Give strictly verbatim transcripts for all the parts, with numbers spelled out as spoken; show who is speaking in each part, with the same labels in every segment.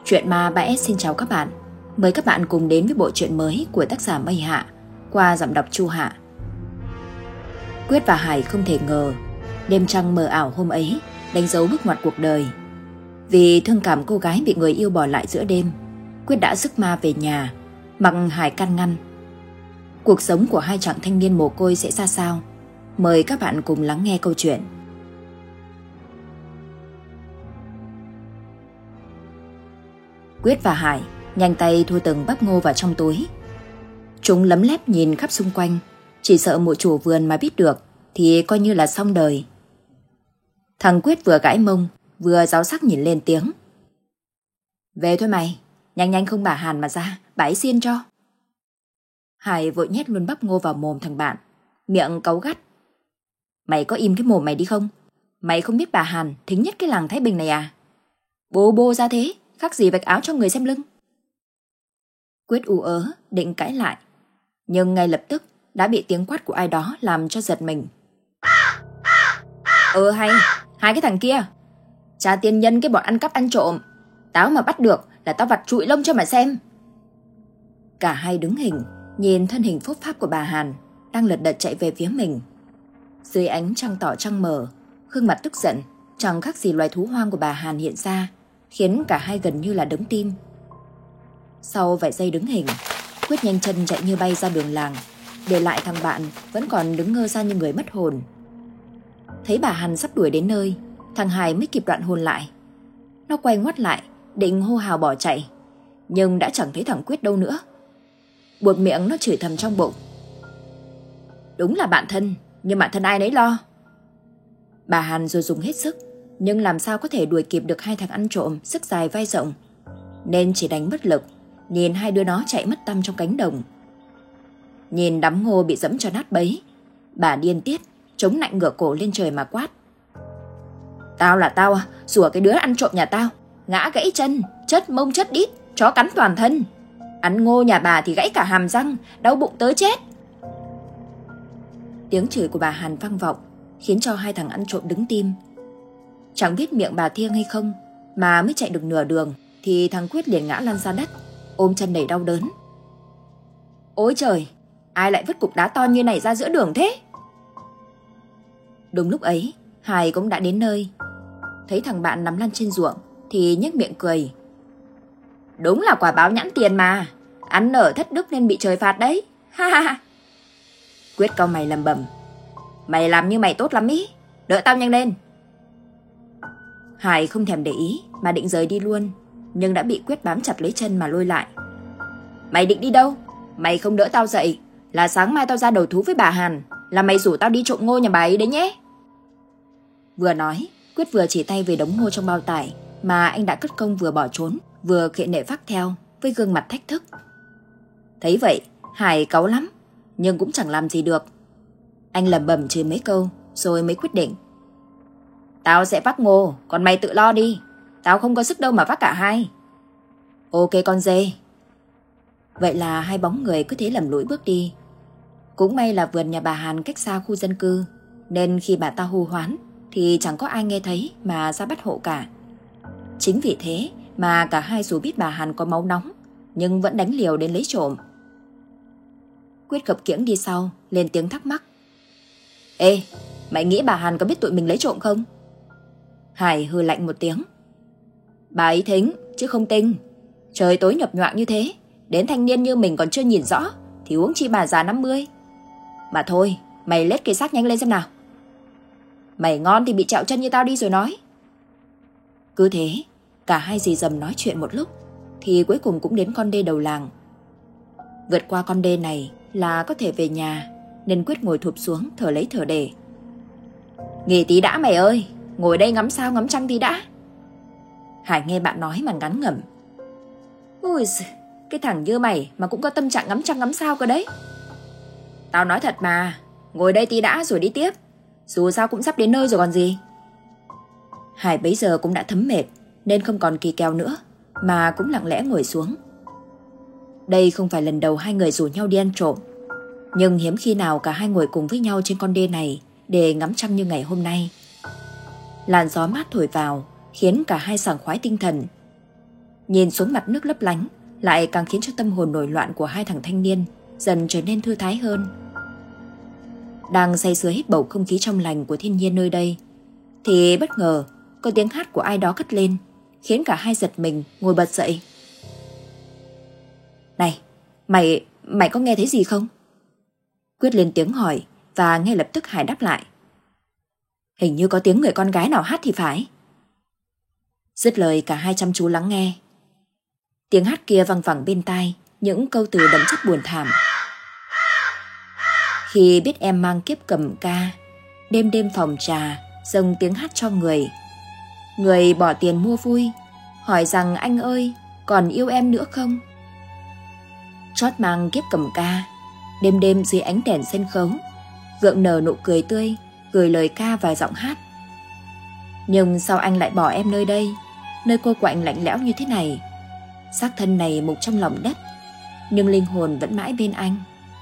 Speaker 1: Chuyện ma ba S xin chào các bạn. Mời các bạn cùng đến với bộ truyện mới của tác giả Mây Hạ qua giọng đọc Chu Hạ. Quyết và Hải không thể ngờ đêm trăng mờ ảo hôm ấy đánh dấu bước ngoặt cuộc đời. Vì thương cảm cô gái bị người yêu bỏ lại giữa đêm, Quyết đã rước ma về nhà, mặc Hải can ngăn. Cuộc sống của hai chàng thanh niên mồ côi sẽ ra sao? Mời các bạn cùng lắng nghe câu chuyện. Quyết và Hải nhanh tay thu từng bắp ngô vào trong túi. Chúng lấm lép nhìn khắp xung quanh, chỉ sợ mụ chủ vườn mà biết được thì coi như là xong đời. Thằng Quyết vừa gãi mông, vừa giáo sắc nhìn lên tiếng. Về thôi mày, nhanh nhanh không bà Hàn mà ra, bà ấy xiên cho. Hải vội nhét luôn bắp ngô vào mồm thằng bạn, miệng cáu gắt. Mày có im cái mồm mày đi không? Mày không biết bà Hàn thính nhất cái làng Thái Bình này à? Bô bô ra thế, khác gì vạch áo cho người xem lưng. Quyết ú ớ định cãi lại, nhưng ngay lập tức đã bị tiếng quát của ai đó làm cho giật mình. Ờ hay, hai cái thằng kia, cha tiên nhân cái bọn ăn cắp ăn trộm, tao mà bắt được là tao vặt trụi lông cho mà xem. Cả hai đứng hình, nhìn thân hình phốp pháp của bà Hàn đang lật đật chạy về phía mình. Dưới ánh trăng tỏ trăng mờ, gương mặt tức giận chẳng khác gì loài thú hoang của bà Hàn hiện ra, khiến cả hai gần như là đứng tim. Sau vài giây đứng hình, Quyết nhanh chân chạy như bay ra đường làng, để lại thằng bạn vẫn còn đứng ngơ ra như người mất hồn. Thấy bà Hàn sắp đuổi đến nơi, thằng Hải mới kịp đoạn hồn lại. Nó quay ngoắt lại, định hô hào bỏ chạy, nhưng đã chẳng thấy thằng Quyết đâu nữa. Buột miệng nó chửi thầm trong bụng. Đúng là bạn thân, nhưng bạn thân ai nấy lo. Bà Hàn rồi dùng hết sức, nhưng làm sao có thể đuổi kịp được hai thằng ăn trộm sức dài vai rộng, nên chỉ đánh bất lực, nhìn hai đứa nó chạy mất tăm trong cánh đồng. Nhìn đám ngô bị dẫm cho nát bấy, bà điên tiết chống nạnh ngửa cổ lên trời mà quát. Tao là tao à, rủa cái đứa ăn trộm nhà tao, ngã gãy chân, chất mông chất đít, chó cắn toàn thân. Ăn ngô nhà bà thì gãy cả hàm răng, đau bụng tới chết. Tiếng chửi của bà Hàn vang vọng, khiến cho hai thằng ăn trộm đứng tim. Chẳng biết miệng bà thiêng hay không, mà mới chạy được nửa đường thì thằng Quyết liền ngã lăn ra đất, ôm chân đầy đau đớn. Ôi trời, ai lại vứt cục đá to như này ra giữa đường thế? Đúng lúc ấy, Hải cũng đã đến nơi. Thấy thằng bạn nằm lăn trên ruộng thì nhếch miệng cười. Đúng là quả báo nhãn tiền mà, ăn nở thất đức nên bị trời phạt đấy. Ha ha ha. Quyết cau mày lầm bầm. Mày làm như mày tốt lắm ý, đợi tao nhanh lên. Hải không thèm để ý mà định rời đi luôn, nhưng đã bị Quyết bám chặt lấy chân mà lôi lại. Mày định đi đâu? Mày không đỡ tao dậy là sáng mai tao ra đầu thú với bà Hàn, là mày rủ tao đi trộm ngô nhà bà ấy đấy nhé. Vừa nói, Quyết vừa chỉ tay về đống ngô trong bao tải mà anh đã cất công vừa bỏ trốn, vừa khệ nệ phác theo với gương mặt thách thức. Thấy vậy, Hải cáu lắm, nhưng cũng chẳng làm gì được. Anh lẩm bẩm chửi mấy câu rồi mới quyết định. Tao sẽ vác ngô, còn mày tự lo đi, tao không có sức đâu mà vác cả hai. Ok con dê. Vậy là hai bóng người cứ thế lầm lũi bước đi. Cũng may là vườn nhà bà Hàn cách xa khu dân cư, nên khi bà ta hô hoán thì chẳng có ai nghe thấy mà ra bắt hộ cả. Chính vì thế mà cả hai dù biết bà Hàn có máu nóng, nhưng vẫn đánh liều đến lấy trộm. Quyết khập khiễng đi sau, lên tiếng thắc mắc. Ê, mày nghĩ bà Hàn có biết tụi mình lấy trộm không? Hải hừ lạnh một tiếng. Bà ấy thính, chứ không tinh. Trời tối nhập nhoạng như thế, đến thanh niên như mình còn chưa nhìn rõ, thì huống chi bà già năm mươi. Mà thôi, mày lết cây xác nhanh lên xem nào. Mày ngon thì bị trẹo chân như tao đi rồi nói. Cứ thế, cả hai dì dầm nói chuyện một lúc, thì cuối cùng cũng đến con đê đầu làng. Vượt qua con đê này là có thể về nhà, nên Quyết ngồi thụp xuống thở lấy thở để. Nghỉ tí đã mày ơi, ngồi đây ngắm sao ngắm trăng tí đã. Hải nghe bạn nói mà ngán ngẩm. Ui giời, cái thằng như mày mà cũng có tâm trạng ngắm trăng ngắm sao cơ đấy. Tao nói thật mà, ngồi đây tí đã rồi đi tiếp, dù sao cũng sắp đến nơi rồi còn gì. Hải bấy giờ cũng đã thấm mệt, nên không còn kỳ kèo nữa, mà cũng lặng lẽ ngồi xuống. Đây không phải lần đầu hai người rủ nhau đi ăn trộm, nhưng hiếm khi nào cả hai ngồi cùng với nhau trên con đê này để ngắm trăng như ngày hôm nay. Làn gió mát thổi vào khiến cả hai sảng khoái tinh thần. Nhìn xuống mặt nước lấp lánh lại càng khiến cho tâm hồn nổi loạn của hai thằng thanh niên dần trở nên thư thái hơn. Đang say sưa hít bầu không khí trong lành của thiên nhiên nơi đây thì bất ngờ có tiếng hát của ai đó cất lên, khiến cả hai giật mình ngồi bật dậy. Này, mày, mày có nghe thấy gì không? Quyết lên tiếng hỏi và ngay lập tức Hải đáp lại. Hình như có tiếng người con gái nào hát thì phải. Dứt lời cả hai chăm chú lắng nghe. Tiếng hát kia văng vẳng bên tai, những câu từ đậm chất buồn thảm. Khi biết em mang kiếp cầm ca, đêm đêm phòng trà, dâng tiếng hát cho người. Người bỏ tiền mua vui, hỏi rằng anh ơi, còn yêu em nữa không? Chót mang kiếp cầm ca, đêm đêm dưới ánh đèn sân khấu, gượng nở nụ cười tươi, gửi lời ca và giọng hát. Nhưng sao anh lại bỏ em nơi đây, nơi cô quạnh lạnh lẽo như thế này? Xác thân này mục trong lòng đất, nhưng linh hồn vẫn mãi bên anh.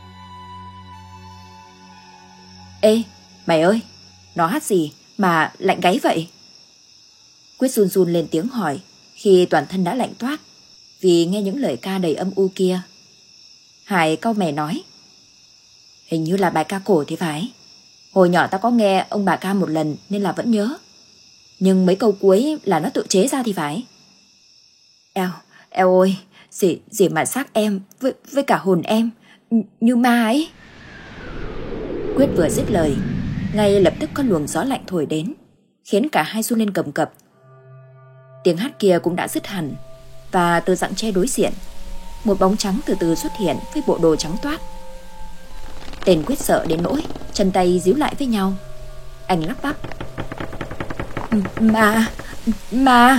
Speaker 1: Ê, mày ơi, nó hát gì mà lạnh gáy vậy? Quyết run run lên tiếng hỏi khi toàn thân đã lạnh toát vì nghe những lời ca đầy âm u kia. Hải cau mày nói. Hình như là bài ca cổ thì phải. Hồi nhỏ tao có nghe ông bà ca một lần nên là vẫn nhớ. Nhưng mấy câu cuối là nó tự chế ra thì phải. Eo, eo ơi, gì, gì mà xác em với, với cả hồn em như ma ấy. Quyết vừa dứt lời, ngay lập tức có luồng gió lạnh thổi đến, khiến cả hai run lên cầm cập. Tiếng hát kia cũng đã dứt hẳn, và từ rặng tre đối diện, một bóng trắng từ từ xuất hiện với bộ đồ trắng toát. Tên Quyết sợ đến nỗi chân tay díu lại với nhau. Anh lắp bắp. Mà, mà...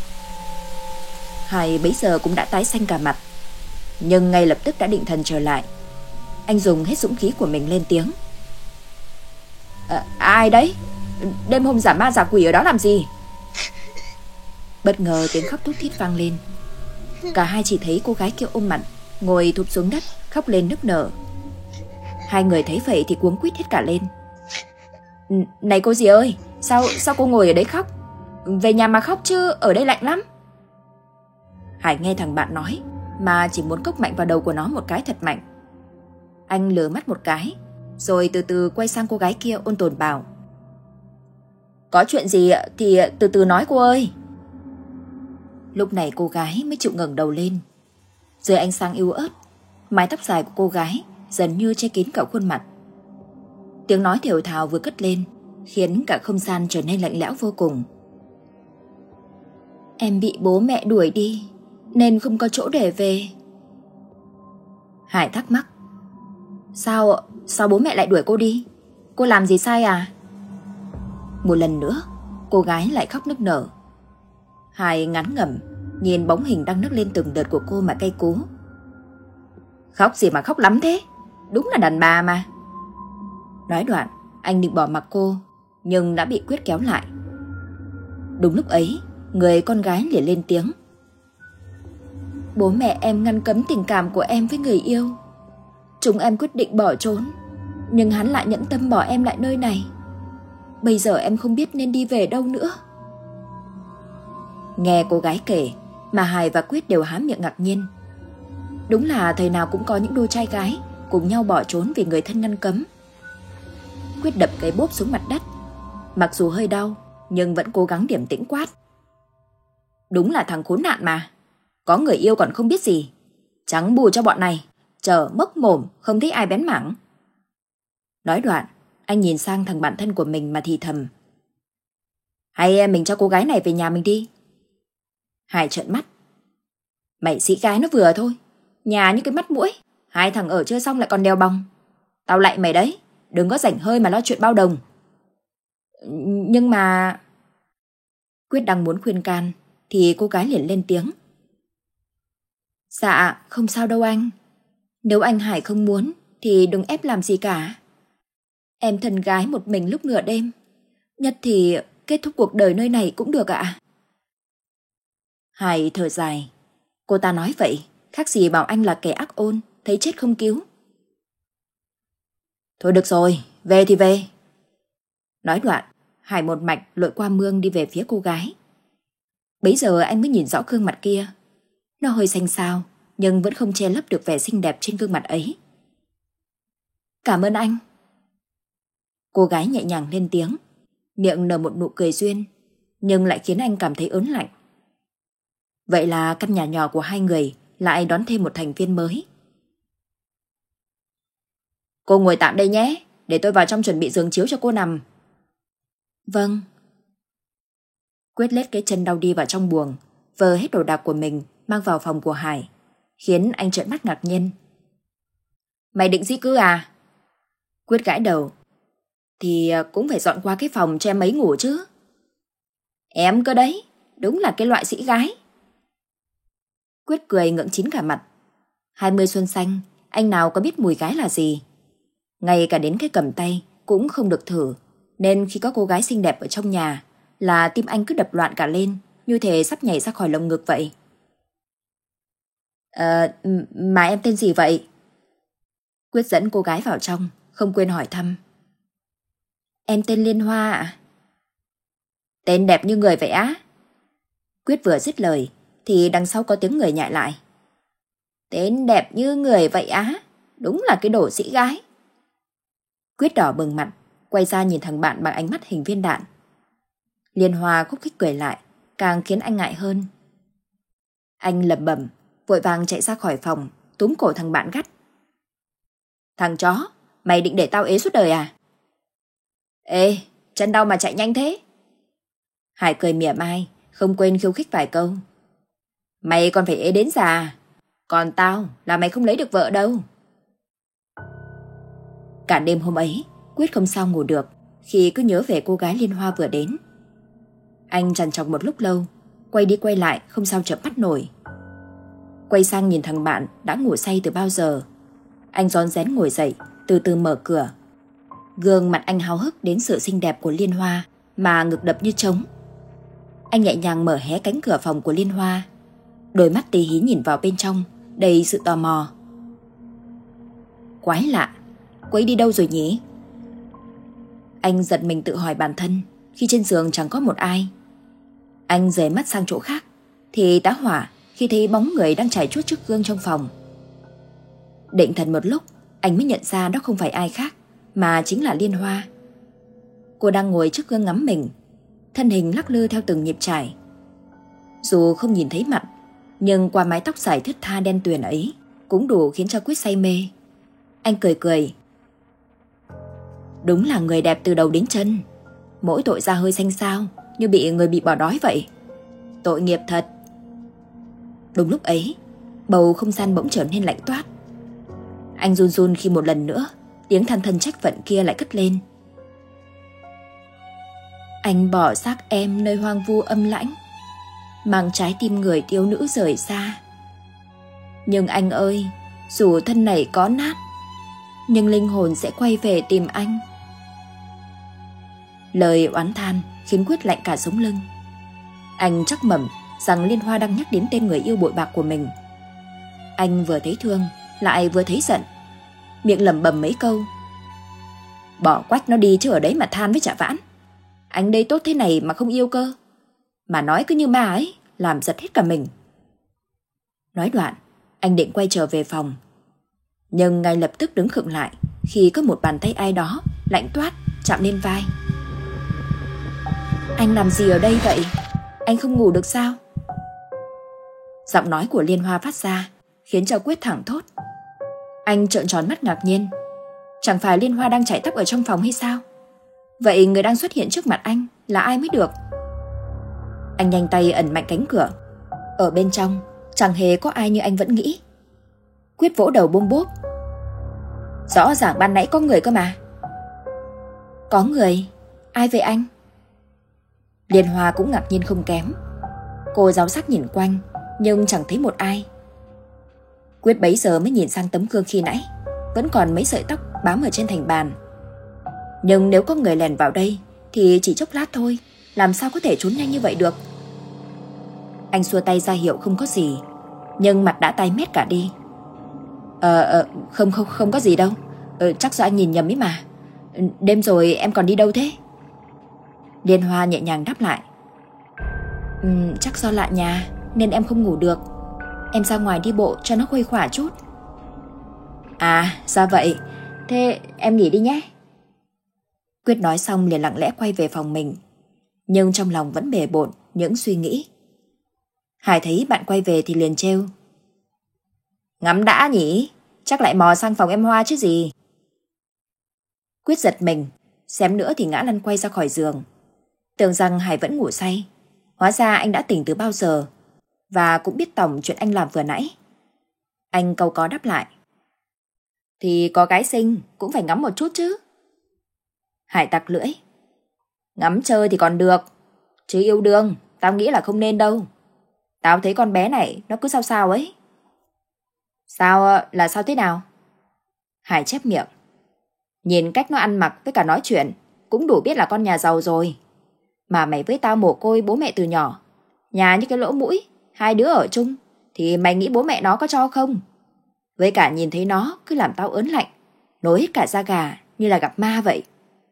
Speaker 1: Hải bấy giờ cũng đã tái xanh cả mặt, nhưng ngay lập tức đã định thần trở lại. Anh dùng hết dũng khí của mình lên tiếng. À, ai đấy? Đêm hôm giả ma giả quỷ ở đó làm gì? Bất ngờ tiếng khóc thút thít vang lên. Cả hai chỉ thấy cô gái kia ôm mặt, ngồi thụp xuống đất, khóc lên nức nở. Hai người thấy vậy thì cuống quýt hết cả lên. Này cô dì ơi, sao sao cô ngồi ở đấy khóc? Về nhà mà khóc chứ, ở đây lạnh lắm. Hải nghe thằng bạn nói mà chỉ muốn cốc mạnh vào đầu của nó một cái thật mạnh. Anh lừa mắt một cái, rồi từ từ quay sang cô gái kia ôn tồn bảo. Có chuyện gì thì từ từ nói cô ơi. Lúc này cô gái mới chịu ngẩng đầu lên. Dưới ánh sáng yếu ớt, mái tóc dài của cô gái dần như che kín cả khuôn mặt. Tiếng nói thều thào vừa cất lên, khiến cả không gian trở nên lạnh lẽo vô cùng. Em bị bố mẹ đuổi đi, nên không có chỗ để về. Hải thắc mắc. Sao, sao bố mẹ lại đuổi cô đi? Cô làm gì sai à? Một lần nữa, cô gái lại khóc nức nở. Hải ngán ngẩm, nhìn bóng hình đang nức lên từng đợt của cô mà cay cú. Khóc gì mà khóc lắm thế? Đúng là đàn bà mà. Nói đoạn, anh định bỏ mặc cô, nhưng đã bị Quyết kéo lại. Đúng lúc ấy, người con gái liền lên tiếng. Bố mẹ em ngăn cấm tình cảm của em với người yêu. Chúng em quyết định bỏ trốn, nhưng hắn lại nhẫn tâm bỏ em lại nơi này. Bây giờ em không biết nên đi về đâu nữa. Nghe cô gái kể mà Hải và Quyết đều há miệng ngạc nhiên. Đúng là thời nào cũng có những đôi trai gái cùng nhau bỏ trốn vì người thân ngăn cấm. Quyết đập cái bốp xuống mặt đất, mặc dù hơi đau nhưng vẫn cố gắng điềm tĩnh quát. Đúng là thằng khốn nạn mà, có người yêu còn không biết gì. Trắng bù cho bọn này, chờ mốc mồm không thấy ai bén mảng. Nói đoạn, anh nhìn sang thằng bạn thân của mình mà thì thầm. Hay mình cho cô gái này về nhà mình đi. Hải trợn mắt. Mày sĩ gái nó vừa thôi, nhà như cái mắt muỗi, hai thằng ở chưa xong lại còn đeo bong. Tao lạy mày đấy, đừng có rảnh hơi mà lo chuyện bao đồng. Nhưng mà... Quyết đang muốn khuyên can thì cô gái liền lên tiếng. Dạ, không sao đâu anh. Nếu anh Hải không muốn thì đừng ép làm gì cả. Em thân gái một mình lúc nửa đêm, nhất thì kết thúc cuộc đời nơi này cũng được ạ. Hải thở dài. Cô ta nói vậy khác gì bảo anh là kẻ ác ôn, thấy chết không cứu. Thôi được rồi, về thì về. Nói đoạn, Hải một mạch lội qua mương đi về phía cô gái. Bấy giờ anh mới nhìn rõ gương mặt kia, Nó hơi xanh xao, nhưng vẫn không che lấp được vẻ xinh đẹp trên gương mặt ấy. Cảm ơn anh. Cô gái nhẹ nhàng lên tiếng, miệng nở một nụ cười duyên, nhưng lại khiến anh cảm thấy ớn lạnh. Vậy là căn nhà nhỏ của hai người lại đón thêm một thành viên mới. Cô ngồi tạm đây nhé, để tôi vào trong chuẩn bị giường chiếu cho cô nằm. Vâng. Quyết lết cái chân đau đi vào trong buồng, vờ hết đồ đạc của mình mang vào phòng của Hải, khiến anh trợn mắt ngạc nhiên. Mày định di cư à? Quyết gãi đầu. Thì cũng phải dọn qua cái phòng cho em ấy ngủ chứ. Em cơ đấy, đúng là cái loại sĩ gái. Quyết cười ngượng chín cả mặt. Hai mươi xuân xanh, anh nào có biết mùi gái là gì. Ngay cả đến cái cầm tay cũng không được thử, nên khi có cô gái xinh đẹp ở trong nhà là tim anh cứ đập loạn cả lên, như thể sắp nhảy ra khỏi lồng ngực vậy. Ờ, mà em tên gì vậy? Quyết dẫn cô gái vào trong, không quên hỏi thăm. Em tên Liên Hoa ạ. Tên đẹp như người vậy á? Quyết vừa dứt lời thì đằng sau có tiếng người nhại lại. Tên đẹp như người vậy á? Đúng là cái đồ sĩ gái. Quyết đỏ bừng mặt, quay ra nhìn thằng bạn bằng ánh mắt hình viên đạn. Liên Hoa khúc khích cười lại, càng khiến anh ngại hơn. Anh lẩm bẩm, vội vàng chạy ra khỏi phòng, túm cổ thằng bạn gắt. Thằng chó, mày định để tao ế suốt đời à? Ê, chân đau mà chạy nhanh thế. Hải cười mỉa mai, không quên khiêu khích vài câu. Mày còn phải ế đến già, còn tao là mày không lấy được vợ đâu. Cả đêm hôm ấy, Quyết không sao ngủ được khi cứ nhớ về cô gái Liên Hoa vừa đến. Anh trằn trọc một lúc lâu, quay đi quay lại không sao chợp mắt nổi. Quay sang nhìn thằng bạn đã ngủ say từ bao giờ. Anh rón rén ngồi dậy, từ từ mở cửa. Gương mặt anh háo hức đến sự xinh đẹp của Liên Hoa mà ngực đập như trống. Anh nhẹ nhàng mở hé cánh cửa phòng của Liên Hoa, đôi mắt tí hí nhìn vào bên trong, đầy sự tò mò. Quái lạ, cô ấy đi đâu rồi nhỉ? Anh giật mình tự hỏi bản thân khi trên giường chẳng có một ai. Anh rời mắt sang chỗ khác thì tá hỏa khi thấy bóng người đang chải chuốt trước gương trong phòng. Định thần một lúc, anh mới nhận ra đó không phải ai khác mà chính là Liên Hoa. Cô đang ngồi trước gương ngắm mình, thân hình lắc lư theo từng nhịp chải. Dù không nhìn thấy mặt, nhưng qua mái tóc dài thướt tha đen tuyền ấy cũng đủ khiến cho Quyết say mê. Anh cười cười. Đúng là người đẹp từ đầu đến chân, mỗi tội da hơi xanh xao, như bị người bị bỏ đói vậy. Tội nghiệp thật. Đúng lúc ấy, bầu không gian bỗng trở nên lạnh toát. Anh run run khi một lần nữa tiếng than thân trách phận kia lại cất lên. Anh bỏ xác em nơi hoang vu âm lãnh, mang trái tim người thiếu nữ rời xa. Nhưng anh ơi, dù thân này có nát, nhưng linh hồn sẽ quay về tìm anh. Lời oán than khiến Quyết lạnh cả sống lưng. Anh chắc mẩm rằng Liên Hoa đang nhắc đến tên người yêu bội bạc của mình. Anh vừa thấy thương lại vừa thấy giận, miệng lẩm bẩm mấy câu. Bỏ quách nó đi chứ ở đấy mà than với chả vãn. Anh đây tốt thế này mà không yêu cơ, mà nói cứ như ma ấy, làm giật hết cả mình. Nói đoạn, anh định quay trở về phòng, nhưng ngay lập tức đứng khựng lại khi có một bàn tay ai đó lạnh toát chạm lên vai. Anh làm gì ở đây vậy? Anh không ngủ được sao? Giọng nói của Liên Hoa phát ra khiến cho Quyết thẳng thốt. Anh trợn tròn mắt ngạc nhiên. Chẳng phải Liên Hoa đang chải tóc ở trong phòng hay sao? Vậy người đang xuất hiện trước mặt anh là ai mới được? Anh nhanh tay ẩn mạnh cánh cửa. Ở bên trong chẳng hề có ai như anh vẫn nghĩ. Quyết vỗ đầu bôm bốp. Rõ ràng ban nãy có người cơ mà. Có người? Ai vậy anh? Liên Hoa cũng ngạc nhiên không kém. Cô giáo sắc nhìn quanh nhưng chẳng thấy một ai. Quyết bấy giờ mới nhìn sang tấm gương khi nãy, vẫn còn mấy sợi tóc bám ở trên thành bàn. Nhưng nếu có người lèn vào đây thì chỉ chốc lát thôi, làm sao có thể trốn nhanh như vậy được? Anh xua tay ra hiệu không có gì, nhưng mặt đã tái mét cả đi. Ờ, ờ không không không có gì đâu. Ờ, chắc do anh nhìn nhầm ấy mà. Đêm rồi em còn đi đâu thế? Liên Hoa nhẹ nhàng đáp lại. Ừ, chắc do lạ nhà nên em không ngủ được. em ra ngoài đi bộ cho nó khuây khỏa chút. À, ra vậy. Thế em nghỉ đi nhé. Quyết nói xong liền lặng lẽ quay về phòng mình, nhưng trong lòng vẫn bề bộn những suy nghĩ. Hải thấy bạn quay về thì liền trêu. Ngắm đã nhỉ, chắc lại mò sang phòng em Hoa chứ gì. Quyết giật mình, xém nữa thì ngã lăn quay ra khỏi giường. Tưởng rằng Hải vẫn ngủ say, hóa ra anh đã tỉnh từ bao giờ, và cũng biết tổng chuyện anh làm vừa nãy. Anh câu có đáp lại. Thì có gái xinh cũng phải ngắm một chút chứ. Hải tặc lưỡi. Ngắm chơi thì còn được, chứ yêu đương tao nghĩ là không nên đâu. Tao thấy con bé này nó cứ sao sao ấy. Sao là sao thế nào? Hải chép miệng. Nhìn cách nó ăn mặc với cả nói chuyện cũng đủ biết là con nhà giàu rồi. Mà mày với tao mồ côi bố mẹ từ nhỏ, nhà như cái lỗ mũi, hai đứa ở chung, thì mày nghĩ bố mẹ nó có cho không? Với cả nhìn thấy nó cứ làm tao ớn lạnh, nổi hết cả da gà như là gặp ma vậy.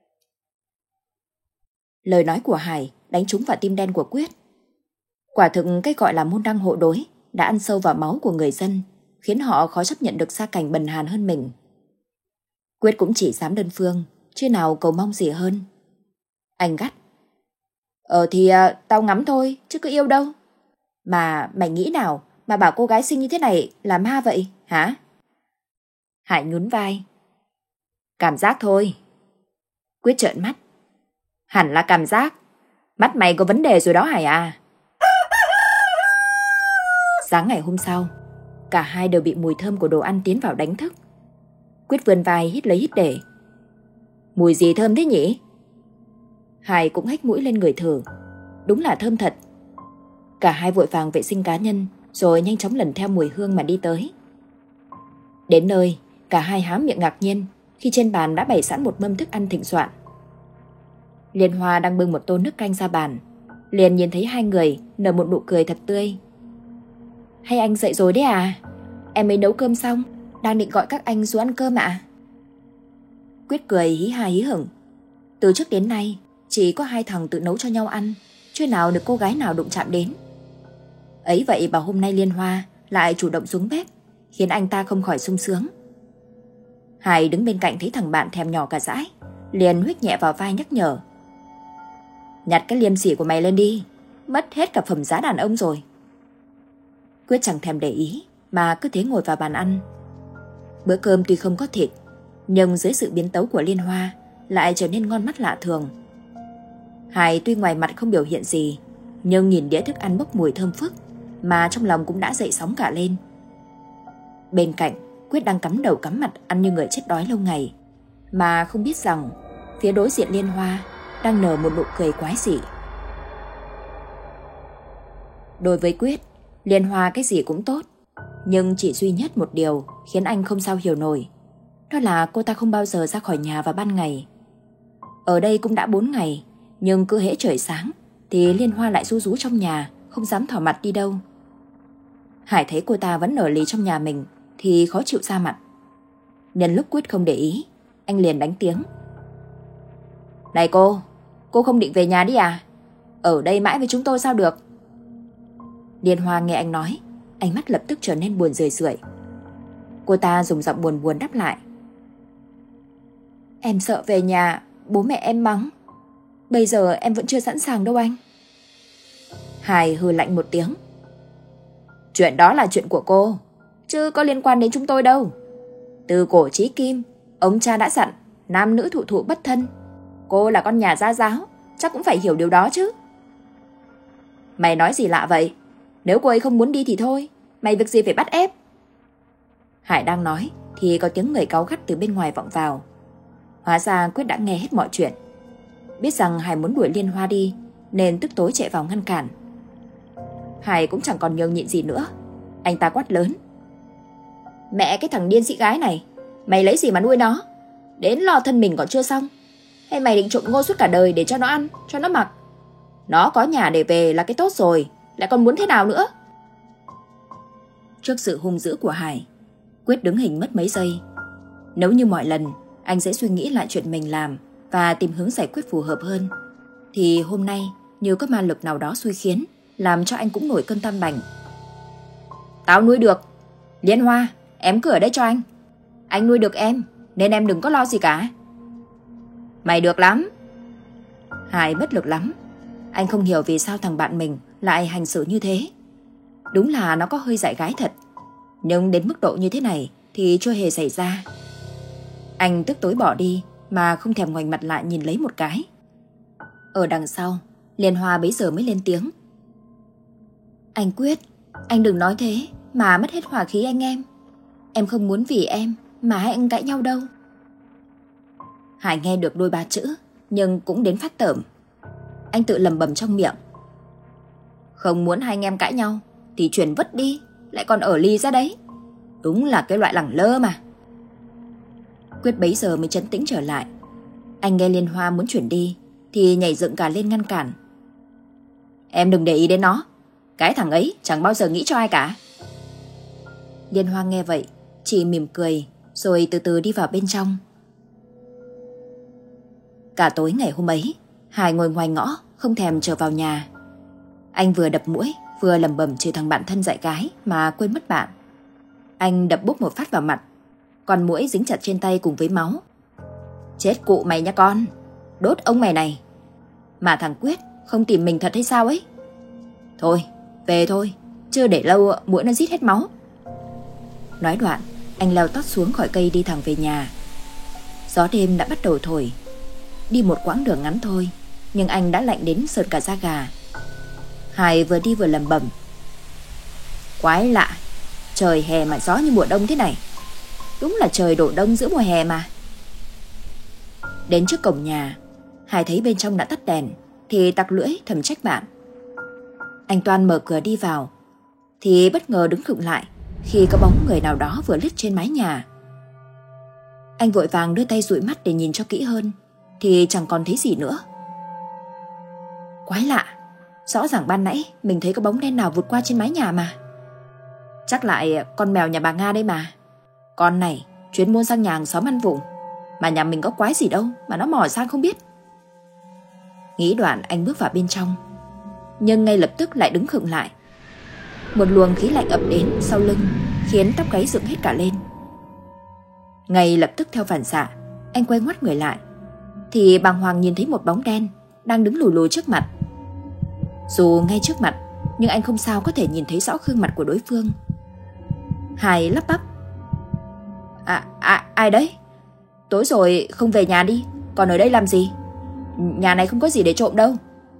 Speaker 1: Lời nói của Hải đánh trúng vào tim đen của Quyết. Quả thực cái gọi là môn đăng hộ đối đã ăn sâu vào máu của người dân, khiến họ khó chấp nhận được gia cảnh bần hàn hơn mình. Quyết cũng chỉ dám đơn phương, chứ nào cầu mong gì hơn. Anh gắt. Ờ thì à, tao ngắm thôi, chứ cứ yêu đâu. Mà mày nghĩ nào mà bảo cô gái xinh như thế này là ma vậy, hả? Hải nhún vai. Cảm giác thôi. Quyết trợn mắt. Hẳn là cảm giác. Mắt mày có vấn đề rồi đó Hải à. Sáng ngày hôm sau, cả hai đều bị mùi thơm của đồ ăn tiến vào đánh thức. Quyết vươn vai hít lấy hít để. Mùi gì thơm thế nhỉ? Hải cũng hách mũi lên người thử. Đúng là thơm thật. Cả hai vội vàng vệ sinh cá nhân, rồi nhanh chóng lần theo mùi hương mà đi tới. Đến nơi, cả hai há miệng ngạc nhiên khi trên bàn đã bày sẵn một mâm thức ăn thịnh soạn. Liên Hoa đang bưng một tô nước canh ra bàn, liền nhìn thấy hai người nở một nụ cười thật tươi. Hay anh dậy rồi đấy à? Em mới nấu cơm xong, đang định gọi các anh xuống ăn cơm ạ. Quyết cười hí ha hí hửng. Từ trước đến nay chỉ có hai thằng tự nấu cho nhau ăn, chưa nào được cô gái nào đụng chạm đến. Ấy vậy mà hôm nay Liên Hoa lại chủ động xuống bếp, khiến anh ta không khỏi sung sướng. Hải đứng bên cạnh thấy thằng bạn thèm nhỏ cả dãi, liền huých nhẹ vào vai nhắc nhở. Nhặt cái liêm sỉ của mày lên đi, mất hết cả phẩm giá đàn ông rồi. Quyết chẳng thèm để ý, mà cứ thế ngồi vào bàn ăn. Bữa cơm tuy không có thịt, nhưng dưới sự biến tấu của Liên Hoa lại trở nên ngon mắt lạ thường. Hải tuy ngoài mặt không biểu hiện gì, nhưng nhìn đĩa thức ăn bốc mùi thơm phức, mà trong lòng cũng đã dậy sóng cả lên. Bên cạnh, Quyết đang cắm đầu cắm mặt ăn như người chết đói lâu ngày, mà không biết rằng phía đối diện Liên Hoa đang nở một nụ cười quái dị. Đối với Quyết, Liên Hoa cái gì cũng tốt, nhưng chỉ duy nhất một điều khiến anh không sao hiểu nổi. Đó là cô ta không bao giờ ra khỏi nhà vào ban ngày. Ở đây cũng đã bốn ngày, nhưng cứ hễ trời sáng thì Liên Hoa lại ru rú trong nhà, không dám thỏ mặt đi đâu. Hải thấy cô ta vẫn ở lì trong nhà mình thì khó chịu ra mặt. Nhân lúc Quyết không để ý, anh liền đánh tiếng. Này cô, cô không định về nhà đi à? Ở đây mãi với chúng tôi sao được? Liên Hoa nghe anh nói, ánh mắt lập tức trở nên buồn rười rượi. Cô ta dùng giọng buồn buồn đáp lại. Em sợ về nhà, bố mẹ em mắng. Bây giờ em vẫn chưa sẵn sàng đâu anh. Hải hừ lạnh một tiếng. Chuyện đó là chuyện của cô, chứ có liên quan đến chúng tôi đâu. Từ cổ chí kim, ông cha đã dặn nam nữ thụ thụ bất thân. Cô là con nhà gia giáo, chắc cũng phải hiểu điều đó chứ. Mày nói gì lạ vậy? Nếu cô ấy không muốn đi thì thôi, mày việc gì phải bắt ép? Hải đang nói thì có tiếng người cáu gắt từ bên ngoài vọng vào. Hóa ra Quyết đã nghe hết mọi chuyện. Biết rằng Hải muốn đuổi Liên Hoa đi, nên tức tối chạy vào ngăn cản. Hải cũng chẳng còn nhường nhịn gì nữa. Anh ta quát lớn. Mẹ cái thằng điên sĩ gái này, mày lấy gì mà nuôi nó? Đến lo thân mình còn chưa xong, hay mày định trộm ngô suốt cả đời để cho nó ăn, cho nó mặc? Nó có nhà để về là cái tốt rồi, lại còn muốn thế nào nữa? Trước sự hung dữ của Hải, Quyết đứng hình mất mấy giây. Nếu như mọi lần anh sẽ suy nghĩ lại chuyện mình làm và tìm hướng giải quyết phù hợp hơn, thì hôm nay như có ma lực nào đó xui khiến, làm cho anh cũng nổi cơn tam bành. Tao nuôi được. Liên Hoa, em cứ ở đây cho anh. Anh nuôi được em, nên em đừng có lo gì cả. Mày được lắm. Hải bất lực lắm. Anh không hiểu vì sao thằng bạn mình lại hành xử như thế. Đúng là nó có hơi dại gái thật, nhưng đến mức độ như thế này thì chưa hề xảy ra. Anh tức tối bỏ đi mà không thèm ngoảnh mặt lại nhìn lấy một cái. Ở đằng sau, Liên Hoa bấy giờ mới lên tiếng. Anh Quyết, anh đừng nói thế mà mất hết hòa khí anh em. Em không muốn vì em mà hai anh cãi nhau đâu. Hải nghe được đôi ba chữ nhưng cũng đến phát tởm. Anh tự lẩm bẩm trong miệng. Không muốn hai anh em cãi nhau thì chuyển vứt đi, lại còn ở ly ra đấy. Đúng là cái loại lẳng lơ mà. Quyết bấy giờ mới trấn tĩnh trở lại. Anh nghe Liên Hoa muốn chuyển đi thì nhảy dựng cả lên ngăn cản. Em đừng để ý đến nó. Cái thằng ấy chẳng bao giờ nghĩ cho ai cả. Liên Hoa nghe vậy chỉ mỉm cười rồi từ từ đi vào bên trong. Cả tối ngày hôm ấy, Hải ngồi ngoài ngõ không thèm trở vào nhà. Anh vừa đập mũi vừa lẩm bẩm chửi thằng bạn thân dại gái mà quên mất bạn. Anh đập bốp một phát vào mặt, con muỗi dính chặt trên tay cùng với máu. Chết cụ mày nha con, đốt ông mày này. Mà thằng Quyết không tìm mình thật hay sao ấy? Thôi, về thôi, chưa để lâu muỗi nó rít hết máu. Nói đoạn, anh leo tót xuống khỏi cây đi thẳng về nhà. Gió đêm đã bắt đầu thổi. Đi một quãng đường ngắn thôi, nhưng anh đã lạnh đến sợt cả da gà. Hải vừa đi vừa lẩm bẩm. Quái lạ, trời hè mà gió như mùa đông thế này. Đúng là trời đổ đông giữa mùa hè mà. Đến trước cổng nhà, Hải thấy bên trong đã tắt đèn thì tặc lưỡi thầm trách bạn. Anh toan mở cửa đi vào thì bất ngờ đứng khựng lại khi có bóng người nào đó vừa lướt trên mái nhà. Anh vội vàng đưa tay dụi mắt để nhìn cho kỹ hơn thì chẳng còn thấy gì nữa. Quái lạ, rõ ràng ban nãy mình thấy có bóng đen nào vụt qua trên mái nhà mà. Chắc lại con mèo nhà bà Nga đây mà. Con này chuyến muốn sang nhà hàng xóm ăn vụng, mà nhà mình có quái gì đâu mà nó mò sang không biết. Nghĩ đoạn anh bước vào bên trong, nhưng ngay lập tức lại đứng khựng lại. Một luồng khí lạnh ập đến sau lưng khiến tóc gáy dựng hết cả lên. Ngay lập tức theo phản xạ, anh quay ngoắt người lại thì bàng hoàng nhìn thấy một bóng đen đang đứng lù lù trước mặt. Dù ngay trước mặt, nhưng anh không sao có thể nhìn thấy rõ gương mặt của đối phương. Hải lắp bắp. À, à, ai đấy? Tối rồi không về nhà đi, còn ở đây làm gì? Nhà này không có gì để trộm đâu.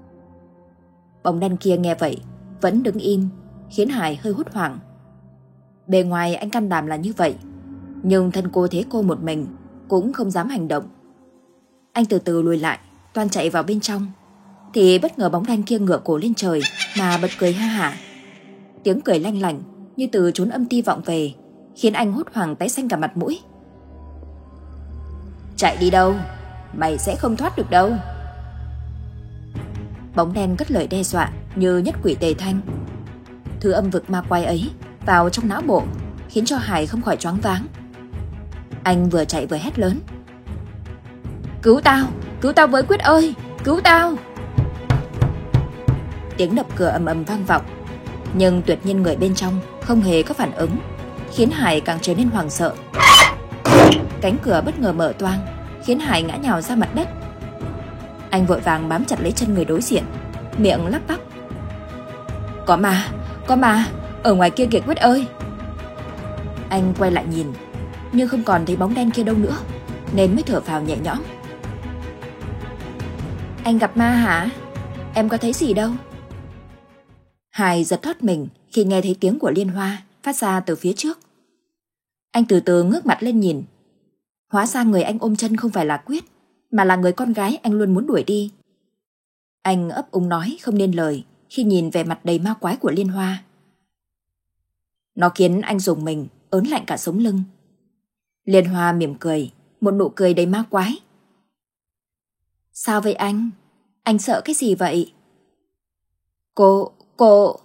Speaker 1: Bóng đen kia nghe vậy vẫn đứng im, khiến Hải hơi hốt hoảng. Bề ngoài anh can đảm là như vậy, nhưng thân cô thế cô một mình cũng không dám hành động. Anh từ từ lùi lại, toan chạy vào bên trong thì bất ngờ bóng đen kia ngửa cổ lên trời mà bật cười ha hả. Tiếng cười lanh lảnh như từ chốn âm ti vọng về, khiến anh hốt hoảng tái xanh cả mặt mũi. Chạy đi đâu? Mày sẽ không thoát được đâu. Bóng đen cất lời đe dọa như nhất quỷ tề thanh. Thứ âm vực ma quái ấy vào trong não bộ khiến cho Hải không khỏi choáng váng. Anh vừa chạy vừa hét lớn. Cứu tao! Cứu tao với Quyết ơi! Cứu tao! Tiếng đập cửa ầm ầm vang vọng, nhưng tuyệt nhiên người bên trong không hề có phản ứng, khiến Hải càng trở nên hoảng sợ. Cánh cửa bất ngờ mở toang, khiến Hải ngã nhào ra mặt đất. Anh vội vàng bám chặt lấy chân người đối diện, miệng lắp bắp. Có ma! Có ma! Ở ngoài kia kìa Quyết ơi! Anh quay lại nhìn, nhưng không còn thấy bóng đen kia đâu nữa, nên mới thở phào nhẹ nhõm. Anh gặp ma hả? Em có thấy gì đâu. Hải giật thoát mình khi nghe thấy tiếng của Liên Hoa phát ra từ phía trước. Anh từ từ ngước mặt lên nhìn. Hóa ra người anh ôm chân không phải là Quyết, mà là người con gái anh luôn muốn đuổi đi. Anh ấp úng nói không nên lời khi nhìn về mặt đầy ma quái của Liên Hoa. Nó khiến anh rùng mình, ớn lạnh cả sống lưng. Liên Hoa mỉm cười, một nụ cười đầy ma quái. Sao vậy anh? Anh sợ cái gì vậy? Cô, cô...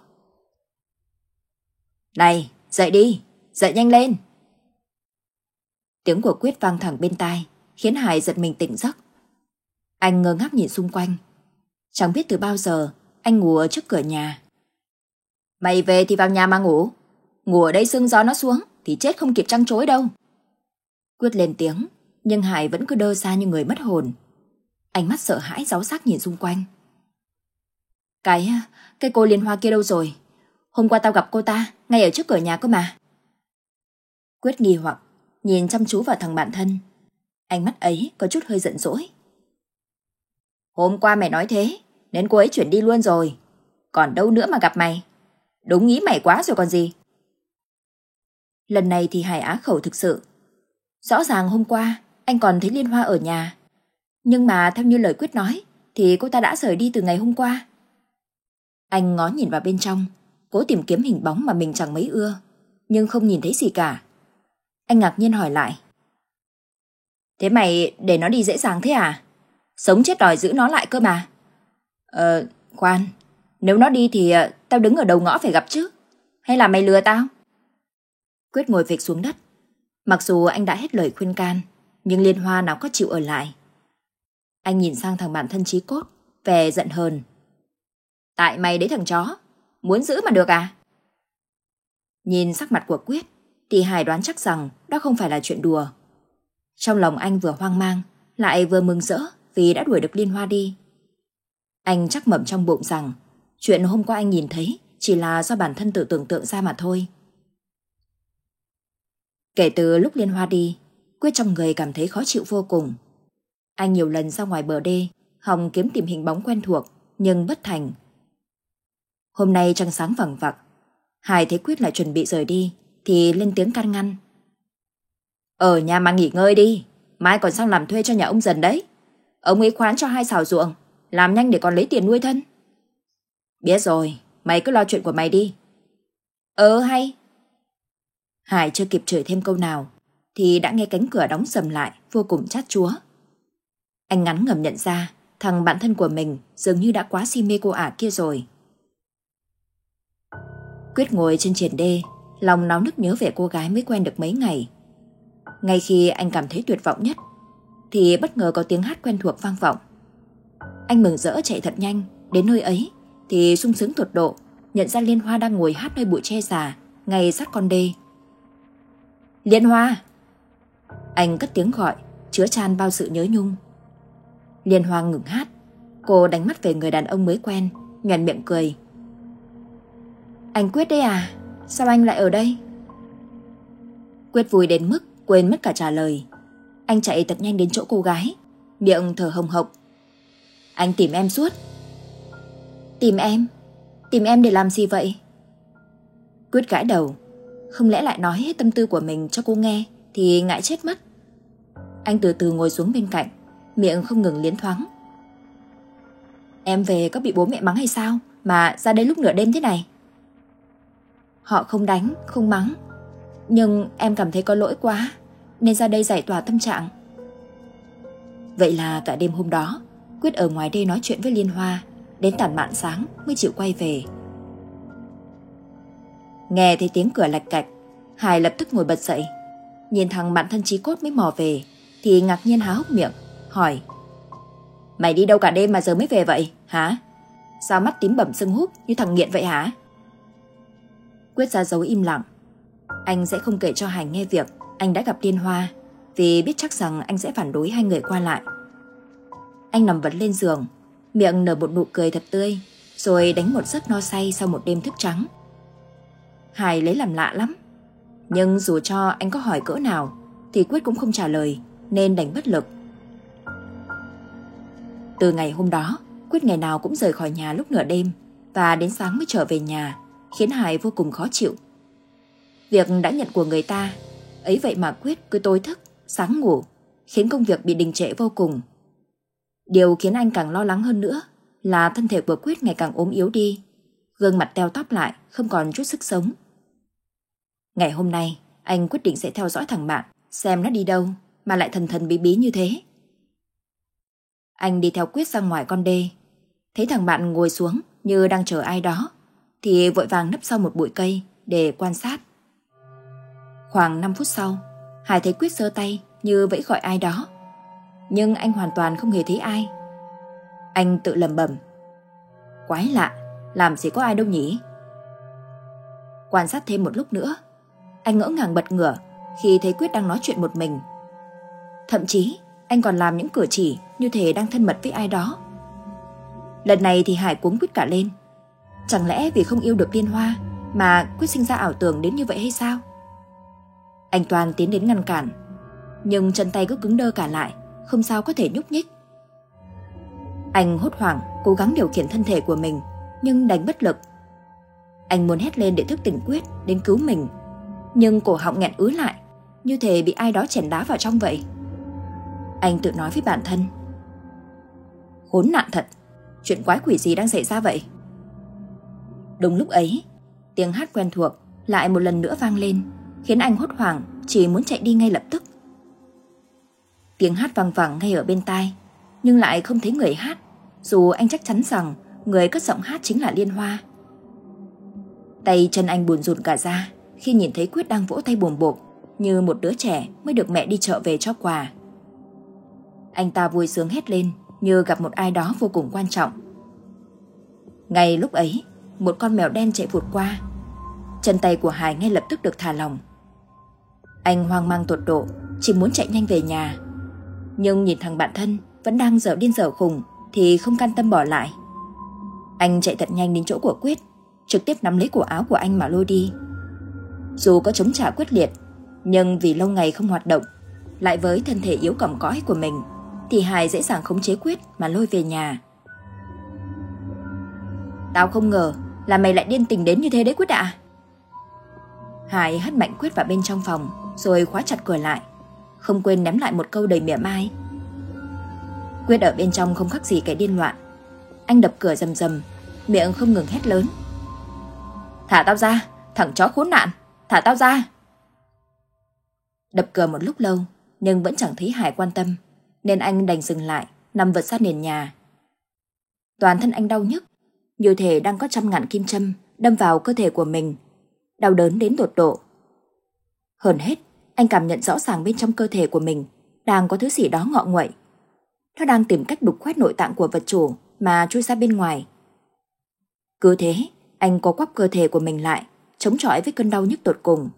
Speaker 1: Này, dậy đi, dậy nhanh lên. Tiếng của Quyết vang thẳng bên tai, khiến Hải giật mình tỉnh giấc. Anh ngơ ngác nhìn xung quanh. Chẳng biết từ bao giờ anh ngủ ở trước cửa nhà. Mày về thì vào nhà mà ngủ. Ngủ ở đây sương gió nó xuống thì chết không kịp trăng trối đâu. Quyết lên tiếng, nhưng Hải vẫn cứ đơ ra như người mất hồn. Ánh mắt sợ hãi cáu sắc nhìn xung quanh. Cái, cái cô Liên Hoa kia đâu rồi? Hôm qua tao gặp cô ta, ngay ở trước cửa nhà cơ mà. Quyết nghi hoặc, nhìn chăm chú vào thằng bạn thân. Ánh mắt ấy có chút hơi giận dỗi. Hôm qua mày nói thế, nên cô ấy chuyển đi luôn rồi. Còn đâu nữa mà gặp mày. Đúng nghĩ mày quá rồi còn gì. Lần này thì Hải á khẩu thực sự. Rõ ràng hôm qua anh còn thấy Liên Hoa ở nhà. Nhưng mà theo như lời Quyết nói thì cô ta đã rời đi từ ngày hôm qua. Anh ngó nhìn vào bên trong, cố tìm kiếm hình bóng mà mình chẳng mấy ưa, nhưng không nhìn thấy gì cả. Anh ngạc nhiên hỏi lại. Thế mày để nó đi dễ dàng thế à? Sống chết đòi giữ nó lại cơ mà. Ờ, khoan, nếu nó đi thì tao đứng ở đầu ngõ phải gặp chứ. Hay là mày lừa tao? Quyết ngồi phịch xuống đất. Mặc dù anh đã hết lời khuyên can, nhưng Liên Hoa nào có chịu ở lại. Anh nhìn sang thằng bạn thân chí cốt, vẻ giận hờn. Tại mày đấy thằng chó, muốn giữ mà được à? Nhìn sắc mặt của Quyết thì Hải đoán chắc rằng đó không phải là chuyện đùa. Trong lòng anh vừa hoang mang, lại vừa mừng rỡ vì đã đuổi được Liên Hoa đi. Anh chắc mẩm trong bụng rằng chuyện hôm qua anh nhìn thấy chỉ là do bản thân tự tưởng tượng ra mà thôi. Kể từ lúc Liên Hoa đi, Quyết trong người cảm thấy khó chịu vô cùng. Anh nhiều lần ra ngoài bờ đê, hòng kiếm tìm hình bóng quen thuộc, nhưng bất thành. Hôm nay trăng sáng vằng vặc, Hải thấy Quyết lại chuẩn bị rời đi, thì lên tiếng can ngăn. Ở nhà mà nghỉ ngơi đi, mai còn sang làm thuê cho nhà ông Dần đấy. Ông ấy khoán cho hai xào ruộng, làm nhanh để còn lấy tiền nuôi thân. Biết rồi, mày cứ lo chuyện của mày đi. Ờ hay. Hải chưa kịp chửi thêm câu nào thì đã nghe cánh cửa đóng sầm lại, vô cùng chát chúa. Anh ngắn ngẩm nhận ra thằng bạn thân của mình dường như đã quá si mê cô ả kia rồi. Quyết ngồi trên triền đê, lòng náo nức nhớ về cô gái mới quen được mấy ngày. Ngay khi anh cảm thấy tuyệt vọng nhất thì bất ngờ có tiếng hát quen thuộc vang vọng. Anh mừng rỡ chạy thật nhanh đến nơi ấy thì sung sướng tột độ, nhận ra Liên Hoa đang ngồi hát nơi bụi tre già ngay sát con đê. Liên Hoa! Anh cất tiếng gọi chứa chan bao sự nhớ nhung. Liên Hoa ngừng hát, cô đánh mắt về người đàn ông mới quen, nhoẻn miệng cười. Anh Quyết đấy à? Sao anh lại ở đây? Quyết vui đến mức quên mất cả trả lời. Anh chạy thật nhanh đến chỗ cô gái, miệng thở hồng hộc. Anh tìm em suốt. Tìm em? Tìm em để làm gì vậy? Quyết gãi đầu. Không lẽ lại nói hết tâm tư của mình cho cô nghe thì ngại chết mất. Anh từ từ ngồi xuống bên cạnh, miệng không ngừng liến thoáng. Em về có bị bố mẹ mắng hay sao mà ra đây lúc nửa đêm thế này? Họ không đánh, không mắng, nhưng em cảm thấy có lỗi quá nên ra đây giải tỏa tâm trạng. Vậy là cả đêm hôm đó Quyết ở ngoài đây nói chuyện với Liên Hoa, đến tàn mạn sáng mới chịu quay về. Nghe thấy tiếng cửa lạch cạch, Hải lập tức ngồi bật dậy. Nhìn thằng bạn thân chí cốt mới mò về thì ngạc nhiên há hốc miệng, hỏi. Mày đi đâu cả đêm mà giờ mới về vậy, hả? Sao mắt tím bầm sưng húp như thằng nghiện vậy hả? Quyết ra dấu im lặng. Anh sẽ không kể cho Hải nghe việc anh đã gặp Liên Hoa, vì biết chắc rằng anh sẽ phản đối hai người qua lại. Anh nằm vật lên giường, miệng nở một nụ cười thật tươi, rồi đánh một giấc no say sau một đêm thức trắng. Hải lấy làm lạ lắm, nhưng dù cho anh có hỏi cỡ nào thì Quyết cũng không trả lời, nên đành bất lực. Từ ngày hôm đó, Quyết ngày nào cũng rời khỏi nhà lúc nửa đêm và đến sáng mới trở về nhà, khiến Hải vô cùng khó chịu. Việc đã nhận của người ta, ấy vậy mà Quyết cứ tối thức, sáng ngủ, khiến công việc bị đình trệ vô cùng. Điều khiến anh càng lo lắng hơn nữa là thân thể của Quyết ngày càng ốm yếu đi, gương mặt teo tóp lại, không còn chút sức sống. Ngày hôm nay, anh quyết định sẽ theo dõi thằng bạn, xem nó đi đâu mà lại thần thần bí bí như thế. Anh đi theo Quyết ra ngoài con đê, thấy thằng bạn ngồi xuống như đang chờ ai đó, thì vội vàng nấp sau một bụi cây để quan sát. Khoảng năm phút sau, Hải thấy Quyết giơ tay như vẫy gọi ai đó, nhưng anh hoàn toàn không hề thấy ai. Anh tự lẩm bẩm, quái lạ, làm gì có ai đâu nhỉ? Quan sát thêm một lúc nữa, anh ngỡ ngàng bật ngửa khi thấy Quyết đang nói chuyện một mình. Thậm chí anh còn làm những cử chỉ như thể đang thân mật với ai đó. Lần này thì Hải cuống quýt cả lên. Chẳng lẽ vì không yêu được Liên Hoa mà Quyết sinh ra ảo tưởng đến như vậy hay sao? Anh Toàn tiến đến ngăn cản, nhưng chân tay cứ cứng đơ cả lại, không sao có thể nhúc nhích. Anh hốt hoảng cố gắng điều khiển thân thể của mình, nhưng đánh bất lực. Anh muốn hét lên để thức tỉnh Quyết đến cứu mình, nhưng cổ họng nghẹn ứ lại, như thể bị ai đó chèn đá vào trong vậy. Anh tự nói với bản thân, khốn nạn thật, chuyện quái quỷ gì đang xảy ra vậy? Đúng lúc ấy, tiếng hát quen thuộc lại một lần nữa vang lên, khiến anh hốt hoảng, chỉ muốn chạy đi ngay lập tức. Tiếng hát vang vẳng ngay ở bên tai, nhưng lại không thấy người hát, dù anh chắc chắn rằng người cất giọng hát chính là Liên Hoa. Tay chân anh buồn rùn cả ra khi nhìn thấy Quyết đang vỗ tay bồm bộp như một đứa trẻ mới được mẹ đi chợ về cho quà. Anh ta vui sướng hét lên như gặp một ai đó vô cùng quan trọng. Ngay lúc ấy, một con mèo đen chạy vụt qua. Chân tay của Hải ngay lập tức được thả lỏng. Anh hoang mang tột độ, chỉ muốn chạy nhanh về nhà. Nhưng nhìn thằng bạn thân vẫn đang dở điên dở khùng thì không can tâm bỏ lại. Anh chạy thật nhanh đến chỗ của Quyết, trực tiếp nắm lấy cổ áo của anh mà lôi đi. Dù có chống trả quyết liệt, nhưng vì lâu ngày không hoạt động, lại với thân thể yếu còm cõi của mình, thì Hải dễ dàng khống chế Quyết mà lôi về nhà. Tao không ngờ là mày lại điên tình đến như thế đấy Quyết ạ. Hải hất mạnh Quyết vào bên trong phòng, rồi khóa chặt cửa lại, không quên ném lại một câu đầy mỉa mai. Quyết ở bên trong không khác gì kẻ điên loạn. Anh đập cửa rầm rầm, miệng không ngừng hét lớn. Thả tao ra, thằng chó khốn nạn, thả tao ra. Đập cửa một lúc lâu, nhưng vẫn chẳng thấy Hải quan tâm, nên anh đành dừng lại, nằm vật sát nền nhà. Toàn thân anh đau nhức, như thể đang có trăm ngàn kim châm đâm vào cơ thể của mình, đau đớn đến tột độ. Hơn hết, anh cảm nhận rõ ràng bên trong cơ thể của mình đang có thứ gì đó ngọ nguậy. Nó đang tìm cách đục khoét nội tạng của vật chủ mà chui ra bên ngoài. Cứ thế, anh co quắp cơ thể của mình lại, chống chọi với cơn đau nhức tột cùng.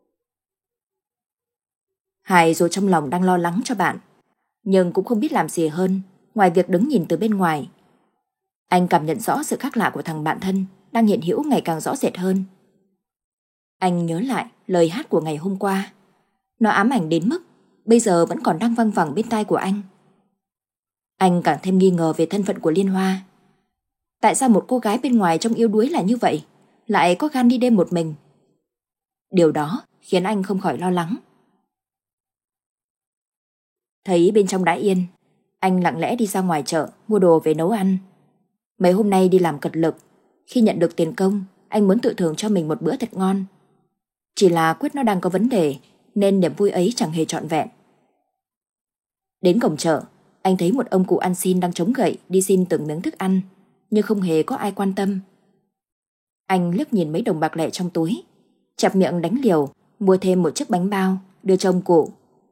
Speaker 1: Hải dù trong lòng đang lo lắng cho bạn, nhưng cũng không biết làm gì hơn ngoài việc đứng nhìn từ bên ngoài. Anh cảm nhận rõ sự khác lạ của thằng bạn thân đang hiện hữu ngày càng rõ rệt hơn. Anh nhớ lại lời hát của ngày hôm qua. Nó ám ảnh đến mức bây giờ vẫn còn đang văng vẳng bên tai của anh. Anh càng thêm nghi ngờ về thân phận của Liên Hoa. Tại sao một cô gái bên ngoài trông yếu đuối là như vậy lại có gan đi đêm một mình? Điều đó khiến anh không khỏi lo lắng. Thấy bên trong đã yên, anh lặng lẽ đi ra ngoài chợ mua đồ về nấu ăn. Mấy hôm nay đi làm cật lực, khi nhận được tiền công, anh muốn tự thưởng cho mình một bữa thật ngon. Chỉ là Quyết nó đang có vấn đề, nên niềm vui ấy chẳng hề trọn vẹn. Đến cổng chợ, anh thấy một ông cụ ăn xin đang chống gậy đi xin từng miếng thức ăn, nhưng không hề có ai quan tâm. Anh liếc nhìn mấy đồng bạc lẻ trong túi, chặp miệng đánh liều, mua thêm một chiếc bánh bao, đưa cho ông cụ.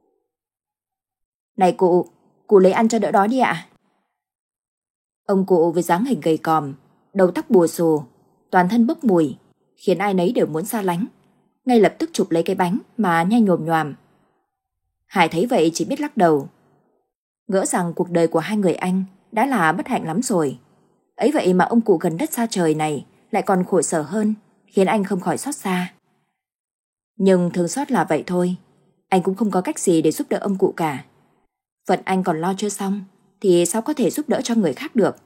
Speaker 1: Này cụ, cụ lấy ăn cho đỡ đói đi ạ. Ông cụ với dáng hình gầy còm, đầu tóc bùa xù, toàn thân bốc mùi, khiến ai nấy đều muốn xa lánh, ngay lập tức chụp lấy cái bánh mà nhai nhồm nhoàm. Hải thấy vậy chỉ biết lắc đầu, ngỡ rằng cuộc đời của hai người anh đã là bất hạnh lắm rồi. Ấy vậy mà ông cụ gần đất xa trời này lại còn khổ sở hơn, khiến anh không khỏi xót xa. Nhưng thương xót là vậy thôi, anh cũng không có cách gì để giúp đỡ ông cụ cả. Phận anh còn lo chưa xong thì sao có thể giúp đỡ cho người khác được.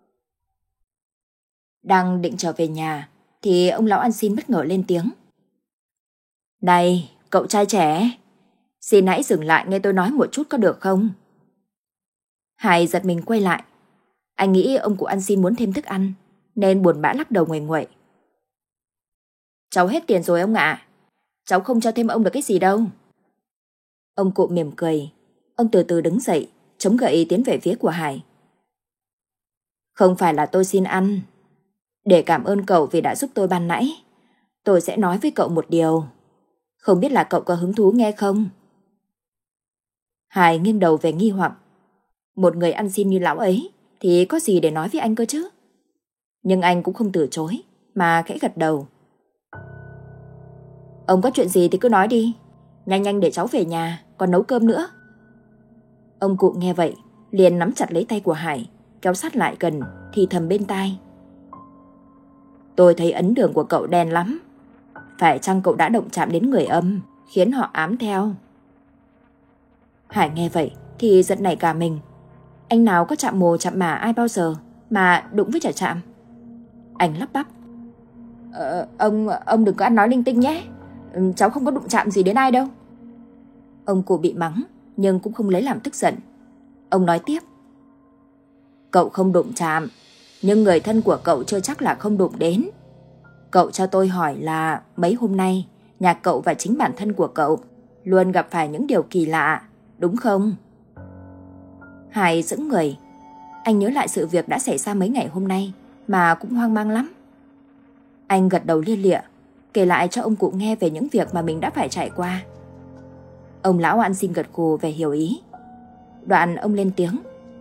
Speaker 1: Đang định trở về nhà thì ông lão ăn xin bất ngờ lên tiếng. Này, cậu trai trẻ, xin hãy dừng lại nghe tôi nói một chút có được không? Hải giật mình quay lại. Anh nghĩ ông cụ ăn xin muốn thêm thức ăn, nên buồn bã lắc đầu nguầy nguậy. Cháu hết tiền rồi ông ạ, cháu không cho thêm ông được cái gì đâu. Ông cụ mỉm cười. Ông từ từ đứng dậy, chống gậy tiến về phía của Hải. Không phải là tôi xin ăn. Để cảm ơn cậu vì đã giúp tôi ban nãy, tôi sẽ nói với cậu một điều. Không biết là cậu có hứng thú nghe không? Hải nghiêng đầu về nghi hoặc. Một người ăn xin như lão ấy thì có gì để nói với anh cơ chứ? Nhưng anh cũng không từ chối, mà khẽ gật đầu. Ông có chuyện gì thì cứ nói đi. Nhanh nhanh để cháu về nhà, còn nấu cơm nữa. Ông cụ nghe vậy, liền nắm chặt lấy tay của Hải, kéo sát lại gần, thì thầm bên tai. Tôi thấy ấn đường của cậu đen lắm. Phải chăng cậu đã động chạm đến người âm, khiến họ ám theo? Hải nghe vậy thì giật nảy cả mình. Anh nào có chạm mồ chạm mả ai bao giờ mà đụng với chả chạm. Anh lắp bắp. Ờ, ông, ông đừng có ăn nói linh tinh nhé. Cháu không có đụng chạm gì đến ai đâu. Ông cụ bị mắng, nhưng cũng không lấy làm tức giận. Ông nói tiếp. Cậu không đụng chạm, nhưng người thân của cậu chưa chắc là không đụng đến. Cậu cho tôi hỏi là mấy hôm nay, nhà cậu và chính bản thân của cậu luôn gặp phải những điều kỳ lạ, đúng không? Hải sững người. Anh nhớ lại sự việc đã xảy ra mấy ngày hôm nay mà cũng hoang mang lắm. Anh gật đầu lia lịa, kể lại cho ông cụ nghe về những việc mà mình đã phải trải qua. Ông lão ăn xin gật gù về hiểu ý. Đoạn ông lên tiếng.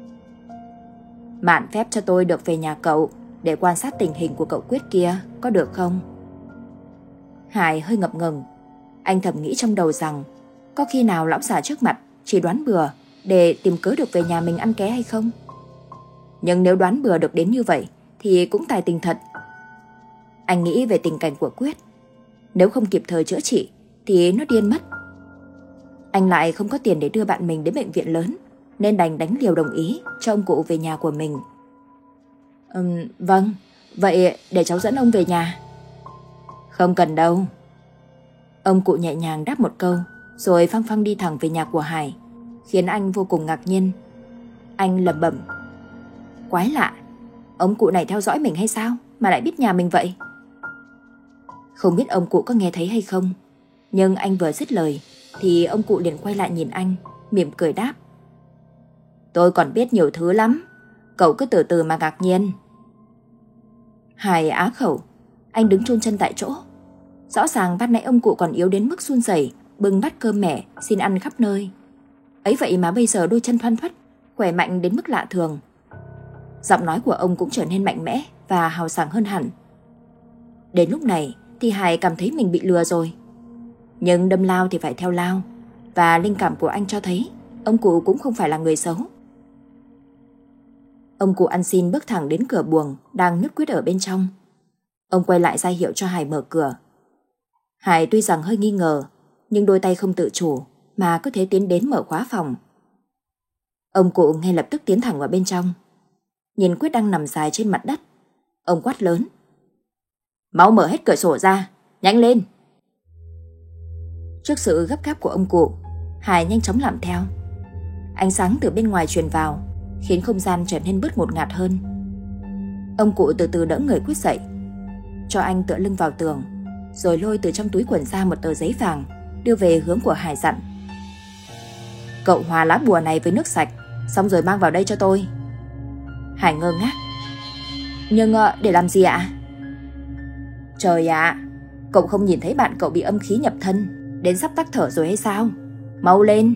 Speaker 1: Mạn phép cho tôi được về nhà cậu để quan sát tình hình của cậu Quyết kia, có được không? Hải hơi ngập ngừng. Anh thầm nghĩ trong đầu rằng có khi nào lão già trước mặt chỉ đoán bừa để tìm cớ được về nhà mình ăn ké hay không? Nhưng nếu đoán bừa được đến như vậy thì cũng tài tình thật. Anh nghĩ về tình cảnh của Quyết. Nếu không kịp thời chữa trị thì nó điên mất. Anh lại không có tiền để đưa bạn mình đến bệnh viện lớn, nên đành đánh liều đồng ý cho ông cụ về nhà của mình. Ừm, vâng, vậy để cháu dẫn ông về nhà. Không cần đâu. Ông cụ nhẹ nhàng đáp một câu, rồi phăng phăng đi thẳng về nhà của Hải, khiến anh vô cùng ngạc nhiên. Anh lẩm bẩm. Quái lạ, ông cụ này theo dõi mình hay sao mà lại biết nhà mình vậy? Không biết ông cụ có nghe thấy hay không, nhưng anh vừa dứt lời thì ông cụ liền quay lại nhìn anh, mỉm cười đáp. Tôi còn biết nhiều thứ lắm, cậu cứ từ từ mà ngạc nhiên. Hải á khẩu, anh đứng chôn chân tại chỗ. Rõ ràng ban nãy ông cụ còn yếu đến mức run rẩy, bưng bát cơm mẻ xin ăn khắp nơi. Ấy vậy mà bây giờ đôi chân thoăn thoắt, khỏe mạnh đến mức lạ thường. Giọng nói của ông cũng trở nên mạnh mẽ và hào sảng hơn hẳn. Đến lúc này thì Hải cảm thấy mình bị lừa rồi. Nhưng đâm lao thì phải theo lao, và linh cảm của anh cho thấy ông cụ cũng không phải là người xấu. Ông cụ ăn xin bước thẳng đến cửa buồng đang nhốt Quyết ở bên trong. Ông quay lại ra hiệu cho Hải mở cửa. Hải tuy rằng hơi nghi ngờ, nhưng đôi tay không tự chủ mà cứ thế tiến đến mở khóa phòng. Ông cụ ngay lập tức tiến thẳng vào bên trong. Nhìn Quyết đang nằm dài trên mặt đất, ông quát lớn. Mau mở hết cửa sổ ra, nhanh lên. Trước sự gấp gáp của ông cụ, Hải nhanh chóng làm theo. Ánh sáng từ bên ngoài truyền vào, khiến không gian trở nên bớt ngột ngạt hơn. Ông cụ từ từ đỡ người Quyết dậy, cho anh tựa lưng vào tường, rồi lôi từ trong túi quần ra một tờ giấy vàng, đưa về hướng của Hải dặn. Cậu hòa lá bùa này với nước sạch, xong rồi mang vào đây cho tôi. Hải ngơ ngác. Nhưng để làm gì ạ? Trời ạ, cậu không nhìn thấy bạn cậu bị âm khí nhập thân, đến sắp tắc thở rồi hay sao? Mau lên.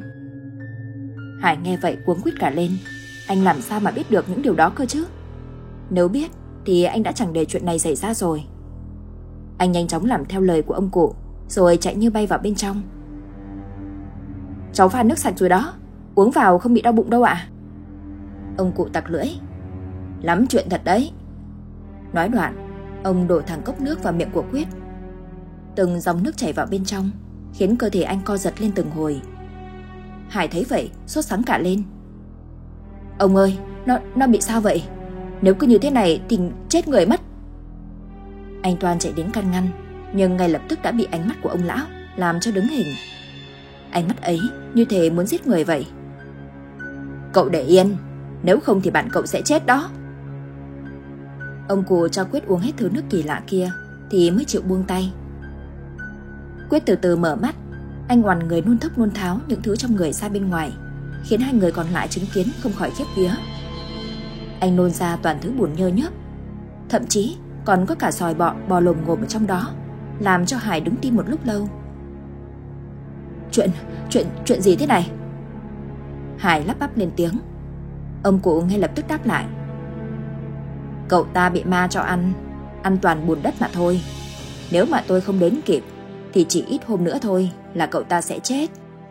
Speaker 1: Hải nghe vậy cuống quýt cả lên. Anh làm sao mà biết được những điều đó cơ chứ? Nếu biết thì anh đã chẳng để chuyện này xảy ra rồi. Anh nhanh chóng làm theo lời của ông cụ, rồi chạy như bay vào bên trong. Cháu pha nước sạch rồi đó, uống vào không bị đau bụng đâu ạ. Ông cụ tặc lưỡi. Lắm chuyện thật đấy. Nói đoạn, ông đổ thẳng cốc nước vào miệng của Quyết. Từng dòng nước chảy vào bên trong, khiến cơ thể anh co giật lên từng hồi. Hải thấy vậy, sốt sắng cả lên. Ông ơi, nó, nó bị sao vậy? Nếu cứ như thế này thì chết người mất. Anh Toan chạy đến can ngăn, nhưng ngay lập tức đã bị ánh mắt của ông lão làm cho đứng hình. Ánh mắt ấy như thể muốn giết người vậy. Cậu để yên, nếu không thì bạn cậu sẽ chết đó. Ông cụ cho Quyết uống hết thứ nước kỳ lạ kia thì mới chịu buông tay. Quyết từ từ mở mắt. Anh oằn người nôn thốc nôn tháo những thứ trong người ra bên ngoài, khiến hai người còn lại chứng kiến không khỏi khiếp vía. Anh nôn ra toàn thứ buồn nhơ nhớp, thậm chí còn có cả sòi bọ bò lồm ngồm ở trong đó, làm cho Hải đứng tim một lúc lâu. Chuyện, chuyện, chuyện gì thế này? Hải lắp bắp lên tiếng. Ông cụ ngay lập tức đáp lại. Cậu ta bị ma cho ăn, ăn toàn bùn đất mà thôi. Nếu mà tôi không đến kịp thì chỉ ít hôm nữa thôi là cậu ta sẽ chết.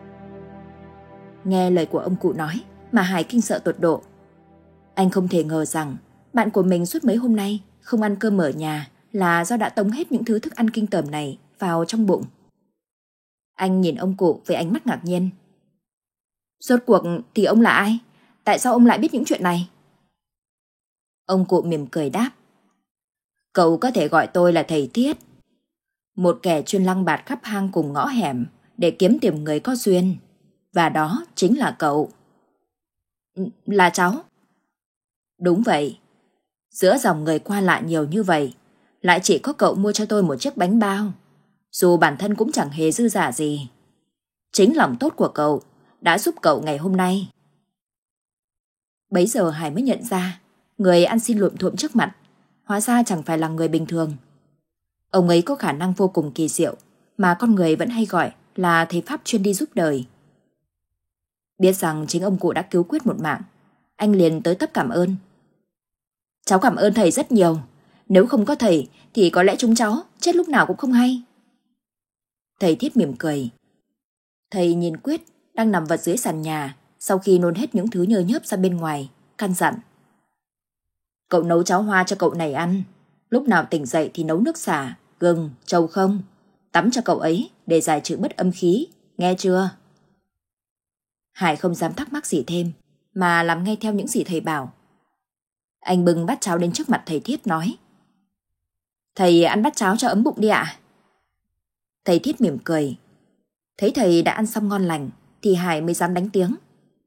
Speaker 1: Nghe lời của ông cụ nói mà Hải kinh sợ tột độ. Anh không thể ngờ rằng bạn của mình suốt mấy hôm nay không ăn cơm ở nhà là do đã tống hết những thứ thức ăn kinh tởm này vào trong bụng. Anh nhìn ông cụ với ánh mắt ngạc nhiên. Rốt cuộc thì ông là ai? Tại sao ông lại biết những chuyện này? Ông cụ mỉm cười đáp. Cậu có thể gọi tôi là thầy Thiết, một kẻ chuyên lăng bạt khắp hang cùng ngõ hẻm để kiếm tìm người có duyên. Và đó chính là cậu. Là cháu? Đúng vậy. Giữa dòng người qua lại nhiều như vậy, lại chỉ có cậu mua cho tôi một chiếc bánh bao, dù bản thân cũng chẳng hề dư giả gì. Chính lòng tốt của cậu đã giúp cậu ngày hôm nay. Bấy giờ Hải mới nhận ra người ăn xin luộm thuộm trước mặt hóa ra chẳng phải là người bình thường. Ông ấy có khả năng vô cùng kỳ diệu mà con người vẫn hay gọi là thầy pháp chuyên đi giúp đời. Biết rằng chính ông cụ đã cứu Quyết một mạng, anh liền tới tấp cảm ơn. Cháu cảm ơn thầy rất nhiều. Nếu không có thầy thì có lẽ chúng cháu chết lúc nào cũng không hay. Thầy Thiết mỉm cười. Thầy nhìn Quyết đang nằm vật dưới sàn nhà sau khi nôn hết những thứ nhơ nhớp ra bên ngoài, căn dặn. Cậu nấu cháo hoa cho cậu này ăn. Lúc nào tỉnh dậy thì nấu nước xả, gừng, trầu không. Tắm cho cậu ấy để giải trừ bất âm khí, nghe chưa? Hải không dám thắc mắc gì thêm, mà làm ngay theo những gì thầy bảo. Anh bưng bát cháo đến trước mặt thầy Thiết nói. Thầy ăn bát cháo cho ấm bụng đi ạ. Thầy Thiết mỉm cười. Thấy thầy đã ăn xong ngon lành thì Hải mới dám đánh tiếng.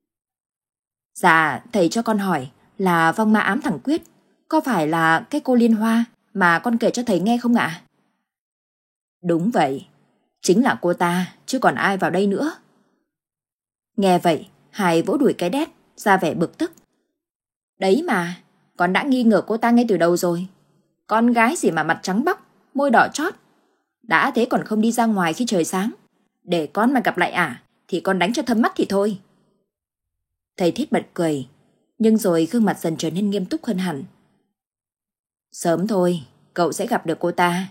Speaker 1: Dạ, thầy cho con hỏi là vong ma ám thằng Quyết có phải là cái cô Liên Hoa mà con kể cho thầy nghe không ạ? Đúng vậy, chính là cô ta, chứ còn ai vào đây nữa. Nghe vậy, Hải vỗ đùi cái đét, ra vẻ bực tức. Đấy mà, con đã nghi ngờ cô ta ngay từ đầu rồi. Con gái gì mà mặt trắng bóc, môi đỏ chót. Đã thế còn không đi ra ngoài khi trời sáng. Để con mà gặp lại ả, thì con đánh cho thâm mắt thì thôi. Thầy Thiết bật cười, nhưng rồi gương mặt dần trở nên nghiêm túc hơn hẳn. Sớm thôi, cậu sẽ gặp được cô ta.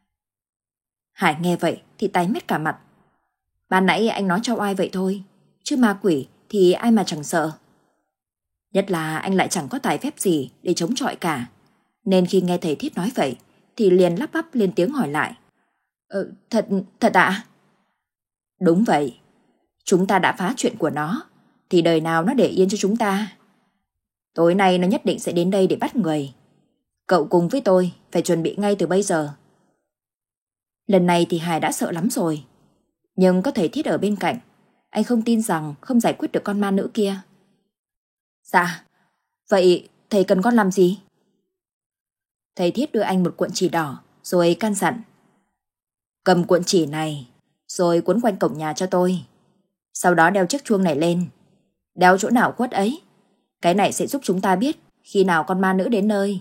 Speaker 1: Hải nghe vậy thì tái mét cả mặt. Ban nãy anh nói cho oai vậy thôi, chứ ma quỷ thì ai mà chẳng sợ. Nhất là anh lại chẳng có tài phép gì để chống chọi cả. Nên khi nghe thầy Thiết nói vậy thì liền lắp bắp lên tiếng hỏi lại. Ờ, thật, thật ạ? À? Đúng vậy. Chúng ta đã phá chuyện của nó thì đời nào nó để yên cho chúng ta. Tối nay nó nhất định sẽ đến đây để bắt người. Cậu cùng với tôi phải chuẩn bị ngay từ bây giờ. Lần này thì Hải đã sợ lắm rồi. Nhưng có thầy Thiết ở bên cạnh, anh không tin rằng không giải quyết được con ma nữ kia. Dạ, vậy thầy cần con làm gì? Thầy Thiết đưa anh một cuộn chỉ đỏ rồi căn dặn. Cầm cuộn chỉ này rồi cuốn quanh cổng nhà cho tôi. Sau đó đeo chiếc chuông này lên. Đeo chỗ nào khuất ấy. Cái này sẽ giúp chúng ta biết khi nào con ma nữ đến nơi.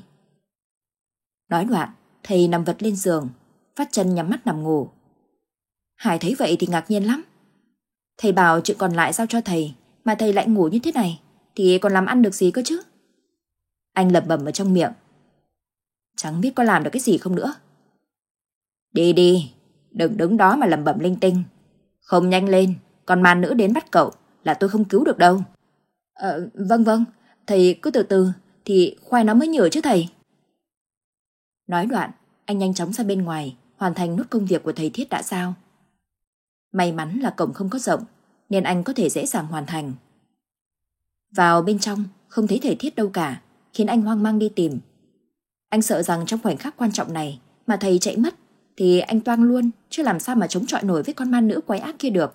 Speaker 1: Nói đoạn, thầy nằm vật lên giường, vắt chân nhắm mắt nằm ngủ. Hải thấy vậy thì ngạc nhiên lắm. Thầy bảo chuyện còn lại giao cho thầy, mà thầy lại ngủ như thế này, thì còn làm ăn được gì cơ chứ? Anh lẩm bẩm ở trong miệng. Chẳng biết có làm được cái gì không nữa. Đi đi, đừng đứng đó mà lẩm bẩm linh tinh. Không nhanh lên, con ma nữ đến bắt cậu là tôi không cứu được đâu. Ờ, vâng vâng, thầy cứ từ từ, thì khoai nó mới nhử chứ thầy. Nói đoạn, anh nhanh chóng ra bên ngoài, hoàn thành nốt công việc của thầy Thiết đã giao. May mắn là cổng không có rộng, nên anh có thể dễ dàng hoàn thành. Vào bên trong, không thấy thầy Thiết đâu cả, khiến anh hoang mang đi tìm. Anh sợ rằng trong khoảnh khắc quan trọng này mà thầy chạy mất, thì anh toang luôn, chứ làm sao mà chống chọi nổi với con ma nữ quái ác kia được.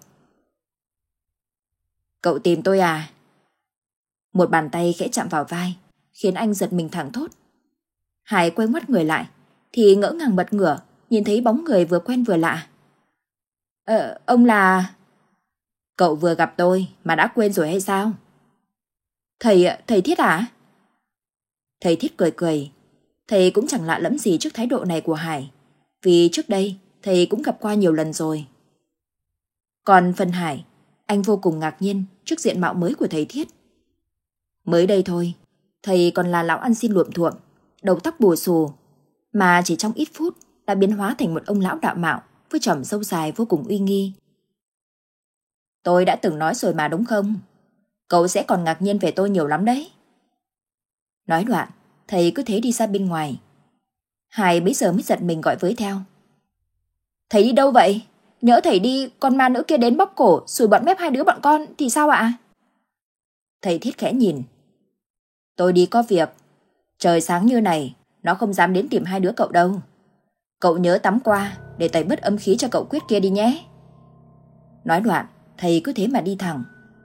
Speaker 1: Cậu tìm tôi à? Một bàn tay khẽ chạm vào vai, khiến anh giật mình thẳng thốt. Hải quay ngoắt người lại, thì ngỡ ngàng bật ngửa, nhìn thấy bóng người vừa quen vừa lạ. Ờ, ông là... Cậu vừa gặp tôi mà đã quên rồi hay sao? Thầy, thầy Thiết à? Thầy Thiết cười cười. Thầy cũng chẳng lạ lẫm gì trước thái độ này của Hải, vì trước đây thầy cũng gặp qua nhiều lần rồi. Còn phần Hải, anh vô cùng ngạc nhiên trước diện mạo mới của thầy Thiết. Mới đây thôi, thầy còn là lão ăn xin luộm thuộm, đầu tóc bù xù, mà chỉ trong ít phút đã biến hóa thành một ông lão đạo mạo, với chòm râu dài vô cùng uy nghi. Tôi đã từng nói rồi mà đúng không? Cậu sẽ còn ngạc nhiên về tôi nhiều lắm đấy. Nói đoạn, thầy cứ thế đi ra bên ngoài. Hải bấy giờ mới giật mình gọi với theo. Thầy đi đâu vậy? Nhỡ thầy đi, con ma nữ kia đến bóp cổ, sùi bọt mép hai đứa bọn con thì sao ạ? Thầy Thiết khẽ nhìn. Tôi đi có việc. Trời sáng như này, nó không dám đến tìm hai đứa cậu đâu. Cậu nhớ tắm qua để tẩy bớt âm khí cho cậu Quyết kia đi nhé. Nói đoạn, thầy cứ thế mà đi thẳng.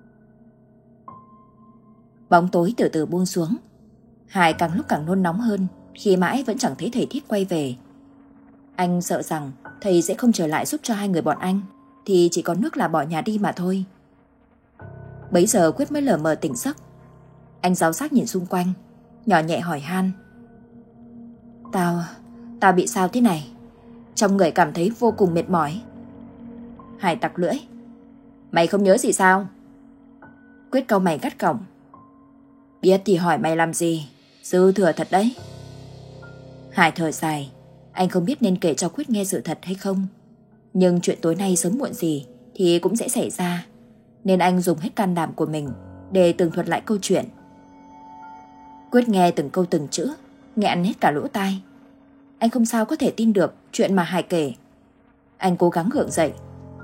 Speaker 1: Bóng tối từ từ buông xuống. Hải càng lúc càng nôn nóng hơn khi mãi vẫn chẳng thấy thầy Thiết quay về. Anh sợ rằng thầy sẽ không trở lại giúp cho hai người bọn anh, thì chỉ có nước là bỏ nhà đi mà thôi. Bấy giờ Quyết mới lờ mờ tỉnh giấc. Anh giáo giác nhìn xung quanh, nhỏ nhẹ hỏi han. Tao, tao bị sao thế này? Trong người cảm thấy vô cùng mệt mỏi. Hải tặc lưỡi. Mày không nhớ gì sao? Quyết cau mày gắt gỏng. Biết thì hỏi mày làm gì, dư thừa thật đấy. Hải thở dài. Anh không biết nên kể cho Quyết nghe sự thật hay không, nhưng chuyện tối nay sớm muộn gì thì cũng sẽ xảy ra, nên anh dùng hết can đảm của mình để tường thuật lại câu chuyện. Quyết nghe từng câu từng chữ, nghẹn hết cả lỗ tai. Anh không sao có thể tin được chuyện mà Hải kể. Anh cố gắng gượng dậy.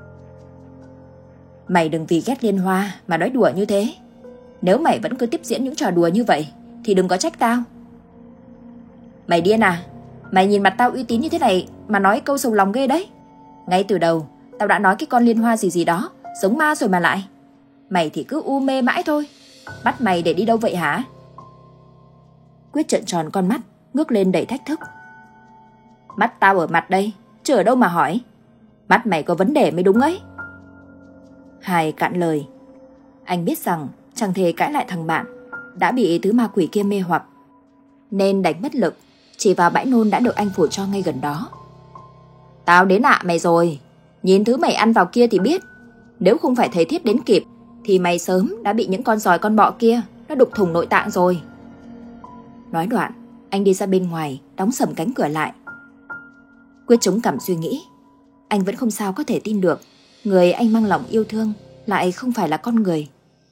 Speaker 1: Mày đừng vì ghét Liên Hoa mà nói đùa như thế. Nếu mày vẫn cứ tiếp diễn những trò đùa như vậy thì đừng có trách tao. Mày điên à? Mày nhìn mặt tao uy tín như thế này mà nói câu sầu lòng ghê đấy. Ngay từ đầu tao đã nói cái con Liên Hoa gì gì đó giống ma rồi mà lại. Mày thì cứ u mê mãi thôi. Bắt mày để đi đâu vậy hả? Quyết trợn tròn con mắt, ngước lên đầy thách thức. Mắt tao ở mặt đây, chứ ở đâu mà hỏi. Mắt mày có vấn đề mới đúng ấy. Hải cạn lời. Anh biết rằng chẳng thể cãi lại thằng bạn đã bị thứ ma quỷ kia mê hoặc, nên đánh bất lực, chỉ vào bãi nôn đã được anh phủ cho ngay gần đó. Tao đến ạ mày rồi. Nhìn thứ mày ăn vào kia thì biết. Nếu không phải thầy Thiết đến kịp thì mày sớm đã bị những con giòi con bọ kia nó đục thủng nội tạng rồi. Nói đoạn, anh đi ra bên ngoài, đóng sầm cánh cửa lại. Quyết chống cằm suy nghĩ. Anh vẫn không sao có thể tin được người anh mang lòng yêu thương lại không phải là con người.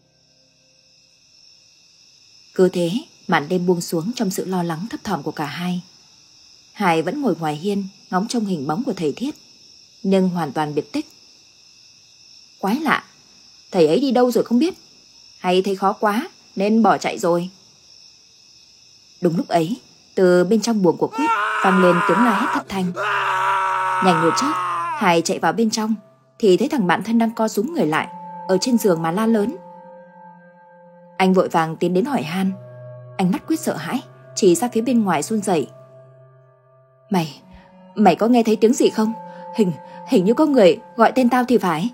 Speaker 1: Cứ thế, màn đêm buông xuống trong sự lo lắng thấp thỏm của cả hai. Hải vẫn ngồi ngoài hiên, ngóng trông hình bóng của thầy Thiết, nhưng hoàn toàn biệt tích. Quái lạ, thầy ấy đi đâu rồi không biết, hay thấy khó quá nên bỏ chạy rồi. Đúng lúc ấy, từ bên trong buồng của Quyết vang lên tiếng la hét thất thanh. Nhanh như chớp, Hải chạy vào bên trong thì thấy thằng bạn thân đang co rúm người lại ở trên giường mà la lớn. Anh vội vàng tiến đến hỏi han. Ánh mắt Quyết sợ hãi, chỉ ra phía bên ngoài run rẩy. Mày, mày có nghe thấy tiếng gì không? Hình, hình như có người gọi tên tao thì phải.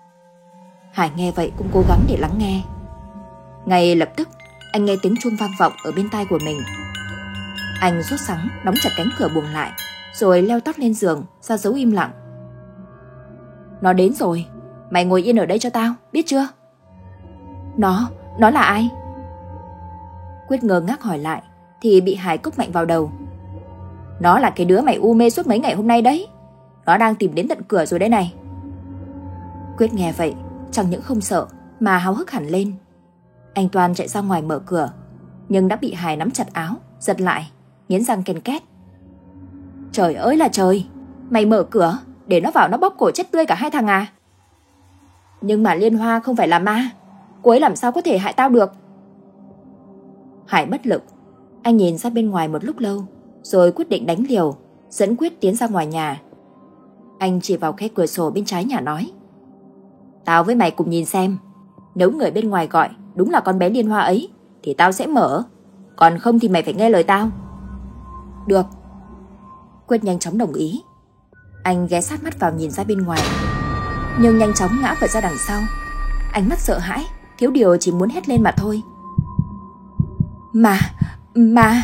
Speaker 1: Hải nghe vậy cũng cố gắng để lắng nghe. Ngay lập tức, anh nghe tiếng chuông vang vọng ở bên tai của mình. Anh sốt sắng đóng chặt cánh cửa buồng lại, rồi leo tót lên giường ra dấu im lặng. Nó đến rồi, mày ngồi yên ở đây cho tao, biết chưa? Nó, nó là ai? Quyết ngơ ngác hỏi lại thì bị Hải cốc mạnh vào đầu. Nó là cái đứa mày u mê suốt mấy ngày hôm nay đấy. Nó đang tìm đến tận cửa rồi đấy này. Quyết nghe vậy, chẳng những không sợ mà háo hức hẳn lên. Anh toan chạy ra ngoài mở cửa, nhưng đã bị Hải nắm chặt áo, giật lại, nghiến răng ken két. Trời ơi là trời, mày mở cửa để nó vào nó bóp cổ chết tươi cả hai thằng à? Nhưng mà Liên Hoa không phải là ma, cô ấy làm sao có thể hại tao được? Hải bất lực, anh nhìn ra bên ngoài một lúc lâu, rồi quyết định đánh liều, dẫn Quyết tiến ra ngoài nhà. Anh chỉ vào khe cửa sổ bên trái nhà nói. Tao với mày cùng nhìn xem, nếu người bên ngoài gọi đúng là con bé Liên Hoa ấy thì tao sẽ mở, còn không thì mày phải nghe lời tao. Được. Quyết nhanh chóng đồng ý. Anh ghé sát mắt vào nhìn ra bên ngoài, nhưng nhanh chóng ngã vật ra đằng sau. Ánh mắt sợ hãi, thiếu điều chỉ muốn hét lên mà thôi. Mà, mà...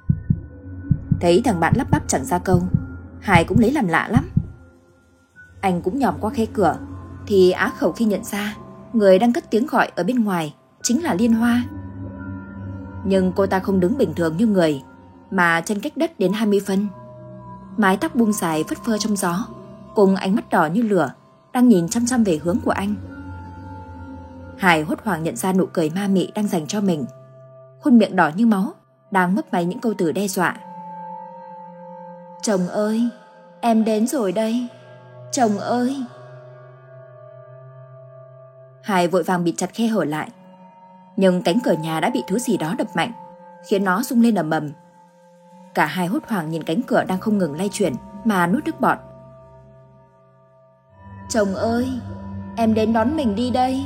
Speaker 1: Thấy thằng bạn lắp bắp chẳng ra câu, Hải cũng lấy làm lạ lắm. Anh cũng nhòm qua khe cửa thì á khẩu khi nhận ra người đang cất tiếng gọi ở bên ngoài chính là Liên Hoa. Nhưng cô ta không đứng bình thường như người, mà chân cách đất đến hai mươi phân. Mái tóc buông dài phất phơ trong gió, cùng ánh mắt đỏ như lửa, đang nhìn chăm chăm về hướng của anh. Hải hốt hoảng nhận ra nụ cười ma mị đang dành cho mình. Khuôn miệng đỏ như máu, đang mấp máy những câu từ đe dọa. Chồng ơi, em đến rồi đây. Chồng ơi. Hải vội vàng bịt chặt khe hở lại. Nhưng cánh cửa nhà đã bị thứ gì đó đập mạnh, khiến nó rung lên ầm ầm. Cả hai hốt hoảng nhìn cánh cửa đang không ngừng lay chuyển mà nuốt nước bọt. Chồng ơi, em đến đón mình đi đây.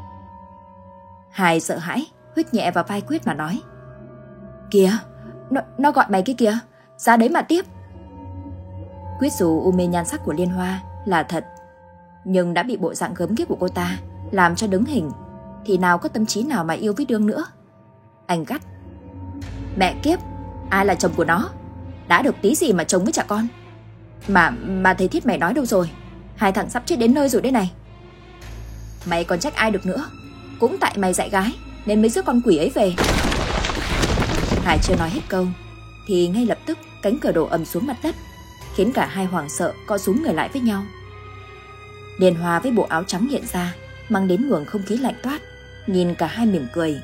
Speaker 1: Hải sợ hãi, huých nhẹ vào vai Quyết mà nói. Kìa, nó, nó gọi mày kia kìa, ra đấy mà tiếp. Quyết dù u mê nhan sắc của Liên Hoa là thật, nhưng đã bị bộ dạng gớm ghiếc của cô ta làm cho đứng hình, thì nào có tâm trí nào mà yêu với Đương nữa. Anh gắt. Mẹ kiếp, ai là chồng của nó? Đã được tí gì mà chồng với trả con. Mà mà thầy Thiết mày nói đâu rồi? Hai thằng sắp chết đến nơi rồi đấy này. Mày còn trách ai được nữa. Cũng tại mày dạy gái nên mới rước con quỷ ấy về. Hải chưa nói hết câu thì ngay lập tức cánh cửa đổ ầm xuống mặt đất, khiến cả hai hoảng sợ co rúm người lại với nhau. Liên Hoa với bộ áo trắng hiện ra, mang đến luồng không khí lạnh toát, nhìn cả hai mỉm cười.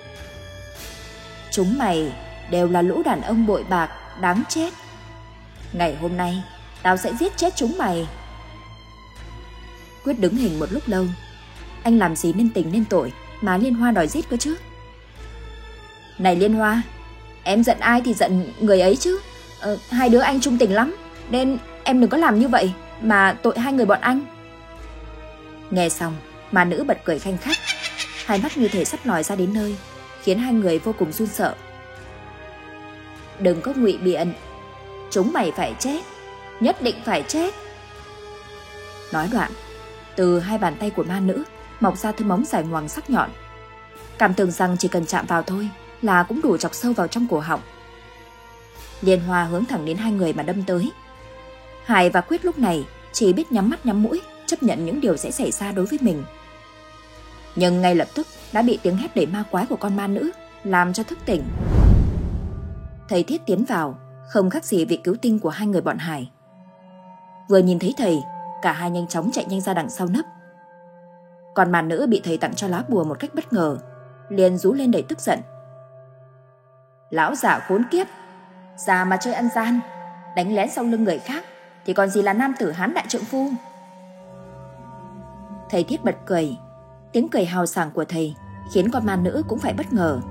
Speaker 1: Chúng mày đều là lũ đàn ông bội bạc, đáng chết. Ngày hôm nay tao sẽ giết chết chúng mày. Quyết đứng hình một lúc lâu. Anh làm gì nên tình nên tội mà Liên Hoa đòi giết cơ chứ? Này Liên Hoa, em giận ai thì giận người ấy chứ. ờ, Hai đứa anh trung tình lắm, nên em đừng có làm như vậy mà tội hai người bọn anh. Nghe xong mà nữ bật cười khanh khách, hai mắt như thể sắp lòi ra đến nơi, khiến hai người vô cùng run sợ. Đừng có ngụy biện, chúng mày phải chết, nhất định phải chết. Nói đoạn, từ hai bàn tay của ma nữ mọc ra thứ móng dài ngoằng sắc nhọn. Cảm tưởng rằng chỉ cần chạm vào thôi là cũng đủ chọc sâu vào trong cổ họng. Liên Hoa hướng thẳng đến hai người mà đâm tới. Hải và Quyết lúc này chỉ biết nhắm mắt nhắm mũi, chấp nhận những điều sẽ xảy ra đối với mình. Nhưng ngay lập tức đã bị tiếng hét đầy ma quái của con ma nữ làm cho thức tỉnh. Thầy Thiết tiến vào, không khác gì vị cứu tinh của hai người bọn Hải. Vừa nhìn thấy thầy, cả hai nhanh chóng chạy nhanh ra đằng sau nấp. Còn ma nữ bị thầy tặng cho lá bùa một cách bất ngờ, liền rú lên đầy tức giận. Lão già khốn kiếp, già mà chơi ăn gian, đánh lén sau lưng người khác thì còn gì là nam tử hán đại trượng phu. Thầy Thiết bật cười. Tiếng cười hào sảng của thầy khiến con ma nữ cũng phải bất ngờ.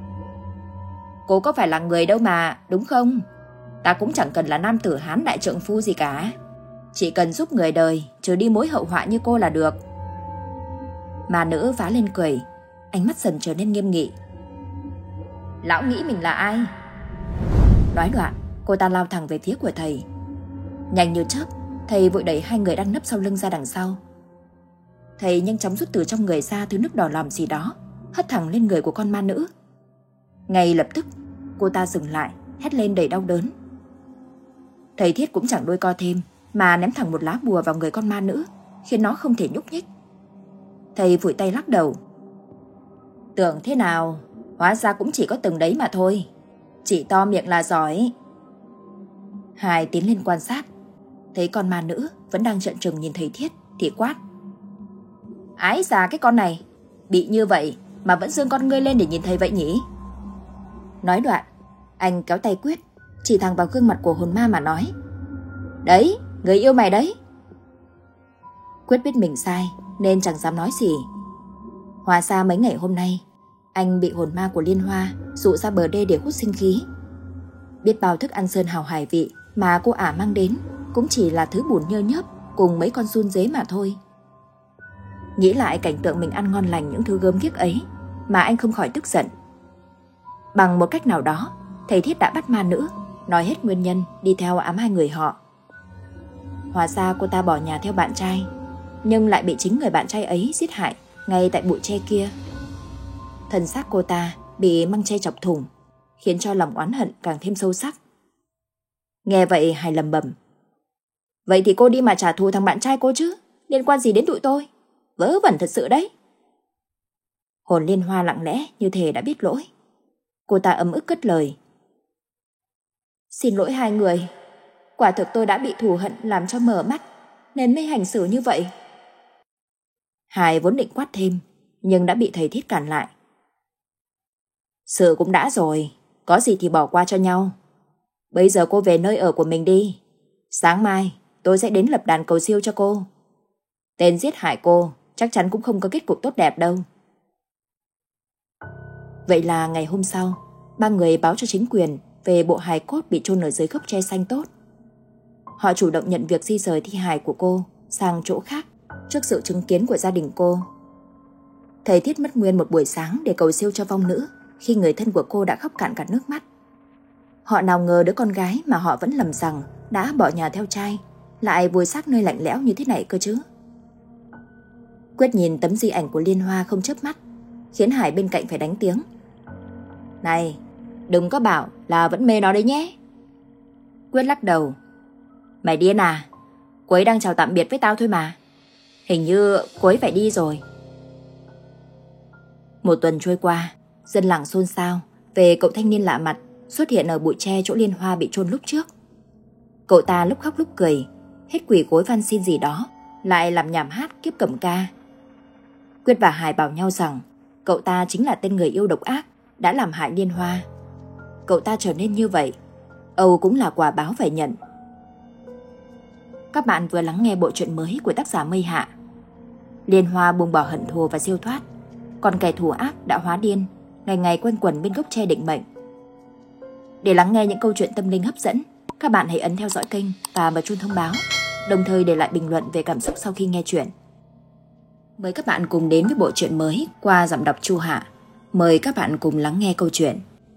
Speaker 1: Cô có phải là người đâu mà, đúng không? Ta cũng chẳng cần là nam tử hán đại trượng phu gì cả. Chỉ cần giúp người đời trừ đi mối hậu họa như cô là được. Ma nữ phá lên cười, ánh mắt dần trở nên nghiêm nghị. Lão nghĩ mình là ai? Nói đoạn, cô ta lao thẳng về phía của thầy. Nhanh như chớp, thầy vội đẩy hai người đang nấp sau lưng ra đằng sau. Thầy nhanh chóng rút từ trong người ra thứ nước đỏ lòm gì đó, hất thẳng lên người của con ma nữ. Ngay lập tức, cô ta dừng lại, hét lên đầy đau đớn. Thầy Thiết cũng chẳng đôi co thêm, mà ném thẳng một lá bùa vào người con ma nữ, khiến nó không thể nhúc nhích. Thầy vội tay lắc đầu. Tưởng thế nào, hóa ra cũng chỉ có từng đấy mà thôi. Chỉ to miệng là giỏi. Hải tiến lên quan sát, thấy con ma nữ vẫn đang trợn trừng nhìn thầy Thiết thì quát. Ái già cái con này, bị như vậy mà vẫn giương con ngươi lên để nhìn thầy vậy nhỉ? Nói đoạn, anh kéo tay Quyết, chỉ thẳng vào gương mặt của hồn ma mà nói. Đấy, người yêu mày đấy. Quyết biết mình sai nên chẳng dám nói gì. Hóa ra mấy ngày hôm nay anh bị hồn ma của Liên Hoa dụ ra bờ đê để hút sinh khí. Biết bao thức ăn sơn hào hải vị mà cô ả mang đến cũng chỉ là thứ bùn nhơ nhớp cùng mấy con giun dế mà thôi. Nghĩ lại cảnh tượng mình ăn ngon lành những thứ gớm ghiếc ấy mà anh không khỏi tức giận. Bằng một cách nào đó, thầy Thiết đã bắt ma nữ, nói hết nguyên nhân đi theo ám hai người họ. Hóa ra cô ta bỏ nhà theo bạn trai, nhưng lại bị chính người bạn trai ấy giết hại ngay tại bụi tre kia. Thân xác cô ta bị măng tre chọc thủng, khiến cho lòng oán hận càng thêm sâu sắc. Nghe vậy Hải lầm bầm. Vậy thì cô đi mà trả thù thằng bạn trai cô chứ, liên quan gì đến tụi tôi? Vớ vẩn thật sự đấy. Hồn Liên Hoa lặng lẽ như thể đã biết lỗi. Cô ta ấm ức cất lời. Xin lỗi hai người, quả thực tôi đã bị thù hận làm cho mờ mắt, nên mới hành xử như vậy. Hải vốn định quát thêm, nhưng đã bị thầy Thiết cản lại. Sự cũng đã rồi, có gì thì bỏ qua cho nhau. Bây giờ cô về nơi ở của mình đi. Sáng mai tôi sẽ đến lập đàn cầu siêu cho cô. Tên giết hại cô chắc chắn cũng không có kết cục tốt đẹp đâu. Vậy là ngày hôm sau, ba người báo cho chính quyền về bộ hài cốt bị chôn ở dưới gốc tre xanh tốt. Họ chủ động nhận việc di rời thi hài của cô sang chỗ khác trước sự chứng kiến của gia đình cô. Thầy Thiết mất nguyên một buổi sáng để cầu siêu cho vong nữ khi người thân của cô đã khóc cạn cả nước mắt. Họ nào ngờ đứa con gái mà họ vẫn lầm rằng đã bỏ nhà theo trai lại vùi xác nơi lạnh lẽo như thế này cơ chứ. Quyết nhìn tấm di ảnh của Liên Hoa không chớp mắt, khiến Hải bên cạnh phải đánh tiếng. Này, đừng có bảo là vẫn mê nó đấy nhé. Quyết lắc đầu. Mày điên à? Cô ấy đang chào tạm biệt với tao thôi mà. Hình như cô ấy phải đi rồi. Một tuần trôi qua, dân làng xôn xao về cậu thanh niên lạ mặt xuất hiện ở bụi tre chỗ Liên Hoa bị chôn lúc trước. Cậu ta lúc khóc lúc cười, hết quỳ gối van xin gì đó, lại làm nhảm hát kiếp cẩm ca. Quyết và Hải bảo nhau rằng cậu ta chính là tên người yêu độc ác đã làm hại Liên Hoa. Cậu ta trở nên như vậy, âu cũng là quả báo phải nhận. Các bạn vừa lắng nghe bộ truyện mới của tác giả Mây Hạ. Liên Hoa buông bỏ hận thù và siêu thoát, còn kẻ thù ác đã hóa điên, ngày ngày quanh quẩn bên gốc tre định mệnh. Để lắng nghe những câu chuyện tâm linh hấp dẫn, các bạn hãy ấn theo dõi kênh và bật chuông thông báo, đồng thời để lại bình luận về cảm xúc sau khi nghe chuyện. Mời các bạn cùng đến với bộ truyện mới qua giọng đọc Chu Hạ. Mời các bạn cùng lắng nghe câu chuyện.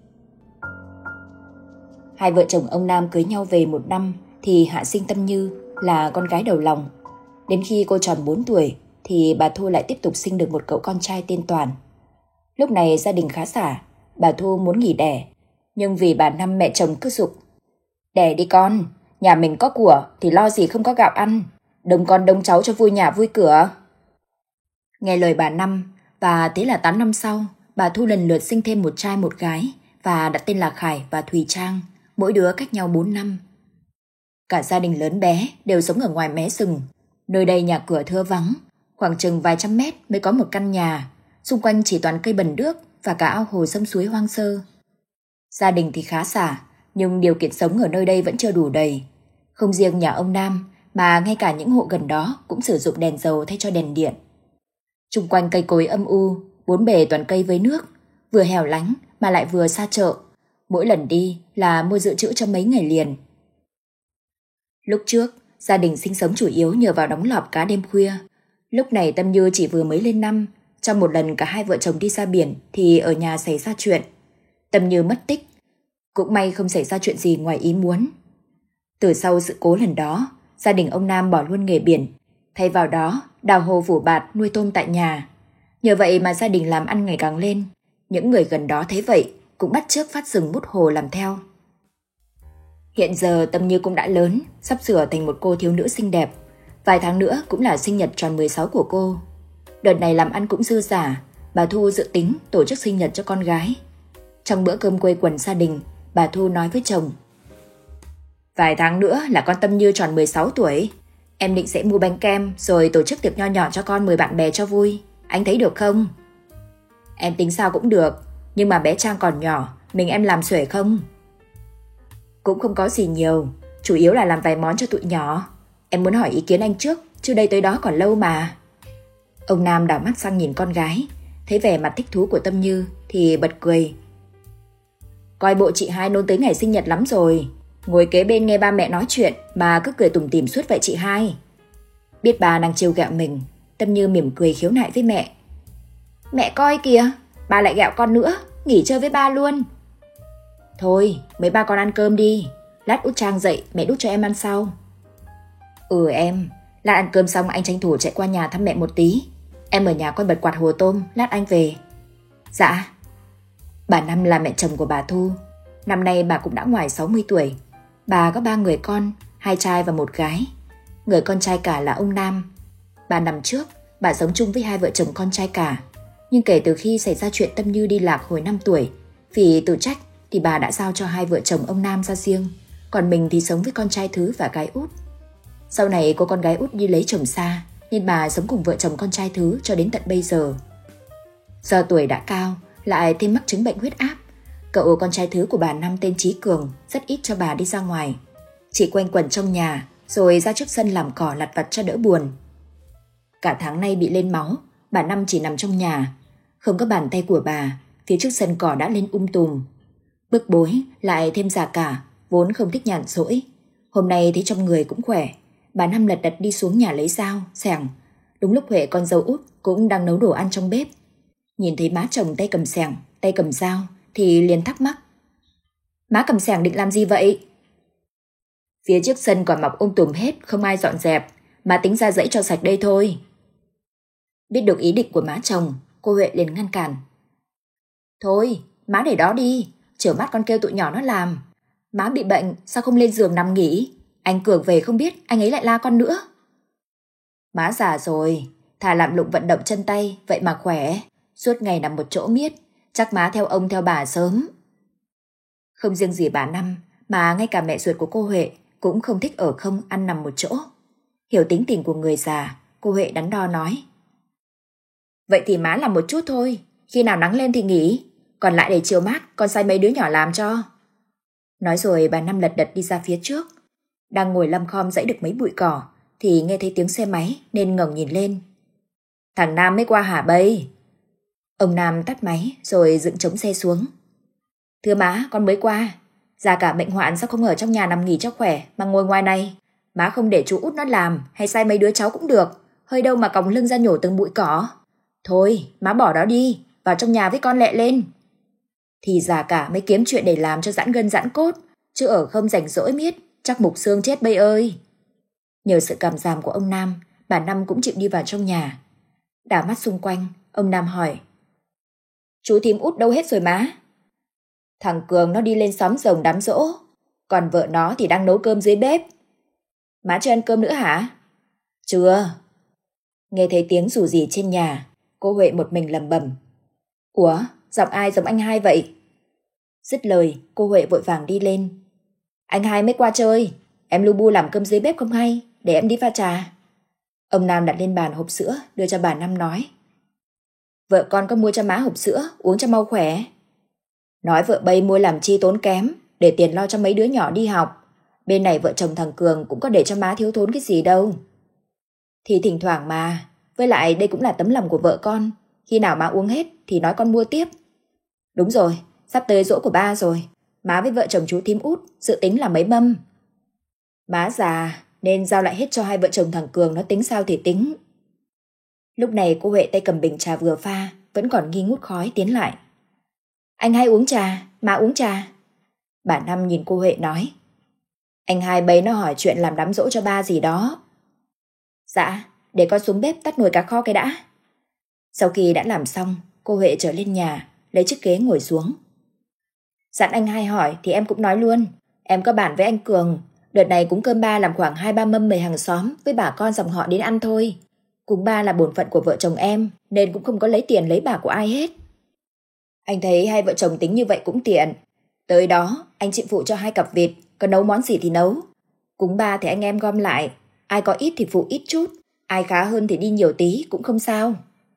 Speaker 1: Hai vợ chồng ông Nam cưới nhau về một năm thì hạ sinh Tâm Như là con gái đầu lòng. Đến khi cô tròn bốn tuổi thì bà Thu lại tiếp tục sinh được một cậu con trai tên Toàn. Lúc này gia đình khá giả, bà Thu muốn nghỉ đẻ, nhưng vì bà Năm mẹ chồng cứ giục: đẻ đi con, nhà mình có của thì lo gì không có gạo ăn, đông con đông cháu cho vui nhà vui cửa. Nghe lời bà Năm, và thế là tám năm sau, bà Thu lần lượt sinh thêm một trai một gái và đặt tên là Khải và Thùy Trang, mỗi đứa cách nhau bốn năm. Cả gia đình lớn bé đều sống ở ngoài mé rừng, nơi đây nhà cửa thưa vắng, khoảng chừng vài trăm mét mới có một căn nhà, xung quanh chỉ toàn cây bần đước và cả ao hồ sông suối hoang sơ. Gia đình thì khá giả, nhưng điều kiện sống ở nơi đây vẫn chưa đủ đầy. Không riêng nhà ông Nam, mà ngay cả những hộ gần đó cũng sử dụng đèn dầu thay cho đèn điện. Xung quanh cây cối âm u, bốn bề toàn cây với nước, vừa hẻo lánh mà lại vừa xa chợ. Mỗi lần đi là mua dự trữ cho mấy ngày liền. Lúc trước, gia đình sinh sống chủ yếu nhờ vào đóng lọp cá đêm khuya. Lúc này Tâm Như chỉ vừa mới lên năm. Trong một lần cả hai vợ chồng đi ra biển thì ở nhà xảy ra chuyện. Tâm Như mất tích. Cũng may không xảy ra chuyện gì ngoài ý muốn. Từ sau sự cố lần đó, gia đình ông Nam bỏ luôn nghề biển, thay vào đó đào hồ phủ bạt nuôi tôm tại nhà. Nhờ vậy mà gia đình làm ăn ngày càng lên. Những người gần đó thấy vậy cũng bắt chước phát rừng mút hồ làm theo. Hiện giờ Tâm Như cũng đã lớn, sắp sửa thành một cô thiếu nữ xinh đẹp. Vài tháng nữa cũng là sinh nhật tròn mười sáu của cô. Đợt này làm ăn cũng dư dả, bà Thu dự tính tổ chức sinh nhật cho con gái. Trong bữa cơm quây quần gia đình, bà Thu nói với chồng: vài tháng nữa là con Tâm Như tròn mười sáu tuổi. Em định sẽ mua bánh kem rồi tổ chức tiệc nho nhỏ cho con mời bạn bè cho vui. Anh thấy được không? Em tính sao cũng được, nhưng mà bé Trang còn nhỏ, mình em làm xuể không? Cũng không có gì nhiều, chủ yếu là làm vài món cho tụi nhỏ. Em muốn hỏi ý kiến anh trước, chứ đây tới đó còn lâu mà. Ông Nam đảo mắt sang nhìn con gái, thấy vẻ mặt thích thú của Tâm Như thì bật cười. Coi bộ chị hai nôn tới ngày sinh nhật lắm rồi. Ngồi kế bên nghe ba mẹ nói chuyện mà cứ cười tủm tỉm suốt vậy chị hai. Biết bà đang trêu ghẹo mình, Tâm Như mỉm cười khiếu nại với mẹ. Mẹ coi kìa, ba lại ghẹo con nữa, nghỉ chơi với ba luôn. Thôi, mấy ba con ăn cơm đi, lát út Trang dậy mẹ đút cho em ăn sau. Ừ em, lát ăn cơm xong anh tranh thủ chạy qua nhà thăm mẹ một tí. Em ở nhà coi bật quạt hồ tôm, lát anh về. Dạ. Bà Năm là mẹ chồng của bà Thu. Năm nay bà cũng đã ngoài sáu mươi tuổi. Bà có ba người con, hai trai và một gái. Người con trai cả là ông Nam. Ba năm trước, bà sống chung với hai vợ chồng con trai cả. Nhưng kể từ khi xảy ra chuyện Tâm Như đi lạc hồi năm tuổi, vì tự trách thì bà đã giao cho hai vợ chồng ông Nam ra riêng, còn mình thì sống với con trai thứ và gái út. Sau này cô con gái út đi lấy chồng xa, nên bà sống cùng vợ chồng con trai thứ cho đến tận bây giờ. Do tuổi đã cao, lại thêm mắc chứng bệnh huyết áp, cậu con trai thứ của bà Năm tên Chí Cường rất ít cho bà đi ra ngoài, chỉ quanh quẩn trong nhà rồi ra trước sân làm cỏ lặt vặt cho đỡ buồn. Cả tháng nay bị lên máu, bà Năm chỉ nằm trong nhà, không có bàn tay của bà, phía trước sân cỏ đã lên um tùm. Bức bối lại thêm già cả, vốn không thích nhàn rỗi. Hôm nay thấy trong người cũng khỏe, bà Năm lật đật đi xuống nhà lấy dao, xẻng. Đúng lúc Huệ con dâu út cũng đang nấu đồ ăn trong bếp. Nhìn thấy má chồng tay cầm xẻng, tay cầm dao thì liền thắc mắc. Má cầm xẻng định làm gì vậy? Phía trước sân còn mọc um tùm hết, không ai dọn dẹp, má tính ra dãy cho sạch đây thôi. Biết được ý định của má chồng, cô Huệ liền ngăn cản. Thôi, má để đó đi, chở mắt con kêu tụi nhỏ nó làm. Má bị bệnh, sao không lên giường nằm nghỉ? Anh Cường về không biết, anh ấy lại la con nữa. Má già rồi, thà làm lụng vận động chân tay, vậy mà khỏe. Suốt ngày nằm một chỗ miết, chắc má theo ông theo bà sớm. Không riêng gì bà Năm, mà ngay cả mẹ ruột của cô Huệ cũng không thích ở không ăn nằm một chỗ. Hiểu tính tình của người già, cô Huệ đắn đo nói. Vậy thì má làm một chút thôi, khi nào nắng lên thì nghỉ, còn lại để chiều mát con sai mấy đứa nhỏ làm cho. Nói rồi bà Năm lật đật đi ra phía trước. Đang ngồi lăm khom dãy được mấy bụi cỏ thì nghe thấy tiếng xe máy nên ngẩng nhìn lên. Thằng Nam mới qua hả bây? Ông Nam tắt máy rồi dựng trống xe xuống. Thưa má, con mới qua. Già cả bệnh hoạn sao không ở trong nhà nằm nghỉ cho khỏe mà ngồi ngoài này? Má không để chú út nó làm hay sai mấy đứa cháu cũng được, hơi đâu mà còng lưng ra nhổ từng bụi cỏ. Thôi, má bỏ đó đi, vào trong nhà với con lẹ lên. Thì già cả mới kiếm chuyện để làm cho giãn gân giãn cốt, chứ ở không rảnh rỗi miết, chắc mục xương chết bây ơi. Nhờ sự cảm giảm của ông Nam, bà Năm cũng chịu đi vào trong nhà. Đảo mắt xung quanh, ông Nam hỏi. Chú thím út đâu hết rồi má? Thằng Cường nó đi lên xóm rồng đám giỗ, còn vợ nó thì đang nấu cơm dưới bếp. Má chưa ăn cơm nữa hả? Chưa. Nghe thấy tiếng rủ rỉ trên nhà, cô Huệ một mình lầm bầm. Ủa, giọng ai giống anh Hai vậy? Dứt lời, cô Huệ vội vàng đi lên. Anh Hai mới qua chơi, em lu bu làm cơm dưới bếp không hay, để em đi pha trà. Ông Nam đặt lên bàn hộp sữa, đưa cho bà Năm nói. Vợ con có mua cho má hộp sữa, uống cho mau khỏe. Nói vợ bây mua làm chi tốn kém, để tiền lo cho mấy đứa nhỏ đi học. Bên này vợ chồng thằng Cường cũng có để cho má thiếu thốn cái gì đâu. Thì thỉnh thoảng mà, với lại đây cũng là tấm lòng của vợ con. Khi nào má uống hết thì nói con mua tiếp. Đúng rồi, sắp tới giỗ của ba rồi. Má với vợ chồng chú thím út dự tính là mấy mâm. Má già nên giao lại hết cho hai vợ chồng thằng Cường, nó tính sao thì tính. Lúc này cô Huệ tay cầm bình trà vừa pha, vẫn còn nghi ngút khói tiến lại. Anh Hai uống trà, má uống trà. Bà Năm nhìn cô Huệ nói. Anh Hai bấy nó hỏi chuyện làm đám giỗ cho ba gì đó. Dạ, để con xuống bếp tắt nồi cá kho cái đã. Sau khi đã làm xong, cô Huệ trở lên nhà, lấy chiếc ghế ngồi xuống. Sẵn anh Hai hỏi thì em cũng nói luôn. Em có bản với anh Cường, đợt này cúng cơm ba làm khoảng hai ba mâm mời hàng xóm với bà con dòng họ đến ăn thôi. Cúng ba là bổn phận của vợ chồng em, nên cũng không có lấy tiền lấy bạc của ai hết. Anh thấy hai vợ chồng tính như vậy cũng tiện. Tới đó, anh chịu phụ cho hai cặp vịt, có nấu món gì thì nấu. Cúng ba thì anh em gom lại, ai có ít thì phụ ít chút, ai khá hơn thì đi nhiều tí cũng không sao.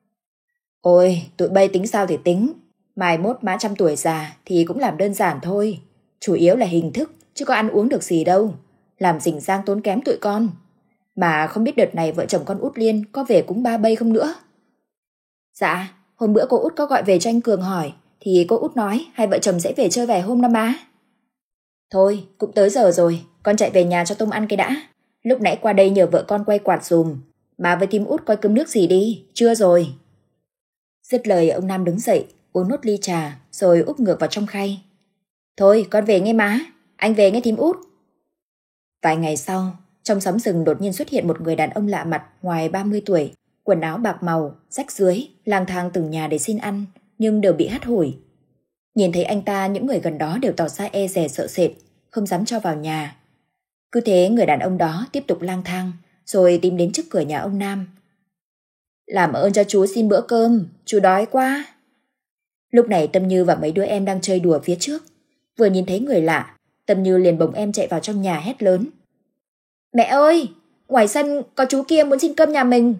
Speaker 1: Ôi, tụi bay tính sao thì tính, mai mốt má trăm tuổi già thì cũng làm đơn giản thôi. Chủ yếu là hình thức, chứ có ăn uống được gì đâu. Làm rình rang tốn kém tụi con. Mà không biết đợt này vợ chồng con Út Liên có về cúng ba bây không nữa. Dạ, hôm bữa cô Út có gọi về cho anh Cường hỏi, thì cô Út nói hai vợ chồng sẽ về chơi vài hôm đó má. Thôi, cũng tới giờ rồi, con chạy về nhà cho Tông ăn cái đã. Lúc nãy qua đây nhờ vợ con quay quạt dùm. Má với thím Út coi cơm nước gì đi, chưa rồi. Dứt lời ông Nam đứng dậy, uống nốt ly trà, rồi úp ngược vào trong khay. Thôi, con về nghe má, anh về nghe thím Út. Vài ngày sau, trong xóm rừng đột nhiên xuất hiện một người đàn ông lạ mặt ngoài ba mươi tuổi, quần áo bạc màu, rách rưới, lang thang từng nhà để xin ăn, nhưng đều bị hắt hủi. Nhìn thấy anh ta, những người gần đó đều tỏ ra e dè sợ sệt, không dám cho vào nhà. Cứ thế người đàn ông đó tiếp tục lang thang, rồi tìm đến trước cửa nhà ông Nam. Làm ơn cho chú xin bữa cơm, chú đói quá. Lúc này Tâm Như và mấy đứa em đang chơi đùa phía trước. Vừa nhìn thấy người lạ, Tâm Như liền bồng em chạy vào trong nhà hét lớn. Mẹ ơi, ngoài sân có chú kia muốn xin cơm nhà mình.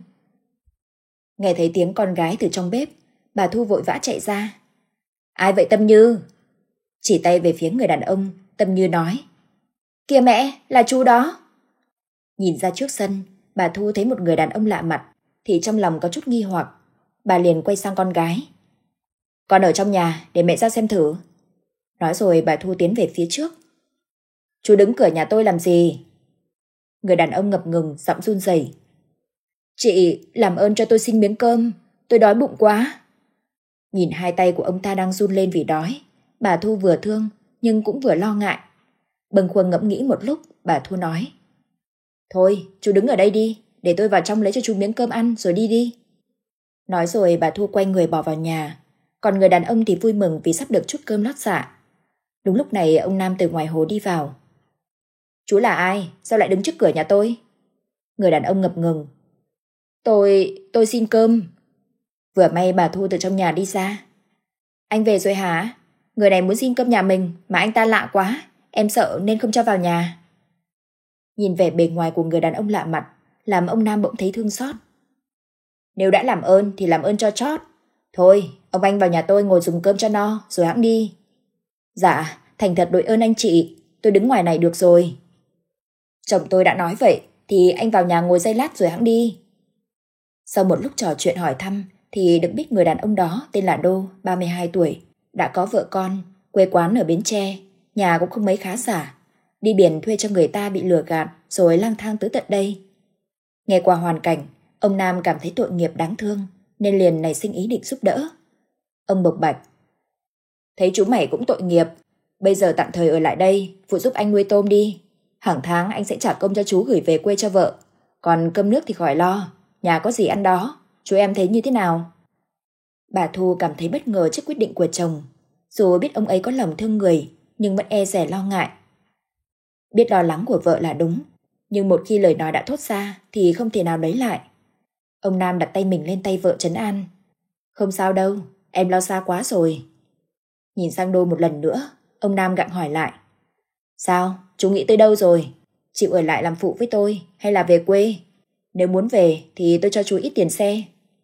Speaker 1: Nghe thấy tiếng con gái từ trong bếp, bà Thu vội vã chạy ra. Ai vậy Tâm Như? Chỉ tay về phía người đàn ông, Tâm Như nói. Kìa mẹ, là chú đó. Nhìn ra trước sân, bà Thu thấy một người đàn ông lạ mặt, thì trong lòng có chút nghi hoặc. Bà liền quay sang con gái. Con ở trong nhà, để mẹ ra xem thử. Nói rồi bà Thu tiến về phía trước. Chú đứng cửa nhà tôi làm gì? Người đàn ông ngập ngừng, giọng run rẩy. Chị, làm ơn cho tôi xin miếng cơm, tôi đói bụng quá. Nhìn hai tay của ông ta đang run lên vì đói, bà Thu vừa thương nhưng cũng vừa lo ngại. Bâng khuâng ngẫm nghĩ một lúc, bà Thu nói. Thôi, chú đứng ở đây đi, để tôi vào trong lấy cho chú miếng cơm ăn rồi đi đi. Nói rồi bà Thu quay người bỏ vào nhà, còn người đàn ông thì vui mừng vì sắp được chút cơm lót dạ. Đúng lúc này ông Nam từ ngoài hồ đi vào. Chú là ai? Sao lại đứng trước cửa nhà tôi? Người đàn ông ngập ngừng. Tôi... tôi xin cơm. Vừa may bà Thu từ trong nhà đi ra. Anh về rồi hả? Người này muốn xin cơm nhà mình mà anh ta lạ quá, em sợ nên không cho vào nhà. Nhìn vẻ bề ngoài của người đàn ông lạ mặt, làm ông Nam bỗng thấy thương xót. Nếu đã làm ơn thì làm ơn cho chót. Thôi, ông anh vào nhà tôi ngồi dùng cơm cho no rồi hẵng đi. Dạ, thành thật đội ơn anh chị, tôi đứng ngoài này được rồi. Chồng tôi đã nói vậy, thì anh vào nhà ngồi giây lát rồi hẵng đi. Sau một lúc trò chuyện hỏi thăm, thì được biết người đàn ông đó tên là Đô, ba mươi hai tuổi, đã có vợ con, quê quán ở Bến Tre, nhà cũng không mấy khá giả. Đi biển thuê cho người ta bị lừa gạt rồi lang thang tới tận đây. Nghe qua hoàn cảnh, ông Nam cảm thấy tội nghiệp đáng thương, nên liền nảy sinh ý định giúp đỡ. Ông bộc bạch. Thấy chú mày cũng tội nghiệp, bây giờ tạm thời ở lại đây, phụ giúp anh nuôi tôm đi. Hàng tháng anh sẽ trả công cho chú gửi về quê cho vợ. Còn cơm nước thì khỏi lo, nhà có gì ăn đó, chú em thấy như thế nào? Bà Thu cảm thấy bất ngờ trước quyết định của chồng. Dù biết ông ấy có lòng thương người, nhưng vẫn e dè lo ngại. Biết lo lắng của vợ là đúng, nhưng một khi lời nói đã thốt ra thì không thể nào lấy lại. Ông Nam đặt tay mình lên tay vợ trấn an. Không sao đâu, em lo xa quá rồi. Nhìn sang Đô một lần nữa, ông Nam gặng hỏi lại. Sao, chú nghĩ tới đâu rồi? Chịu ở lại làm phụ với tôi hay là về quê? Nếu muốn về thì tôi cho chú ít tiền xe.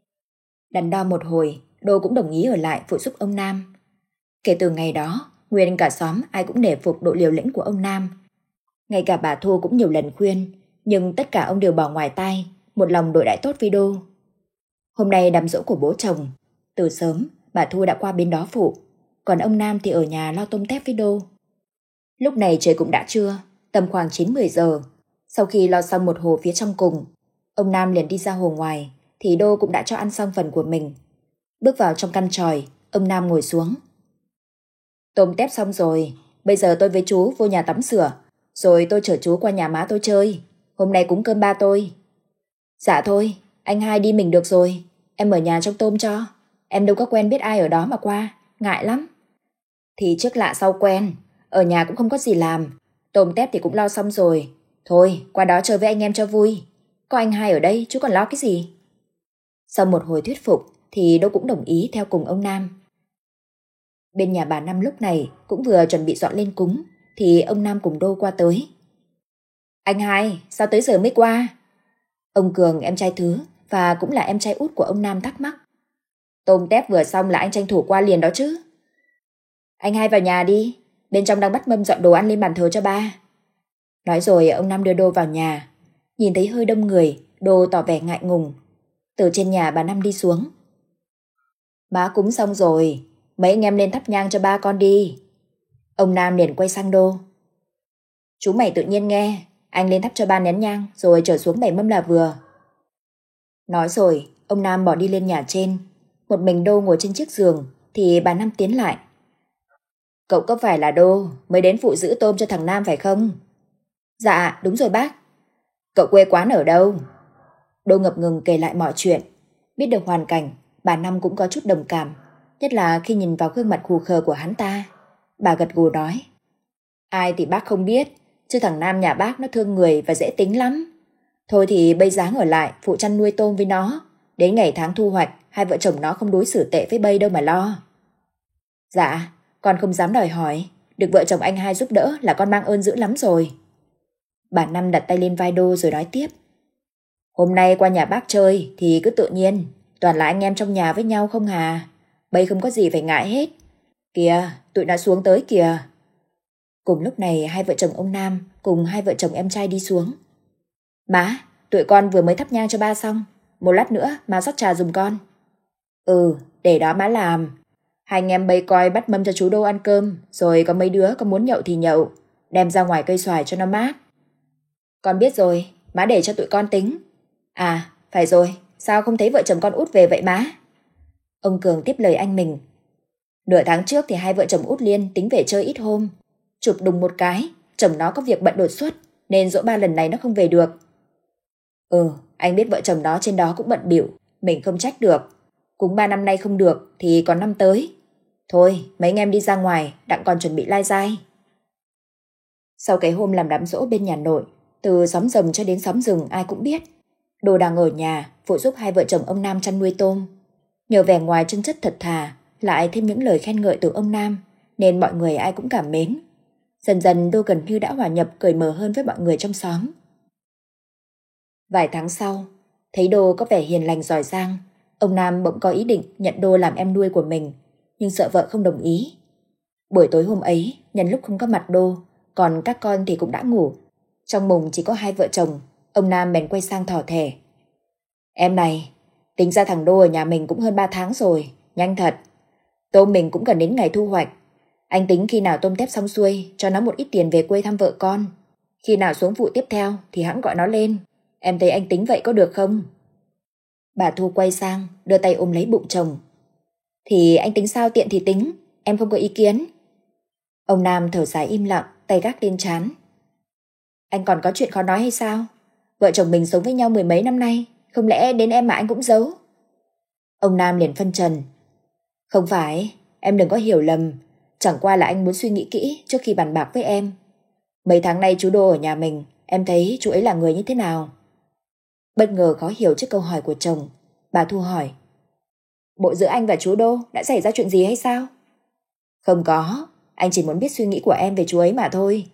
Speaker 1: Đắn đo một hồi, Đô cũng đồng ý ở lại phụ giúp ông Nam. Kể từ ngày đó, nguyên cả xóm ai cũng nể phục độ liều lĩnh của ông Nam. Ngay cả bà Thu cũng nhiều lần khuyên, nhưng tất cả ông đều bỏ ngoài tai, một lòng đội đại tốt với Đô. Hôm nay đám giỗ của bố chồng, từ sớm bà Thu đã qua bên đó phụ, còn ông Nam thì ở nhà lo tôm tép với Đô. Lúc này trời cũng đã trưa, tầm khoảng chín mười giờ. Sau khi lo xong một hồ phía trong cùng, ông Nam liền đi ra hồ ngoài, thì Đô cũng đã cho ăn xong phần của mình. Bước vào trong căn tròi, ông Nam ngồi xuống. Tôm tép xong rồi, bây giờ tôi với chú vô nhà tắm rửa, rồi tôi chở chú qua nhà má tôi chơi. Hôm nay cúng cơm ba tôi. Dạ thôi, anh hai đi mình được rồi, em ở nhà trông tôm cho. Em đâu có quen biết ai ở đó mà qua, ngại lắm. Thì trước lạ sau quen, ở nhà cũng không có gì làm, tôm tép thì cũng lo xong rồi. Thôi, qua đó chơi với anh em cho vui. Có anh hai ở đây, chú còn lo cái gì? Sau một hồi thuyết phục, thì Đô cũng đồng ý theo cùng ông Nam. Bên nhà bà Năm lúc này cũng vừa chuẩn bị dọn lên cúng, thì ông Nam cùng Đô qua tới. Anh hai, sao tới giờ mới qua? Ông Cường, em trai thứ, và cũng là em trai út của ông Nam thắc mắc. Tôm tép vừa xong là anh tranh thủ qua liền đó chứ. Anh hai vào nhà đi, bên trong đang bắt mâm dọn đồ ăn lên bàn thờ cho ba. Nói rồi ông Nam đưa Đô vào nhà. Nhìn thấy hơi đông người, Đô tỏ vẻ ngại ngùng. Từ trên nhà bà Năm đi xuống. Má cúng xong rồi, mấy anh em lên thắp nhang cho ba con đi. Ông Nam liền quay sang Đô. Chú mày tự nhiên nghe, anh lên thắp cho ba nén nhang rồi trở xuống bày mâm là vừa. Nói rồi, ông Nam bỏ đi lên nhà trên. Một mình Đô ngồi trên chiếc giường, thì bà Năm tiến lại. Cậu có phải là Đô mới đến phụ giữ tôm cho thằng Nam phải không? Dạ, đúng rồi bác. Cậu quê quán ở đâu? Đô ngập ngừng kể lại mọi chuyện. Biết được hoàn cảnh, bà Năm cũng có chút đồng cảm, nhất là khi nhìn vào gương mặt khù khờ của hắn ta. Bà gật gù nói. Ai thì bác không biết, chứ thằng Nam nhà bác nó thương người và dễ tính lắm. Thôi thì bây dáng ở lại phụ chăn nuôi tôm với nó. Đến ngày tháng thu hoạch, hai vợ chồng nó không đối xử tệ với bây đâu mà lo. Dạ, con không dám đòi hỏi. Được vợ chồng anh hai giúp đỡ là con mang ơn dữ lắm rồi. Bà Năm đặt tay lên vai Đô rồi nói tiếp. Hôm nay qua nhà bác chơi thì cứ tự nhiên, toàn là anh em trong nhà với nhau không hà. Bây không có gì phải ngại hết. Kìa, tụi nó xuống tới kìa. Cùng lúc này hai vợ chồng ông Nam cùng hai vợ chồng em trai đi xuống. Má, tụi con vừa mới thắp nhang cho ba xong. Một lát nữa má rót trà giùm con. Ừ, để đó má làm. Hai anh em bây coi bắt mâm cho chú Đô ăn cơm. Rồi có mấy đứa có muốn nhậu thì nhậu. Đem ra ngoài cây xoài cho nó mát. Con biết rồi, má để cho tụi con tính. À, phải rồi, sao không thấy vợ chồng con Út về vậy má? Ông Cường tiếp lời anh mình. Nửa tháng trước thì hai vợ chồng Út Liên tính về chơi ít hôm. Chụp đùng một cái, chồng nó có việc bận đột xuất, nên dỗ ba lần này nó không về được. Ừ, anh biết vợ chồng nó trên đó cũng bận bịu, mình không trách được. Cúng ba năm nay không được thì còn năm tới. Thôi, mấy anh em đi ra ngoài, đặng còn chuẩn bị lai dai. Sau cái hôm làm đám giỗ bên nhà nội, từ xóm rồng cho đến xóm rừng ai cũng biết Đồ đang ở nhà phụ giúp hai vợ chồng ông Nam chăn nuôi tôm. Nhờ vẻ ngoài chân chất thật thà, lại thêm những lời khen ngợi từ ông Nam, nên mọi người ai cũng cảm mến. Dần dần Đô gần như đã hòa nhập cởi mở hơn với mọi người trong xóm. Vài tháng sau, thấy Đô có vẻ hiền lành giỏi giang, ông Nam bỗng có ý định nhận Đô làm em nuôi của mình, nhưng sợ vợ không đồng ý. Buổi tối hôm ấy, nhân lúc không có mặt Đô, còn các con thì cũng đã ngủ. Trong mùng chỉ có hai vợ chồng, ông Nam bèn quay sang thỏ thẻ. Em này, tính ra thằng Đô ở nhà mình cũng hơn ba tháng rồi, nhanh thật. Tôm mình cũng gần đến ngày thu hoạch. Anh tính khi nào tôm tép xong xuôi, cho nó một ít tiền về quê thăm vợ con. Khi nào xuống vụ tiếp theo thì hẵng gọi nó lên. Em thấy anh tính vậy có được không? Bà Thu quay sang, đưa tay ôm lấy bụng chồng. Thì anh tính sao tiện thì tính, em không có ý kiến. Ông Nam thở dài im lặng, tay gác lên trán. Anh còn có chuyện khó nói hay sao? Vợ chồng mình sống với nhau mười mấy năm nay, không lẽ đến em mà anh cũng giấu? Ông Nam liền phân trần. Không phải, em đừng có hiểu lầm. Chẳng qua là anh muốn suy nghĩ kỹ trước khi bàn bạc với em. Mấy tháng nay chú Đô ở nhà mình, em thấy chú ấy là người như thế nào? Bất ngờ khó hiểu trước câu hỏi của chồng, bà Thu hỏi. Bộ giữa anh và chú Đô đã xảy ra chuyện gì hay sao? Không có, anh chỉ muốn biết suy nghĩ của em về chú ấy mà thôi.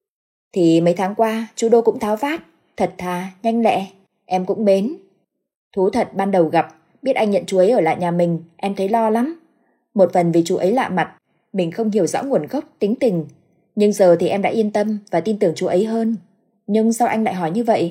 Speaker 1: Thì mấy tháng qua chú Đô cũng tháo vát, thật thà, nhanh lẹ, em cũng mến. Thú thật ban đầu gặp, biết anh nhận chú ấy ở lại nhà mình, em thấy lo lắm. Một phần vì chú ấy lạ mặt, mình không hiểu rõ nguồn gốc, tính tình. Nhưng giờ thì em đã yên tâm và tin tưởng chú ấy hơn. Nhưng sao anh lại hỏi như vậy?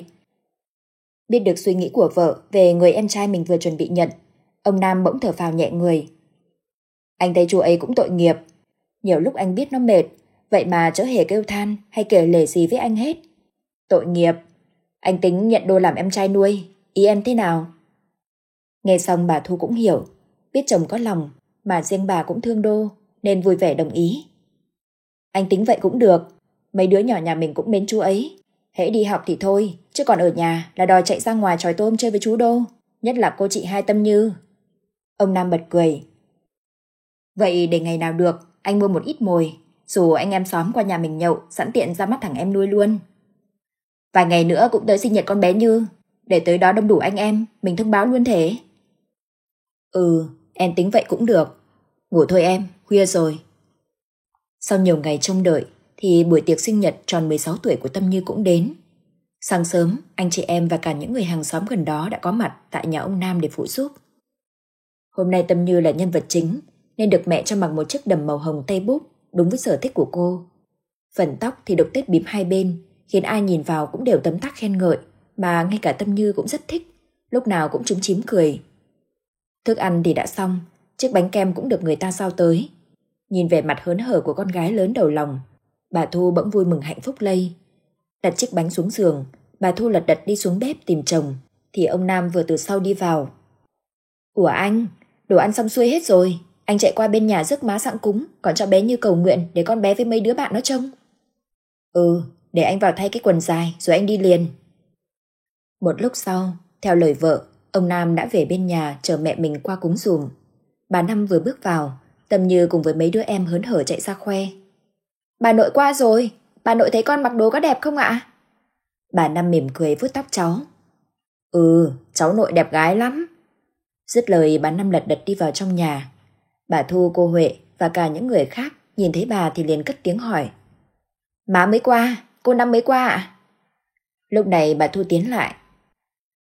Speaker 1: Biết được suy nghĩ của vợ về người em trai mình vừa chuẩn bị nhận, ông Nam bỗng thở phào nhẹ người. Anh thấy chú ấy cũng tội nghiệp. Nhiều lúc anh biết nó mệt, vậy mà chớ hề kêu than hay kể lể gì với anh hết. Tội nghiệp. Anh tính nhận Đô làm em trai nuôi, ý em thế nào? Nghe xong bà Thu cũng hiểu, biết chồng có lòng, mà riêng bà cũng thương Đô, nên vui vẻ đồng ý. Anh tính vậy cũng được, mấy đứa nhỏ nhà mình cũng mến chú ấy. Hễ đi học thì thôi, chứ còn ở nhà là đòi chạy ra ngoài chòi tôm chơi với chú Đô, nhất là cô chị Hai Tâm Như. Ông Nam bật cười. Vậy để ngày nào được, anh mua một ít mồi, dù anh em xóm qua nhà mình nhậu, sẵn tiện ra mắt thằng em nuôi luôn. Vài ngày nữa cũng tới sinh nhật con bé Như, để tới đó đông đủ anh em, mình thông báo luôn thế. Ừ, em tính vậy cũng được. Ngủ thôi em, khuya rồi. Sau nhiều ngày trông đợi, thì buổi tiệc sinh nhật tròn mười sáu tuổi của Tâm Như cũng đến. Sáng sớm, anh chị em và cả những người hàng xóm gần đó đã có mặt tại nhà ông Nam để phụ giúp. Hôm nay Tâm Như là nhân vật chính, nên được mẹ cho mặc một chiếc đầm màu hồng tây búp, đúng với sở thích của cô. Phần tóc thì được tết bím hai bên, khiến ai nhìn vào cũng đều tấm tắc khen ngợi, mà ngay cả Tâm Như cũng rất thích, lúc nào cũng chúm chím cười. Thức ăn thì đã xong, chiếc bánh kem cũng được người ta giao tới. Nhìn vẻ mặt hớn hở của con gái lớn đầu lòng, bà Thu bỗng vui mừng hạnh phúc lây. Đặt chiếc bánh xuống giường, bà Thu lật đật đi xuống bếp tìm chồng, thì ông Nam vừa từ sau đi vào. Ủa anh, đồ ăn xong xuôi hết rồi, anh chạy qua bên nhà rước má sẵn cúng, còn cho bé Như cầu nguyện để con bé với mấy đứa bạn nó trông. Ừ, để anh vào thay cái quần dài rồi anh đi liền. Một lúc sau, theo lời vợ, ông Nam đã về bên nhà chờ mẹ mình qua cúng giùm. Bà Năm vừa bước vào, Tâm Như cùng với mấy đứa em hớn hở chạy ra khoe. Bà nội qua rồi, bà nội thấy con mặc đồ có đẹp không ạ? Bà Năm mỉm cười vuốt tóc cháu. Ừ, cháu nội đẹp gái lắm. Dứt lời bà Năm lật đật đi vào trong nhà. Bà Thu, cô Huệ và cả những người khác nhìn thấy bà thì liền cất tiếng hỏi. Má mới qua, cô Năm mới qua ạ? Lúc này bà Thu tiến lại.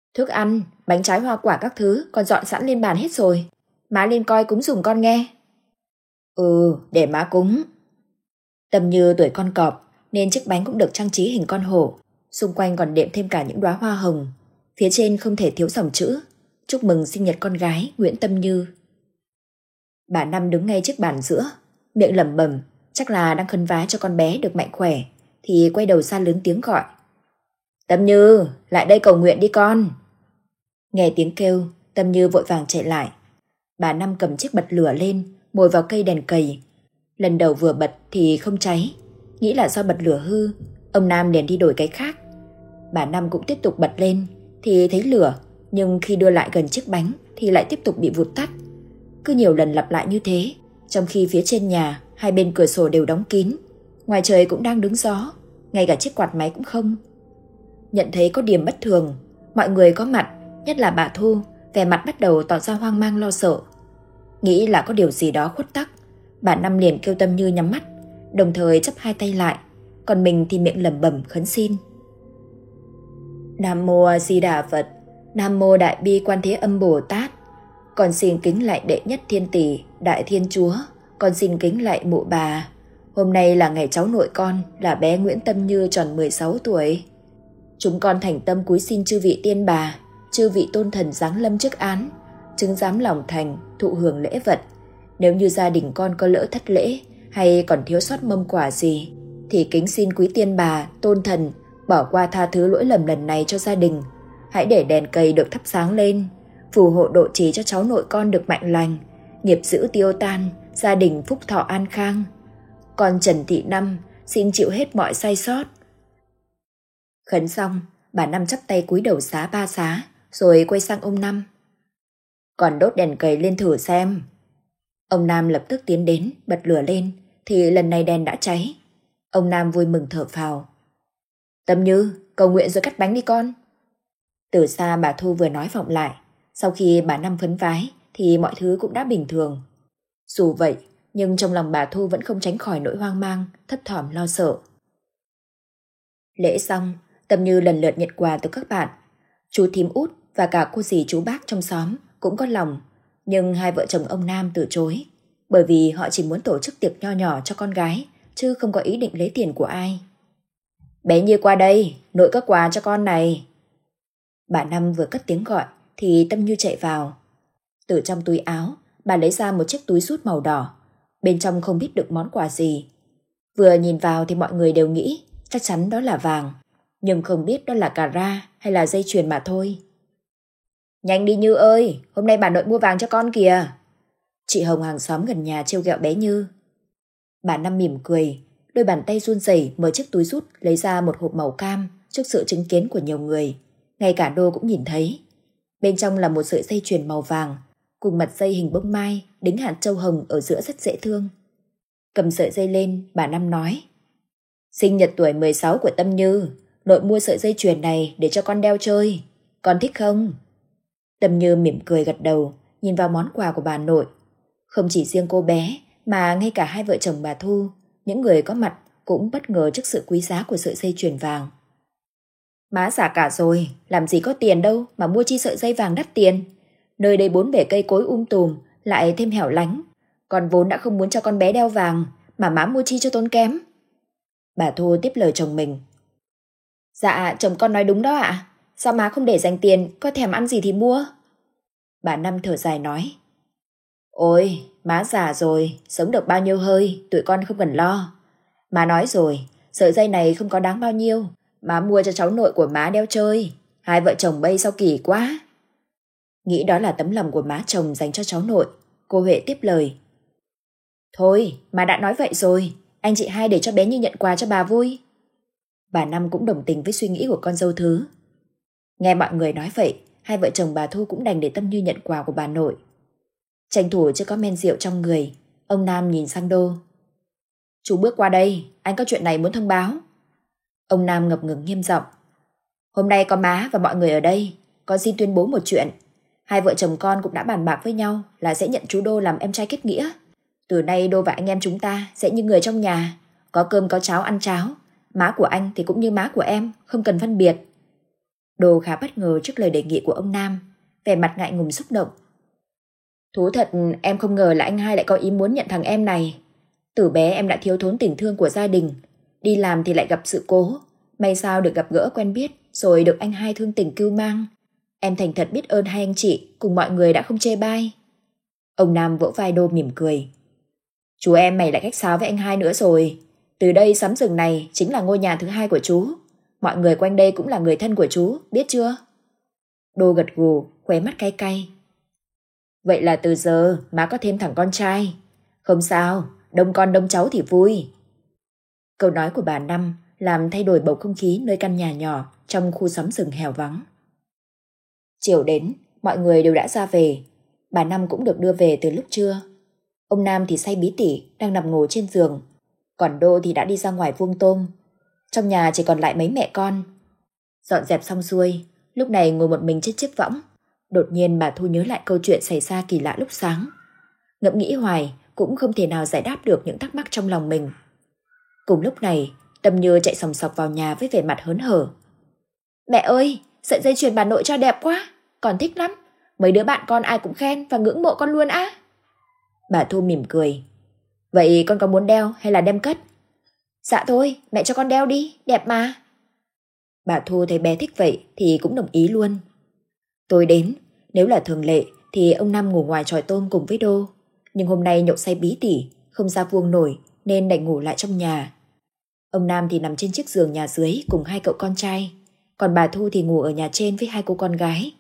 Speaker 1: Thức ăn, bánh trái hoa quả các thứ con dọn sẵn lên bàn hết rồi. Má lên coi cúng giùm con nghe. Ừ, để má cúng. Tâm Như tuổi con cọp nên chiếc bánh cũng được trang trí hình con hổ. Xung quanh còn đệm thêm cả những đóa hoa hồng. Phía trên không thể thiếu dòng chữ: chúc mừng sinh nhật con gái Nguyễn Tâm Như. Bà Năm đứng ngay trước bàn giữa, miệng lẩm bẩm, chắc là đang khấn vái cho con bé được mạnh khỏe, thì quay đầu xa lớn tiếng gọi: Tâm Như, lại đây cầu nguyện đi con. Nghe tiếng kêu, Tâm Như vội vàng chạy lại. Bà Năm cầm chiếc bật lửa lên, mồi vào cây đèn cầy. Lần đầu vừa bật thì không cháy, nghĩ là do bật lửa hư. Ông Nam liền đi đổi cái khác. Bà Năm cũng tiếp tục bật lên thì thấy lửa, nhưng khi đưa lại gần chiếc bánh thì lại tiếp tục bị vụt tắt. Cứ nhiều lần lặp lại như thế, trong khi phía trên nhà hai bên cửa sổ đều đóng kín, ngoài trời cũng đang đứng gió, ngay cả chiếc quạt máy cũng không. Nhận thấy có điểm bất thường, mọi người có mặt, nhất là bà Thu, vẻ mặt bắt đầu tỏ ra hoang mang lo sợ. Nghĩ là có điều gì đó khuất tắc, bà Năm liền kêu Tâm Như nhắm mắt, đồng thời chắp hai tay lại, còn mình thì miệng lẩm bẩm khấn xin. Nam mô A Di Đà Phật, Nam mô Đại Bi Quan Thế Âm Bồ Tát. Con xin kính lạy đệ nhất thiên tỷ Đại Thiên Chúa. Con xin kính lạy mụ bà. Hôm nay là ngày cháu nội con là bé Nguyễn Tâm Như tròn mười sáu tuổi. Chúng con thành tâm cúi xin chư vị tiên bà, chư vị tôn thần giáng lâm chức án, chứng giám lòng thành thụ hưởng lễ vật. Nếu như gia đình con có lỡ thất lễ hay còn thiếu sót mâm quả gì, thì kính xin quý tiên bà, tôn thần bỏ qua tha thứ lỗi lầm lần này cho gia đình. Hãy để đèn cầy được thắp sáng lên, phù hộ độ trì cho cháu nội con được mạnh lành, nghiệp dữ tiêu tan, gia đình phúc thọ an khang. Con Trần Thị Năm xin chịu hết mọi sai sót. Khấn xong, bà Năm chắp tay cúi đầu xá ba xá, rồi quay sang ông Năm. Còn đốt đèn cầy lên thử xem. Ông Nam lập tức tiến đến, bật lửa lên, thì lần này đèn đã cháy. Ông Nam vui mừng thở phào. Tâm Như, cầu nguyện rồi cắt bánh đi con. Từ xa bà Thu vừa nói vọng lại. Sau khi bà Năm khấn vái thì mọi thứ cũng đã bình thường. Dù vậy, nhưng trong lòng bà Thu vẫn không tránh khỏi nỗi hoang mang, thấp thỏm lo sợ. Lễ xong, Tâm Như lần lượt nhận quà từ các bạn. Chú thím Út và cả cô dì chú bác trong xóm cũng có lòng, nhưng hai vợ chồng ông Nam từ chối, bởi vì họ chỉ muốn tổ chức tiệc nho nhỏ cho con gái, chứ không có ý định lấy tiền của ai. Bé Như qua đây, nội có quà cho con này. Bà Năm vừa cất tiếng gọi thì Tâm Như chạy vào. Từ trong túi áo, bà lấy ra một chiếc túi sút màu đỏ. Bên trong không biết được món quà gì. Vừa nhìn vào thì mọi người đều nghĩ chắc chắn đó là vàng, nhưng không biết đó là cà ra hay là dây chuyền mà thôi. Nhanh đi Như ơi, hôm nay bà nội mua vàng cho con kìa. Chị Hồng hàng xóm gần nhà trêu ghẹo bé Như. Bà Năm mỉm cười, đôi bàn tay run rẩy mở chiếc túi sút lấy ra một hộp màu cam trước sự chứng kiến của nhiều người. Ngay cả Đô cũng nhìn thấy. Bên trong là một sợi dây chuyền màu vàng, cùng mặt dây hình bông mai đính hạt châu hồng ở giữa rất dễ thương. Cầm sợi dây lên, bà Năm nói. Sinh nhật tuổi mười sáu của Tâm Như, nội mua sợi dây chuyền này để cho con đeo chơi. Con thích không? Tâm Như mỉm cười gật đầu, nhìn vào món quà của bà nội. Không chỉ riêng cô bé, mà ngay cả hai vợ chồng bà Thu, những người có mặt cũng bất ngờ trước sự quý giá của sợi dây chuyền vàng. Má già cả rồi, làm gì có tiền đâu mà mua chi sợi dây vàng đắt tiền. Nơi đây bốn bể cây cối um tùm, lại thêm hẻo lánh. Con vốn đã không muốn cho con bé đeo vàng, mà má mua chi cho tốn kém. Bà Thu tiếp lời chồng mình. Dạ, chồng con nói đúng đó ạ. Sao má không để dành tiền, có thèm ăn gì thì mua? Bà Năm thở dài nói. Ôi, má già rồi, sống được bao nhiêu hơi, tụi con không cần lo. Má nói rồi, sợi dây này không có đáng bao nhiêu, má mua cho cháu nội của má đeo chơi. Hai vợ chồng bây sao kỳ quá. Nghĩ đó là tấm lòng của má chồng dành cho cháu nội, cô Huệ tiếp lời. Thôi, má đã nói vậy rồi, anh chị hai để cho bé Như nhận quà cho bà vui. Bà Năm cũng đồng tình với suy nghĩ của con dâu thứ. Nghe mọi người nói vậy, hai vợ chồng bà Thu cũng đành để Tâm Như nhận quà của bà nội. Tranh thủ chưa có men rượu trong người, ông Nam nhìn sang Đô. Chú bước qua đây, anh có chuyện này muốn thông báo. Ông Nam ngập ngừng nghiêm giọng. Hôm nay có má và mọi người ở đây, con xin tuyên bố một chuyện. Hai vợ chồng con cũng đã bàn bạc với nhau là sẽ nhận chú Đô làm em trai kết nghĩa. Từ nay Đô và anh em chúng ta sẽ như người trong nhà, có cơm có cháo ăn cháo. Má của anh thì cũng như má của em, không cần phân biệt. Đô khá bất ngờ trước lời đề nghị của ông Nam, vẻ mặt ngại ngùng xúc động. Thú thật em không ngờ là anh hai lại có ý muốn nhận thằng em này. Từ bé em đã thiếu thốn tình thương của gia đình, đi làm thì lại gặp sự cố, may sao được gặp gỡ quen biết rồi được anh hai thương tình cưu mang. Em thành thật biết ơn hai anh chị cùng mọi người đã không chê bai. Ông Nam vỗ vai Đô mỉm cười. Chú em mày lại khách sáo với anh hai nữa rồi. Từ đây xóm rừng này chính là ngôi nhà thứ hai của chú. Mọi người quanh đây cũng là người thân của chú, biết chưa? Đô gật gù, khóe mắt cay cay. Vậy là từ giờ má có thêm thằng con trai. Không sao, đông con đông cháu thì vui. Câu nói của bà Năm làm thay đổi bầu không khí nơi căn nhà nhỏ trong khu xóm rừng hẻo vắng. Chiều đến, mọi người đều đã ra về. Bà Năm cũng được đưa về từ lúc trưa. Ông Nam thì say bí tỉ đang nằm ngủ trên giường, còn Đô thì đã đi ra ngoài vuông tôm. Trong nhà chỉ còn lại mấy mẹ con. Dọn dẹp xong xuôi, lúc này ngồi một mình trên chiếc võng. Đột nhiên bà Thu nhớ lại câu chuyện xảy ra kỳ lạ lúc sáng. Ngẫm nghĩ hoài cũng không thể nào giải đáp được những thắc mắc trong lòng mình. Cùng lúc này, Tâm Như chạy sòng sọc vào nhà với vẻ mặt hớn hở. Mẹ ơi, sợi dây chuyền bà nội cho đẹp quá, con thích lắm. Mấy đứa bạn con ai cũng khen và ngưỡng mộ con luôn á. Bà Thu mỉm cười. Vậy con có muốn đeo hay là đem cất? Dạ thôi, mẹ cho con đeo đi, đẹp mà. Bà Thu thấy bé thích vậy thì cũng đồng ý luôn. Tối đến, nếu là thường lệ thì ông Năm ngủ ngoài chòi tôm cùng với Đô. Nhưng hôm nay nhậu say bí tỉ, không ra vuông nổi nên đành ngủ lại trong nhà. Ông Nam thì nằm trên chiếc giường nhà dưới cùng hai cậu con trai, còn bà Thu thì ngủ ở nhà trên với hai cô con gái.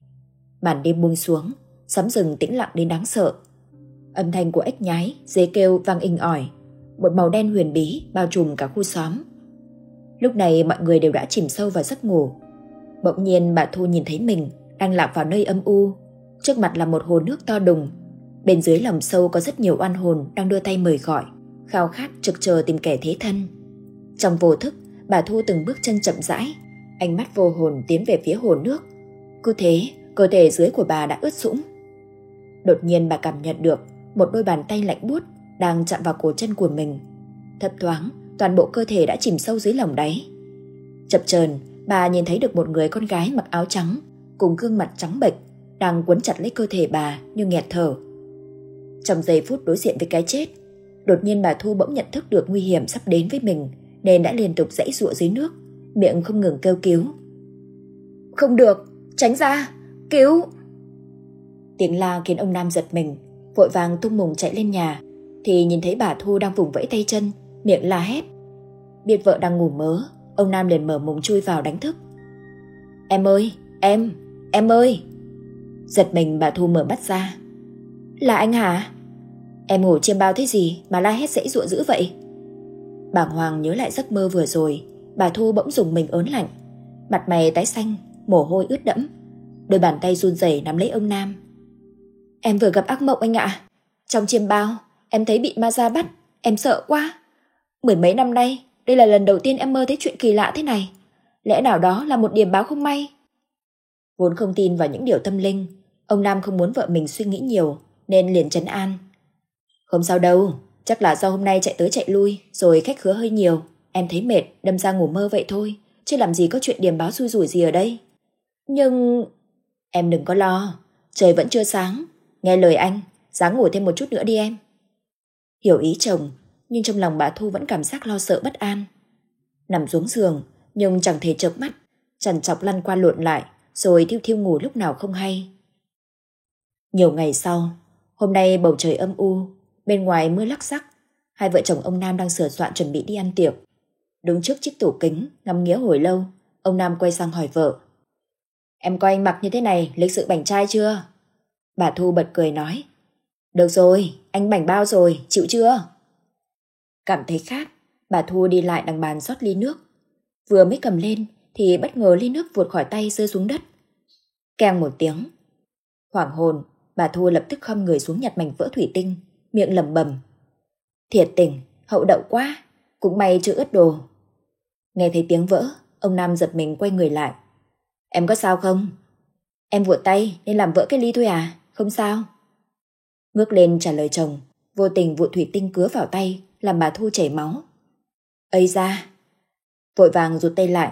Speaker 1: Màn đêm buông xuống, xóm rừng tĩnh lặng đến đáng sợ. Âm thanh của ếch nhái, dế kêu vang inh ỏi, một màu đen huyền bí bao trùm cả khu xóm. Lúc này mọi người đều đã chìm sâu vào giấc ngủ. Bỗng nhiên bà Thu nhìn thấy mình đang lạc vào nơi âm u. Trước mặt là một hồ nước to đùng. Bên dưới lòng sâu có rất nhiều oan hồn đang đưa tay mời gọi, khao khát trực chờ tìm kẻ thế thân. Trong vô thức, bà Thu từng bước chân chậm rãi, ánh mắt vô hồn tiến về phía hồ nước. Cứ thế, cơ thể dưới của bà đã ướt sũng. Đột nhiên bà cảm nhận được một đôi bàn tay lạnh buốt đang chạm vào cổ chân của mình. Thấp thoáng, toàn bộ cơ thể đã chìm sâu dưới lòng đáy. Chập chờn, bà nhìn thấy được một người con gái mặc áo trắng cùng gương mặt trắng bệch đang quấn chặt lấy cơ thể bà như nghẹt thở. Trong giây phút đối diện với cái chết, đột nhiên bà Thu bỗng nhận thức được nguy hiểm sắp đến với mình nên đã liên tục giãy giụa dưới nước, miệng không ngừng kêu cứu. Không được, tránh ra, cứu! Tiếng la khiến ông Nam giật mình, vội vàng tung mùng chạy lên nhà thì nhìn thấy bà Thu đang vùng vẫy tay chân, miệng la hét. Biết vợ đang ngủ mớ, ông Nam liền mở mùng chui vào đánh thức. Em ơi, em, em ơi! Giật mình bà Thu mở mắt ra. Là anh hả? Em ngủ chiêm bao thế gì mà la hét giãy giụa dữ vậy? Bàng hoàng nhớ lại giấc mơ vừa rồi, bà Thu bỗng rùng mình ớn lạnh, mặt mày tái xanh, mồ hôi ướt đẫm, đôi bàn tay run rẩy nắm lấy ông Nam. Em vừa gặp ác mộng anh ạ. Trong chiêm bao, em thấy bị ma da bắt, em sợ quá. Mười mấy năm nay, đây là lần đầu tiên em mơ thấy chuyện kỳ lạ thế này. Lẽ nào đó là một điềm báo không may? Vốn không tin vào những điều tâm linh, ông Nam không muốn vợ mình suy nghĩ nhiều nên liền trấn an. Không sao đâu, chắc là do hôm nay chạy tới chạy lui rồi khách khứa hơi nhiều, em thấy mệt đâm ra ngủ mơ vậy thôi, chứ làm gì có chuyện điềm báo xui rủi gì ở đây. Nhưng... Em đừng có lo, trời vẫn chưa sáng, nghe lời anh, ráng ngủ thêm một chút nữa đi em. Hiểu ý chồng, nhưng trong lòng bà Thu vẫn cảm giác lo sợ bất an. Nằm xuống giường, nhưng chẳng thể chợp mắt, trằn trọc lăn qua lộn lại, rồi thiêu thiêu ngủ lúc nào không hay. Nhiều ngày sau, hôm nay bầu trời âm u, bên ngoài mưa lắc xắc, hai vợ chồng ông Nam đang sửa soạn chuẩn bị đi ăn tiệc. Đứng trước chiếc tủ kính, ngắm nghía hồi lâu, ông Nam quay sang hỏi vợ. Em coi anh mặc như thế này, lịch sự bảnh trai chưa? Bà Thu bật cười nói. Được rồi, anh bảnh bao rồi, chịu chưa? Cảm thấy khát, bà Thu đi lại đằng bàn rót ly nước. Vừa mới cầm lên thì bất ngờ ly nước vụt khỏi tay rơi xuống đất. Keng một tiếng. Hoảng hồn, bà Thu lập tức khom người xuống nhặt mảnh vỡ thủy tinh, miệng lẩm bẩm. Thiệt tình, hậu đậu quá, cũng may chưa ướt đồ. Nghe thấy tiếng vỡ, ông Nam giật mình quay người lại. Em có sao không? Em vụt tay nên làm vỡ cái ly thôi à, không sao. Ngước lên trả lời chồng, vô tình vụt thủy tinh cứa vào tay, làm bà Thu chảy máu. Ây da! Vội vàng rụt tay lại,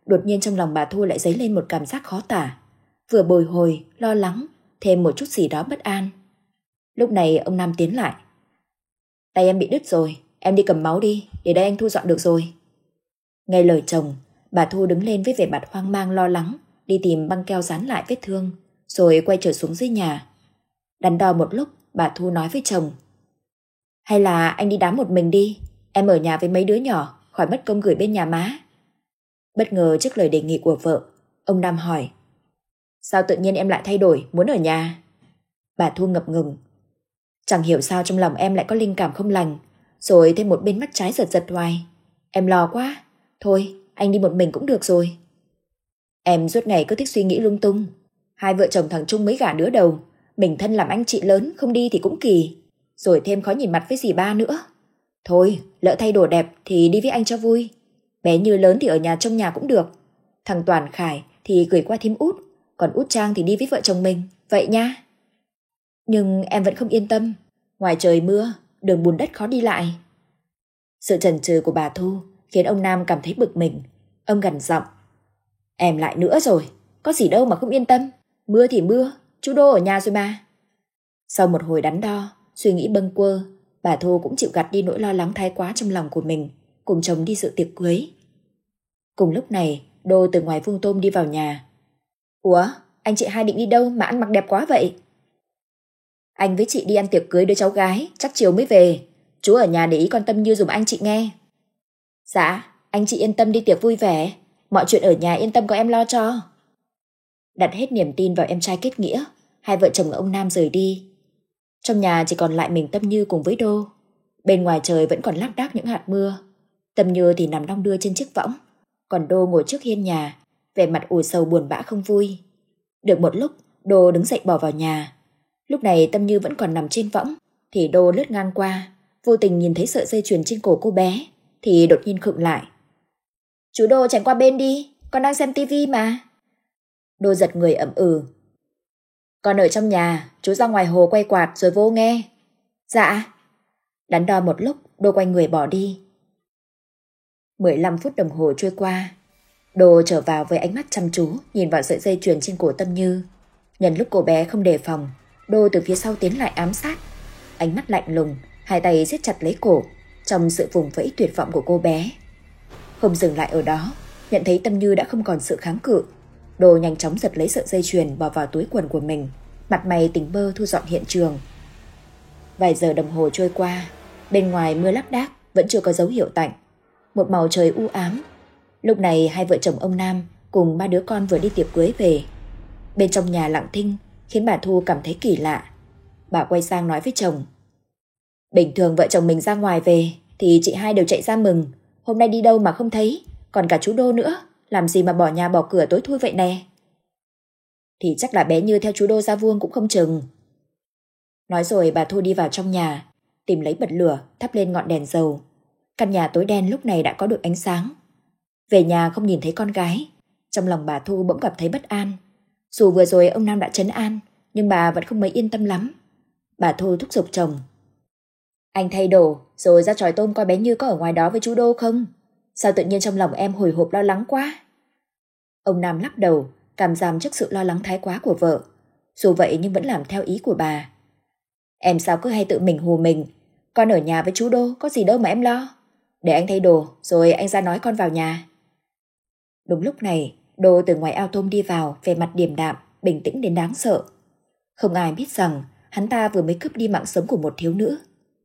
Speaker 1: Đột nhiên trong lòng bà Thu lại dấy lên một cảm giác khó tả, vừa bồi hồi, lo lắng, thêm một chút gì đó bất an. Lúc này ông Nam tiến lại. Tay em bị đứt rồi, em đi cầm máu đi, để đây anh thu dọn được rồi. Nghe lời chồng, bà Thu đứng lên với vẻ mặt hoang mang lo lắng, đi tìm băng keo dán lại vết thương, rồi quay trở xuống dưới nhà. Đắn đo một lúc, bà Thu nói với chồng. Hay là anh đi đám một mình đi, em ở nhà với mấy đứa nhỏ, khỏi mất công gửi bên nhà má. Bất ngờ trước lời đề nghị của vợ, ông Nam hỏi. Sao tự nhiên em lại thay đổi, muốn ở nhà? Bà Thu ngập ngừng. Chẳng hiểu sao trong lòng em lại có linh cảm không lành, rồi thêm một bên mắt trái giật giật hoài. Em lo quá, thôi anh đi một mình cũng được rồi. Em suốt ngày cứ thích suy nghĩ lung tung. Hai vợ chồng thằng Trung mới gả đứa đầu, mình thân làm anh chị lớn không đi thì cũng kỳ, rồi thêm khó nhìn mặt với dì ba nữa. Thôi lỡ thay đồ đẹp thì đi với anh cho vui. Bé Như lớn thì ở nhà trông nhà cũng được. Thằng Toàn Khải thì gửi qua thím Út, còn Út Trang thì đi với vợ chồng mình, vậy nha. Nhưng em vẫn không yên tâm, ngoài trời mưa, đường bùn đất khó đi lại. Sự chần chừ của bà Thu khiến ông Nam cảm thấy bực mình. Ông gằn giọng. Em lại nữa rồi, có gì đâu mà không yên tâm. Mưa thì mưa, chú Đô ở nhà rồi mà. Sau một hồi đắn đo, suy nghĩ bâng quơ, bà Thu cũng chịu gạt đi nỗi lo lắng thái quá trong lòng của mình, cùng chồng đi dự tiệc cưới. Cùng lúc này, Đô từ ngoài vuông tôm đi vào nhà. Ủa, anh chị hai định đi đâu mà ăn mặc đẹp quá vậy? Anh với chị đi ăn tiệc cưới đứa cháu gái, chắc chiều mới về. Chú ở nhà để ý con Tâm Như dùm anh chị nghe. Dạ, anh chị yên tâm đi tiệc vui vẻ. Mọi chuyện ở nhà yên tâm có em lo cho. Đặt hết niềm tin vào em trai kết nghĩa, hai vợ chồng ông Nam rời đi. Trong nhà chỉ còn lại mình Tâm Như cùng với Đô. Bên ngoài trời vẫn còn lác đác những hạt mưa. Tâm Như thì nằm đong đưa trên chiếc võng, còn Đô ngồi trước hiên nhà, vẻ mặt ủ sầu buồn bã không vui. Được một lúc, Đô đứng dậy bỏ vào nhà. Lúc này Tâm Như vẫn còn nằm trên võng, thì Đô lướt ngang qua, vô tình nhìn thấy sợi dây chuyền trên cổ cô bé, thì đột nhiên khựng lại. Chú Đô tránh qua bên đi, con đang xem tivi mà. Đô giật người ậm ừ. Con ở trong nhà, chú ra ngoài hồ quay quạt rồi vô nghe. Dạ. Đắn đo một lúc, Đô quay người bỏ đi. mười lăm phút đồng hồ trôi qua, Đô trở vào với ánh mắt chăm chú nhìn vào sợi dây chuyền trên cổ Tâm Như. Nhân lúc cô bé không đề phòng, Đô từ phía sau tiến lại ám sát. Ánh mắt lạnh lùng, hai tay siết chặt lấy cổ, trong sự vùng vẫy tuyệt vọng của cô bé. Không dừng lại ở đó, nhận thấy Tâm Như đã không còn sự kháng cự, Đô nhanh chóng giật lấy sợi dây chuyền bỏ vào túi quần của mình, mặt mày tỉnh bơ thu dọn hiện trường. Vài giờ đồng hồ trôi qua, bên ngoài mưa lác đác vẫn chưa có dấu hiệu tạnh, một màu trời u ám. Lúc này hai vợ chồng ông Nam cùng ba đứa con vừa đi tiệc cưới về. Bên trong nhà lặng thinh khiến bà Thu cảm thấy kỳ lạ. Bà quay sang nói với chồng. Bình thường vợ chồng mình ra ngoài về thì chị hai đều chạy ra mừng, hôm nay đi đâu mà không thấy, còn cả chú Đô nữa, làm gì mà bỏ nhà bỏ cửa tối thui vậy nè. Thì chắc là bé Như theo chú Đô ra vuông cũng không chừng. Nói rồi bà Thu đi vào trong nhà, tìm lấy bật lửa thắp lên ngọn đèn dầu. Căn nhà tối đen lúc này đã có được ánh sáng. Về nhà không nhìn thấy con gái, trong lòng bà Thu bỗng cảm thấy bất an. Dù vừa rồi ông Nam đã trấn an, nhưng bà vẫn không mấy yên tâm lắm. Bà Thu thúc giục chồng. Anh thay đồ rồi ra chòi tôm coi bé Như có ở ngoài đó với chú Đô không? Sao tự nhiên trong lòng em hồi hộp lo lắng quá? Ông Nam lắc đầu, cảm giảm trước sự lo lắng thái quá của vợ. Dù vậy nhưng vẫn làm theo ý của bà. Em sao cứ hay tự mình hù mình? Con ở nhà với chú Đô có gì đâu mà em lo. Để anh thay đồ rồi anh ra nói con vào nhà. Đúng lúc này, Đô từ ngoài ao tôm đi vào, vẻ mặt điềm đạm, bình tĩnh đến đáng sợ. Không ai biết rằng hắn ta vừa mới cướp đi mạng sống của một thiếu nữ.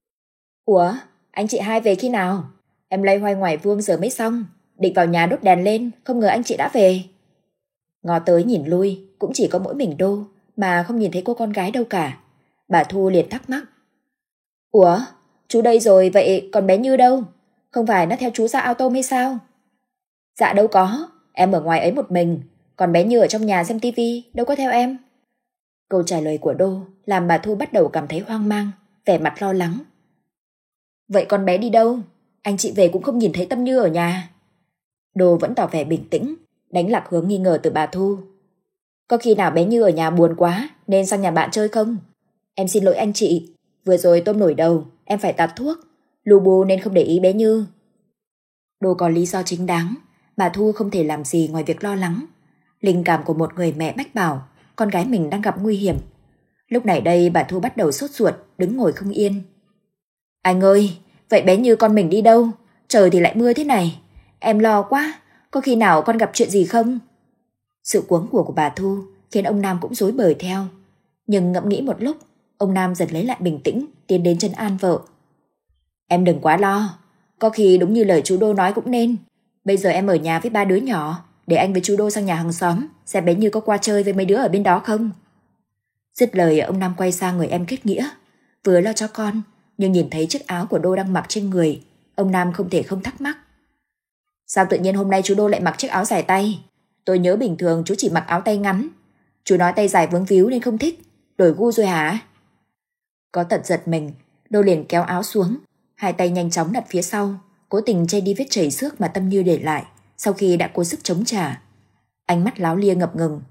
Speaker 1: Ủa, anh chị hai về khi nào? Em loay hoay ngoài vuông giờ mới xong, định vào nhà đốt đèn lên, không ngờ anh chị đã về. Ngó tới nhìn lui, cũng chỉ có mỗi mình Đô, mà không nhìn thấy cô con gái đâu cả. Bà Thu liền thắc mắc. Ủa, chú đây rồi, vậy còn bé Như đâu? Không phải nó theo chú ra ao tôm hay sao? Dạ đâu có, em ở ngoài ấy một mình, còn bé Như ở trong nhà xem tivi, đâu có theo em. Câu trả lời của Đô làm bà Thu bắt đầu cảm thấy hoang mang, vẻ mặt lo lắng. Vậy con bé đi đâu? Anh chị về cũng không nhìn thấy Tâm Như ở nhà. Đô vẫn tỏ vẻ bình tĩnh, đánh lạc hướng nghi ngờ từ bà Thu. Có khi nào bé Như ở nhà buồn quá nên sang nhà bạn chơi không? Em xin lỗi anh chị, vừa rồi tôm nổi đầu, em phải tạt thuốc, lù bù nên không để ý bé Như. Đô có lý do chính đáng, Bà Thu không thể làm gì ngoài việc lo lắng. Linh cảm của một người mẹ mách bảo con gái mình đang gặp nguy hiểm. Lúc này đây bà Thu bắt đầu sốt ruột, đứng ngồi không yên. Anh ơi, vậy bé Như con mình đi đâu? Trời thì lại mưa thế này. Em lo quá, có khi nào con gặp chuyện gì không? Sự cuống của của bà Thu khiến ông Nam cũng rối bời theo. Nhưng ngẫm nghĩ một lúc, ông Nam dần lấy lại bình tĩnh, tiến đến trấn an vợ. Em đừng quá lo, có khi đúng như lời chú Đô nói cũng nên. Bây giờ em ở nhà với ba đứa nhỏ, để anh với chú Đô sang nhà hàng xóm, xem bé Như có qua chơi với mấy đứa ở bên đó không. Dứt lời, ông Nam quay sang người em kết nghĩa, vừa lo cho con, nhưng nhìn thấy chiếc áo của Đô đang mặc trên người, ông Nam không thể không thắc mắc. Sao tự nhiên hôm nay chú Đô lại mặc chiếc áo dài tay? Tôi nhớ bình thường chú chỉ mặc áo tay ngắn. Chú nói tay dài vướng víu nên không thích, đổi gu rồi hả? Có tật giật mình, Đô liền kéo áo xuống, hai tay nhanh chóng đặt phía sau, cố tình che đi vết chảy xước mà Tâm Như để lại sau khi đã cố sức chống trả. Ánh mắt láo lia ngập ngừng.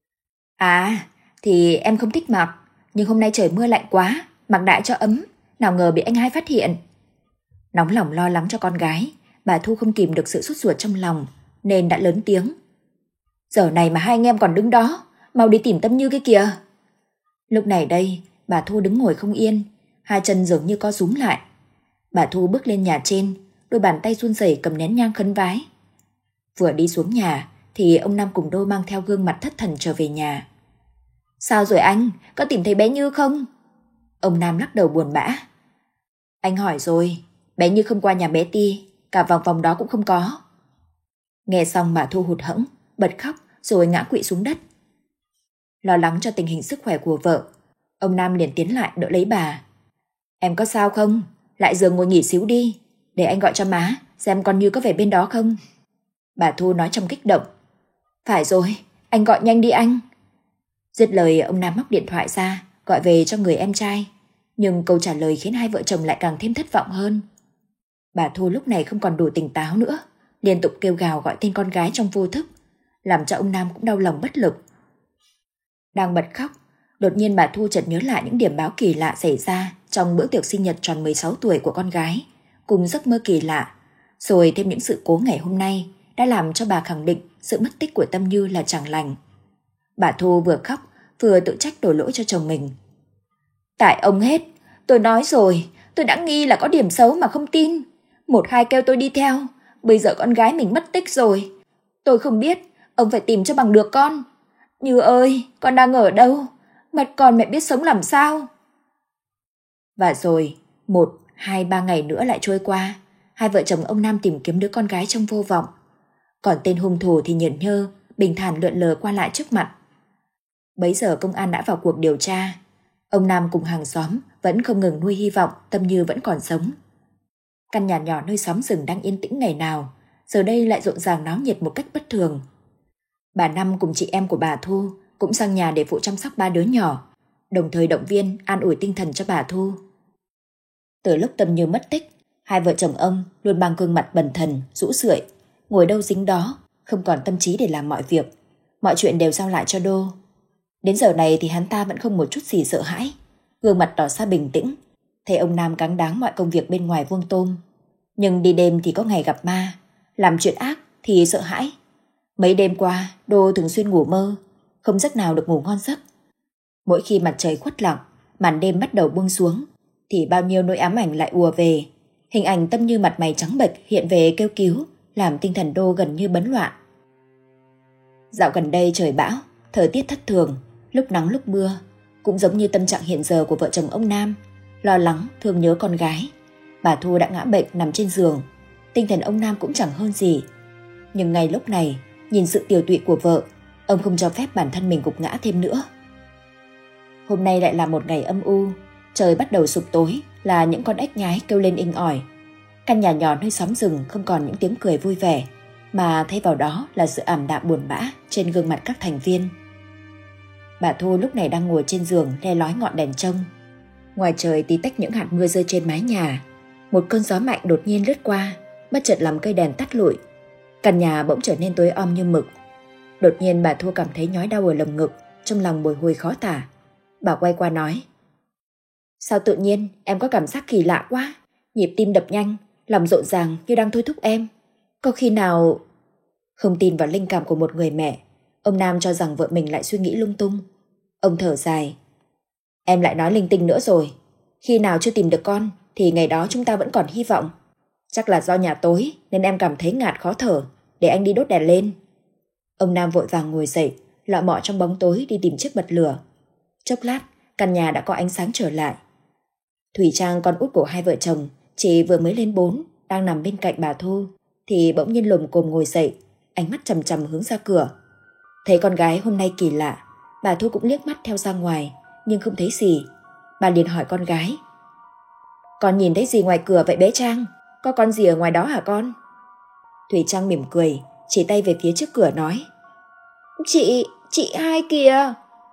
Speaker 1: À, thì em không thích mặc, nhưng hôm nay trời mưa lạnh quá, mặc đại cho ấm, nào ngờ bị anh hai phát hiện. Nóng lòng lo lắng cho con gái, bà Thu không kìm được sự sốt ruột trong lòng, nên đã lớn tiếng. Giờ này mà hai anh em còn đứng đó, mau đi tìm Tâm Như cái kìa. Lúc này đây, bà Thu đứng ngồi không yên, hai chân dường như co rúm lại. Bà Thu bước lên nhà trên, đôi bàn tay run rẩy cầm nén nhang khấn vái. Vừa đi xuống nhà thì ông Nam cùng Đô mang theo gương mặt thất thần trở về nhà. Sao rồi anh, có tìm thấy bé Như không? Ông Nam lắc đầu buồn bã. Anh hỏi rồi, bé Như không qua nhà bé Ti, cả vòng vòng đó cũng không có. Nghe xong bà Thu hụt hẫng, bật khóc rồi ngã quỵ xuống đất. Lo lắng cho tình hình sức khỏe của vợ, ông Nam liền tiến lại đỡ lấy bà. Em có sao không? Lại giường ngồi nghỉ xíu đi, để anh gọi cho má, xem con Như có về bên đó không. Bà Thu nói trong kích động. Phải rồi, anh gọi nhanh đi anh. Dứt lời, ông Nam móc điện thoại ra, gọi về cho người em trai. Nhưng câu trả lời khiến hai vợ chồng lại càng thêm thất vọng hơn. Bà Thu lúc này không còn đủ tỉnh táo nữa, liên tục kêu gào gọi tên con gái trong vô thức, làm cho ông Nam cũng đau lòng bất lực. Đang bật khóc, đột nhiên bà Thu chợt nhớ lại những điểm báo kỳ lạ xảy ra trong bữa tiệc sinh nhật tròn mười sáu tuổi của con gái, cùng giấc mơ kỳ lạ, rồi thêm những sự cố ngày hôm nay đã làm cho bà khẳng định sự mất tích của Tâm Như là chẳng lành. Bà Thu vừa khóc vừa tự trách đổ lỗi cho chồng mình. Tại ông hết, tôi nói rồi, tôi đã nghi là có điểm xấu mà không tin. Một hai kêu tôi đi theo, bây giờ con gái mình mất tích rồi. Tôi không biết, ông phải tìm cho bằng được con. Như ơi, con đang ở đâu? Mất con mẹ biết sống làm sao? Và rồi, một, hai, ba ngày nữa lại trôi qua, hai vợ chồng ông Nam tìm kiếm đứa con gái trong vô vọng. Còn tên hung thủ thì nhởn nhơ, bình thản lượn lờ qua lại trước mặt. Bấy giờ công an đã vào cuộc điều tra. Ông Nam cùng hàng xóm vẫn không ngừng nuôi hy vọng Tâm Như vẫn còn sống. Căn nhà nhỏ nơi xóm rừng đang yên tĩnh ngày nào, giờ đây lại rộn ràng náo nhiệt một cách bất thường. Bà Năm cùng chị em của bà Thu cũng sang nhà để phụ chăm sóc ba đứa nhỏ, đồng thời động viên, an ủi tinh thần cho bà Thu. Từ lúc Tâm Như mất tích, hai vợ chồng ông luôn mang gương mặt bần thần, rũ rượi, ngồi đâu dính đó, không còn tâm trí để làm mọi việc. Mọi chuyện đều giao lại cho Đô. Đến giờ này thì hắn ta vẫn không một chút gì sợ hãi, gương mặt tỏ ra bình tĩnh, thấy ông Nam cáng đáng mọi công việc bên ngoài vuông tôm. Nhưng đi đêm thì có ngày gặp ma, làm chuyện ác thì sợ hãi. Mấy đêm qua, Đô thường xuyên ngủ mơ, không giấc nào được ngủ ngon giấc. Mỗi khi mặt trời khuất lặng, màn đêm bắt đầu buông xuống, thì bao nhiêu nỗi ám ảnh lại ùa về. Hình ảnh Tâm Như mặt mày trắng bệch hiện về kêu cứu, làm tinh thần Đô gần như bấn loạn. Dạo gần đây trời bão, thời tiết thất thường, lúc nắng lúc mưa, cũng giống như tâm trạng hiện giờ của vợ chồng ông Nam, lo lắng, thương nhớ con gái. Bà Thu đã ngã bệnh nằm trên giường, tinh thần ông Nam cũng chẳng hơn gì. Nhưng ngay lúc này, nhìn sự tiều tụy của vợ, ông không cho phép bản thân mình gục ngã thêm nữa. Hôm nay lại là một ngày âm u, trời bắt đầu sụp tối là những con ếch nhái kêu lên inh ỏi. Căn nhà nhỏ nơi xóm rừng không còn những tiếng cười vui vẻ, mà thay vào đó là sự ảm đạm buồn bã trên gương mặt các thành viên. Bà Thu lúc này đang ngồi trên giường le lói ngọn đèn trông. Ngoài trời tí tách những hạt mưa rơi trên mái nhà. Một cơn gió mạnh đột nhiên lướt qua, bất chợt làm cây đèn tắt lụi. Căn nhà bỗng trở nên tối om như mực. Đột nhiên bà Thu cảm thấy nhói đau ở lồng ngực, trong lòng bồi hồi khó tả. Bà quay qua nói: Sao tự nhiên em có cảm giác kỳ lạ quá, nhịp tim đập nhanh, lòng rộn ràng như đang thôi thúc em. Có khi nào... Không tin vào linh cảm của một người mẹ, ông Nam cho rằng vợ mình lại suy nghĩ lung tung. Ông thở dài. Em lại nói linh tinh nữa rồi. Khi nào chưa tìm được con thì ngày đó chúng ta vẫn còn hy vọng. Chắc là do nhà tối nên em cảm thấy ngạt khó thở. Để anh đi đốt đèn lên. Ông Nam vội vàng ngồi dậy, lọ mọ trong bóng tối đi tìm chiếc bật lửa. Chốc lát, căn nhà đã có ánh sáng trở lại. Thủy Trang, con út của hai vợ chồng, chỉ vừa mới lên bốn, đang nằm bên cạnh bà Thu, thì bỗng nhiên lồm cồm ngồi dậy, ánh mắt chằm chằm hướng ra cửa. Thấy con gái hôm nay kỳ lạ, bà Thu cũng liếc mắt theo ra ngoài, nhưng không thấy gì. Bà liền hỏi con gái. Con nhìn thấy gì ngoài cửa vậy bé Trang? Có con gì ở ngoài đó hả con? Thủy Trang mỉm cười, chỉ tay về phía trước cửa nói. Chị, chị hai kìa.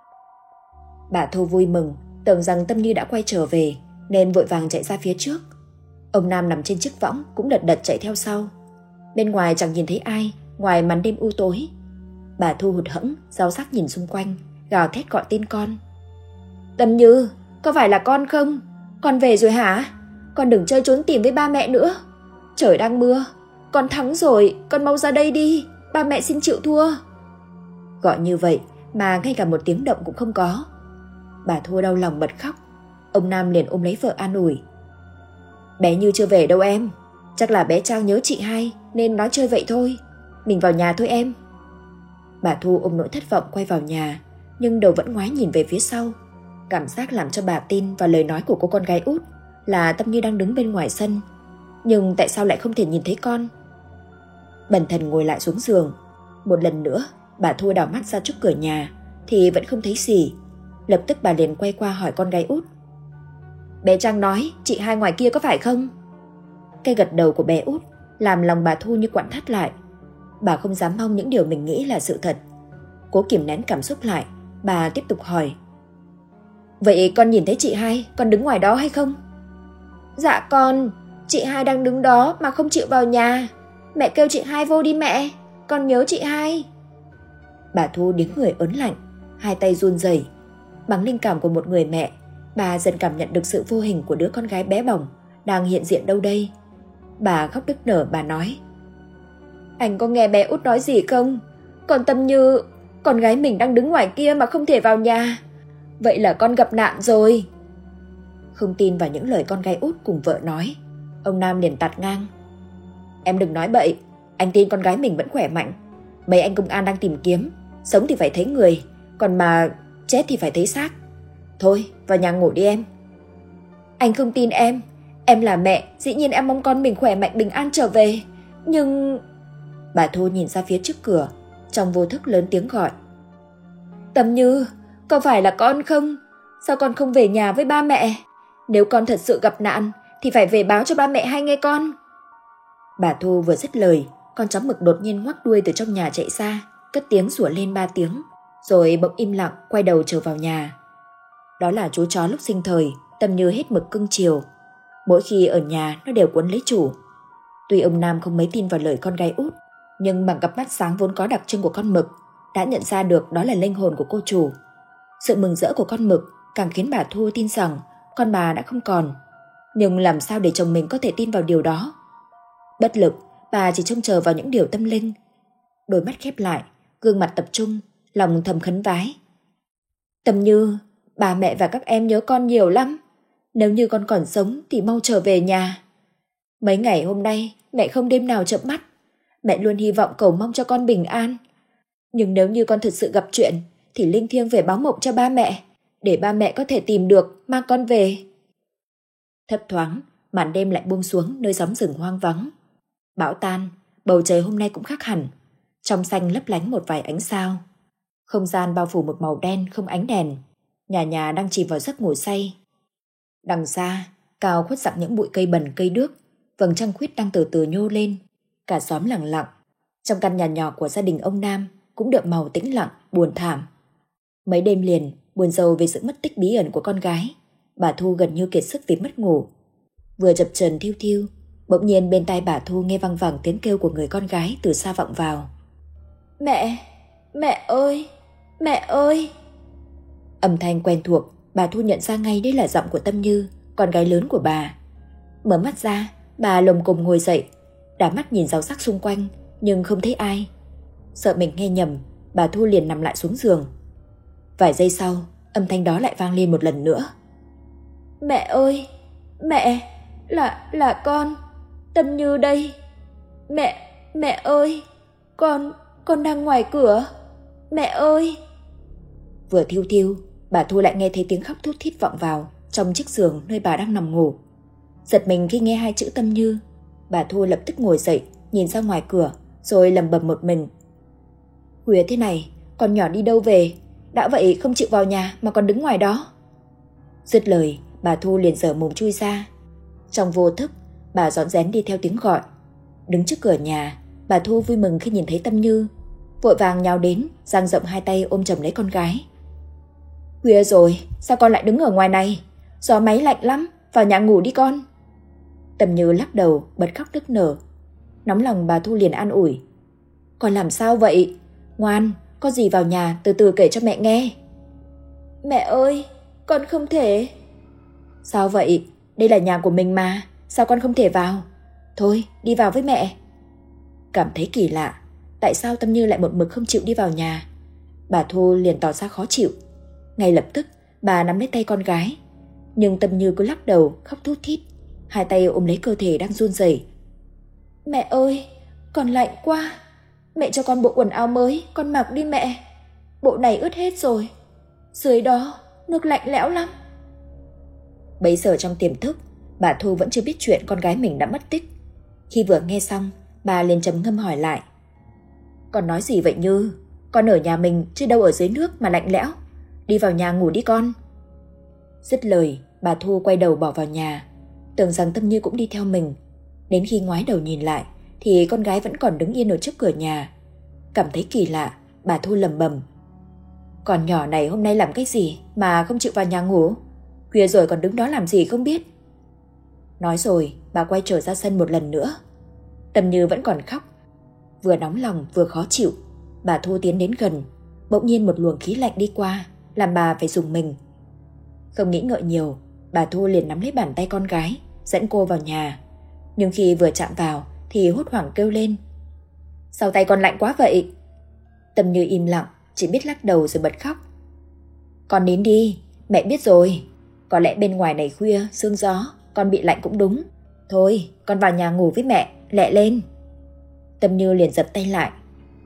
Speaker 1: Bà Thu vui mừng, tưởng rằng Tâm Như đã quay trở về, nên vội vàng chạy ra phía trước. Ông Nam nằm trên chiếc võng cũng lật đật chạy theo sau. Bên ngoài chẳng nhìn thấy ai, ngoài màn đêm u tối. Bà Thu hụt hẫng, rau sắc nhìn xung quanh, gào thét gọi tên con. Tâm Như, có phải là con không? Con về rồi hả? Con đừng chơi trốn tìm với ba mẹ nữa. Trời đang mưa, con thắng rồi, con mau ra đây đi, ba mẹ xin chịu thua. Gọi như vậy mà ngay cả một tiếng động cũng không có. Bà Thu đau lòng bật khóc. Ông Nam liền ôm lấy vợ an ủi. Bé Như chưa về đâu em, chắc là bé Trang nhớ chị hai nên nói chơi vậy thôi. Mình vào nhà thôi em. Bà Thu ôm nỗi thất vọng quay vào nhà, nhưng đầu vẫn ngoái nhìn về phía sau. Cảm giác làm cho bà tin vào lời nói của cô con gái út là Tâm Như đang đứng bên ngoài sân. Nhưng tại sao lại không thể nhìn thấy con? Bần thần ngồi lại xuống giường. Một lần nữa bà Thu đảo mắt ra trước cửa nhà thì vẫn không thấy gì. Lập tức bà liền quay qua hỏi con gái út. Bé Trang nói chị hai ngoài kia có phải không? Cái gật đầu của bé út làm lòng bà Thu như quặn thắt lại. Bà không dám mong những điều mình nghĩ là sự thật. Cố kìm nén cảm xúc lại, bà tiếp tục hỏi. Vậy con nhìn thấy chị hai, con đứng ngoài đó hay không? Dạ con, chị hai đang đứng đó mà không chịu vào nhà. Mẹ kêu chị hai vô đi mẹ, con nhớ chị hai. Bà Thu đứng người ớn lạnh, hai tay run rẩy. Bằng linh cảm của một người mẹ, bà dần cảm nhận được sự vô hình của đứa con gái bé bỏng đang hiện diện đâu đây. Bà khóc nức nở, bà nói. Anh có nghe bé út nói gì không? Còn Tâm Như, con gái mình đang đứng ngoài kia mà không thể vào nhà. Vậy là con gặp nạn rồi. Không tin vào những lời con gái út cùng vợ nói, ông Nam liền tạt ngang. Em đừng nói bậy, anh tin con gái mình vẫn khỏe mạnh. Mấy anh công an đang tìm kiếm, sống thì phải thấy người, còn mà chết thì phải thấy xác. Thôi, vào nhà ngủ đi em. Anh không tin em. Em là mẹ, dĩ nhiên em mong con mình khỏe mạnh bình an trở về. Nhưng... Bà Thu nhìn ra phía trước cửa, trong vô thức lớn tiếng gọi. Tâm Như, có phải là con không? Sao con không về nhà với ba mẹ? Nếu con thật sự gặp nạn thì phải về báo cho ba mẹ hay nghe con. Bà Thu vừa dứt lời, con chó mực đột nhiên ngoắc đuôi từ trong nhà chạy ra, cất tiếng sủa lên ba tiếng, rồi bỗng im lặng quay đầu trở vào nhà. Đó là chú chó lúc sinh thời, Tâm Như hết mực cưng chiều. Mỗi khi ở nhà nó đều quấn lấy chủ. Tuy ông Nam không mấy tin vào lời con gái út, nhưng bằng cặp mắt sáng vốn có đặc trưng của con mực, đã nhận ra được đó là linh hồn của cô chủ. Sự mừng rỡ của con mực càng khiến bà Thu tin rằng con bà đã không còn. Nhưng làm sao để chồng mình có thể tin vào điều đó? Bất lực, bà chỉ trông chờ vào những điều tâm linh. Đôi mắt khép lại, gương mặt tập trung, lòng thầm khấn vái. Tâm Như, bà mẹ và các em nhớ con nhiều lắm. Nếu như con còn sống thì mau trở về nhà. Mấy ngày hôm nay mẹ không đêm nào chợp mắt. Mẹ luôn hy vọng cầu mong cho con bình an. Nhưng nếu như con thực sự gặp chuyện thì linh thiêng về báo mộng cho ba mẹ, để ba mẹ có thể tìm được mang con về. Thấp thoáng, màn đêm lại buông xuống nơi xóm rừng hoang vắng. Bão tan, bầu trời hôm nay cũng khác hẳn. Trong xanh lấp lánh một vài ánh sao. Không gian bao phủ một màu đen không ánh đèn. Nhà nhà đang chìm vào giấc ngủ say. Đằng xa, cao khuất dặn những bụi cây bần cây đước, vầng trăng khuyết đang từ từ nhô lên. Cả xóm lặng lặng. Trong căn nhà nhỏ của gia đình ông Nam cũng đượm màu tĩnh lặng, buồn thảm. Mấy đêm liền, buồn rầu về sự mất tích bí ẩn của con gái, bà Thu gần như kiệt sức vì mất ngủ. Vừa chập chờn thiêu thiêu, bỗng nhiên bên tai bà Thu nghe văng vẳng tiếng kêu của người con gái từ xa vọng vào. Mẹ, mẹ ơi, mẹ ơi. Âm thanh quen thuộc, bà Thu nhận ra ngay đây là giọng của Tâm Như, con gái lớn của bà. Mở mắt ra, bà lồm cồm ngồi dậy, đảo mắt nhìn rau sắc xung quanh, nhưng không thấy ai. Sợ mình nghe nhầm, bà Thu liền nằm lại xuống giường. Vài giây sau, âm thanh đó lại vang lên một lần nữa. Mẹ ơi, mẹ, là, là con, Tâm Như đây. Mẹ, mẹ ơi, con, con đang ngoài cửa, mẹ ơi. Vừa thiêu thiêu, bà Thu lại nghe thấy tiếng khóc thút thít vọng vào trong chiếc giường nơi bà đang nằm ngủ. Giật mình khi nghe hai chữ Tâm Như, bà Thu lập tức ngồi dậy, nhìn ra ngoài cửa, rồi lẩm bẩm một mình. Khuya thế này, con nhỏ đi đâu về, đã vậy không chịu vào nhà mà còn đứng ngoài đó. Dứt lời, bà Thu liền giở mồm chui ra. Trong vô thức, bà rón rén đi theo tiếng gọi. Đứng trước cửa nhà, bà Thu vui mừng khi nhìn thấy Tâm Như, vội vàng nhào đến, dang rộng hai tay ôm chầm lấy con gái. Khuya rồi, sao con lại đứng ở ngoài này? Gió máy lạnh lắm, vào nhà ngủ đi con. Tâm Như lắc đầu, bật khóc nức nở. Nóng lòng bà Thu liền an ủi. Con làm sao vậy? Ngoan, có gì vào nhà từ từ kể cho mẹ nghe. Mẹ ơi, con không thể. Sao vậy? Đây là nhà của mình mà, sao con không thể vào? Thôi, đi vào với mẹ. Cảm thấy kỳ lạ, tại sao Tâm Như lại một mực không chịu đi vào nhà? Bà Thu liền tỏ ra khó chịu. Ngay lập tức, bà nắm lấy tay con gái. Nhưng Tâm Như cứ lắc đầu, khóc thút thít, hai tay ôm lấy cơ thể đang run rẩy. Mẹ ơi, con lạnh quá. Mẹ cho con bộ quần áo mới, con mặc đi mẹ. Bộ này ướt hết rồi. Dưới đó, nước lạnh lẽo lắm. Bấy giờ trong tiềm thức, bà Thu vẫn chưa biết chuyện con gái mình đã mất tích. Khi vừa nghe xong, bà liền trầm ngâm hỏi lại. Con nói gì vậy Như? Con ở nhà mình chứ đâu ở dưới nước mà lạnh lẽo. Đi vào nhà ngủ đi con. Dứt lời, bà Thu quay đầu bỏ vào nhà, tưởng rằng Tâm Như cũng đi theo mình. Đến khi ngoái đầu nhìn lại thì con gái vẫn còn đứng yên ở trước cửa nhà. Cảm thấy kỳ lạ, bà Thu lẩm bẩm. Con nhỏ này hôm nay làm cái gì mà không chịu vào nhà ngủ? Khuya rồi còn đứng đó làm gì không biết. Nói rồi, bà quay trở ra sân một lần nữa. Tâm Như vẫn còn khóc. Vừa nóng lòng vừa khó chịu, bà Thu tiến đến gần. Bỗng nhiên một luồng khí lạnh đi qua, làm bà phải rùng mình. Không nghĩ ngợi nhiều, bà Thu liền nắm lấy bàn tay con gái, dẫn cô vào nhà. Nhưng khi vừa chạm vào thì hốt hoảng kêu lên. Sao tay con lạnh quá vậy? Tâm Như im lặng, chỉ biết lắc đầu rồi bật khóc. Con nín đi, mẹ biết rồi. Có lẽ bên ngoài này khuya, sương gió, con bị lạnh cũng đúng. Thôi, con vào nhà ngủ với mẹ, lẹ lên. Tâm Như liền giật tay lại.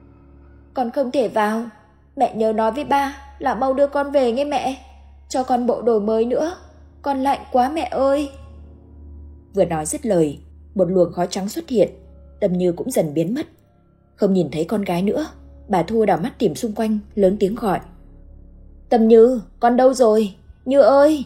Speaker 1: Con không thể vào. Mẹ nhớ nói với ba là mau đưa con về nghe mẹ. Cho con bộ đồ mới nữa. Con lạnh quá mẹ ơi. Vừa nói dứt lời, một luồng khói trắng xuất hiện. Tâm Như cũng dần biến mất. Không nhìn thấy con gái nữa, bà Thu đảo mắt tìm xung quanh, lớn tiếng gọi. Tâm Như, con đâu rồi? Như ơi!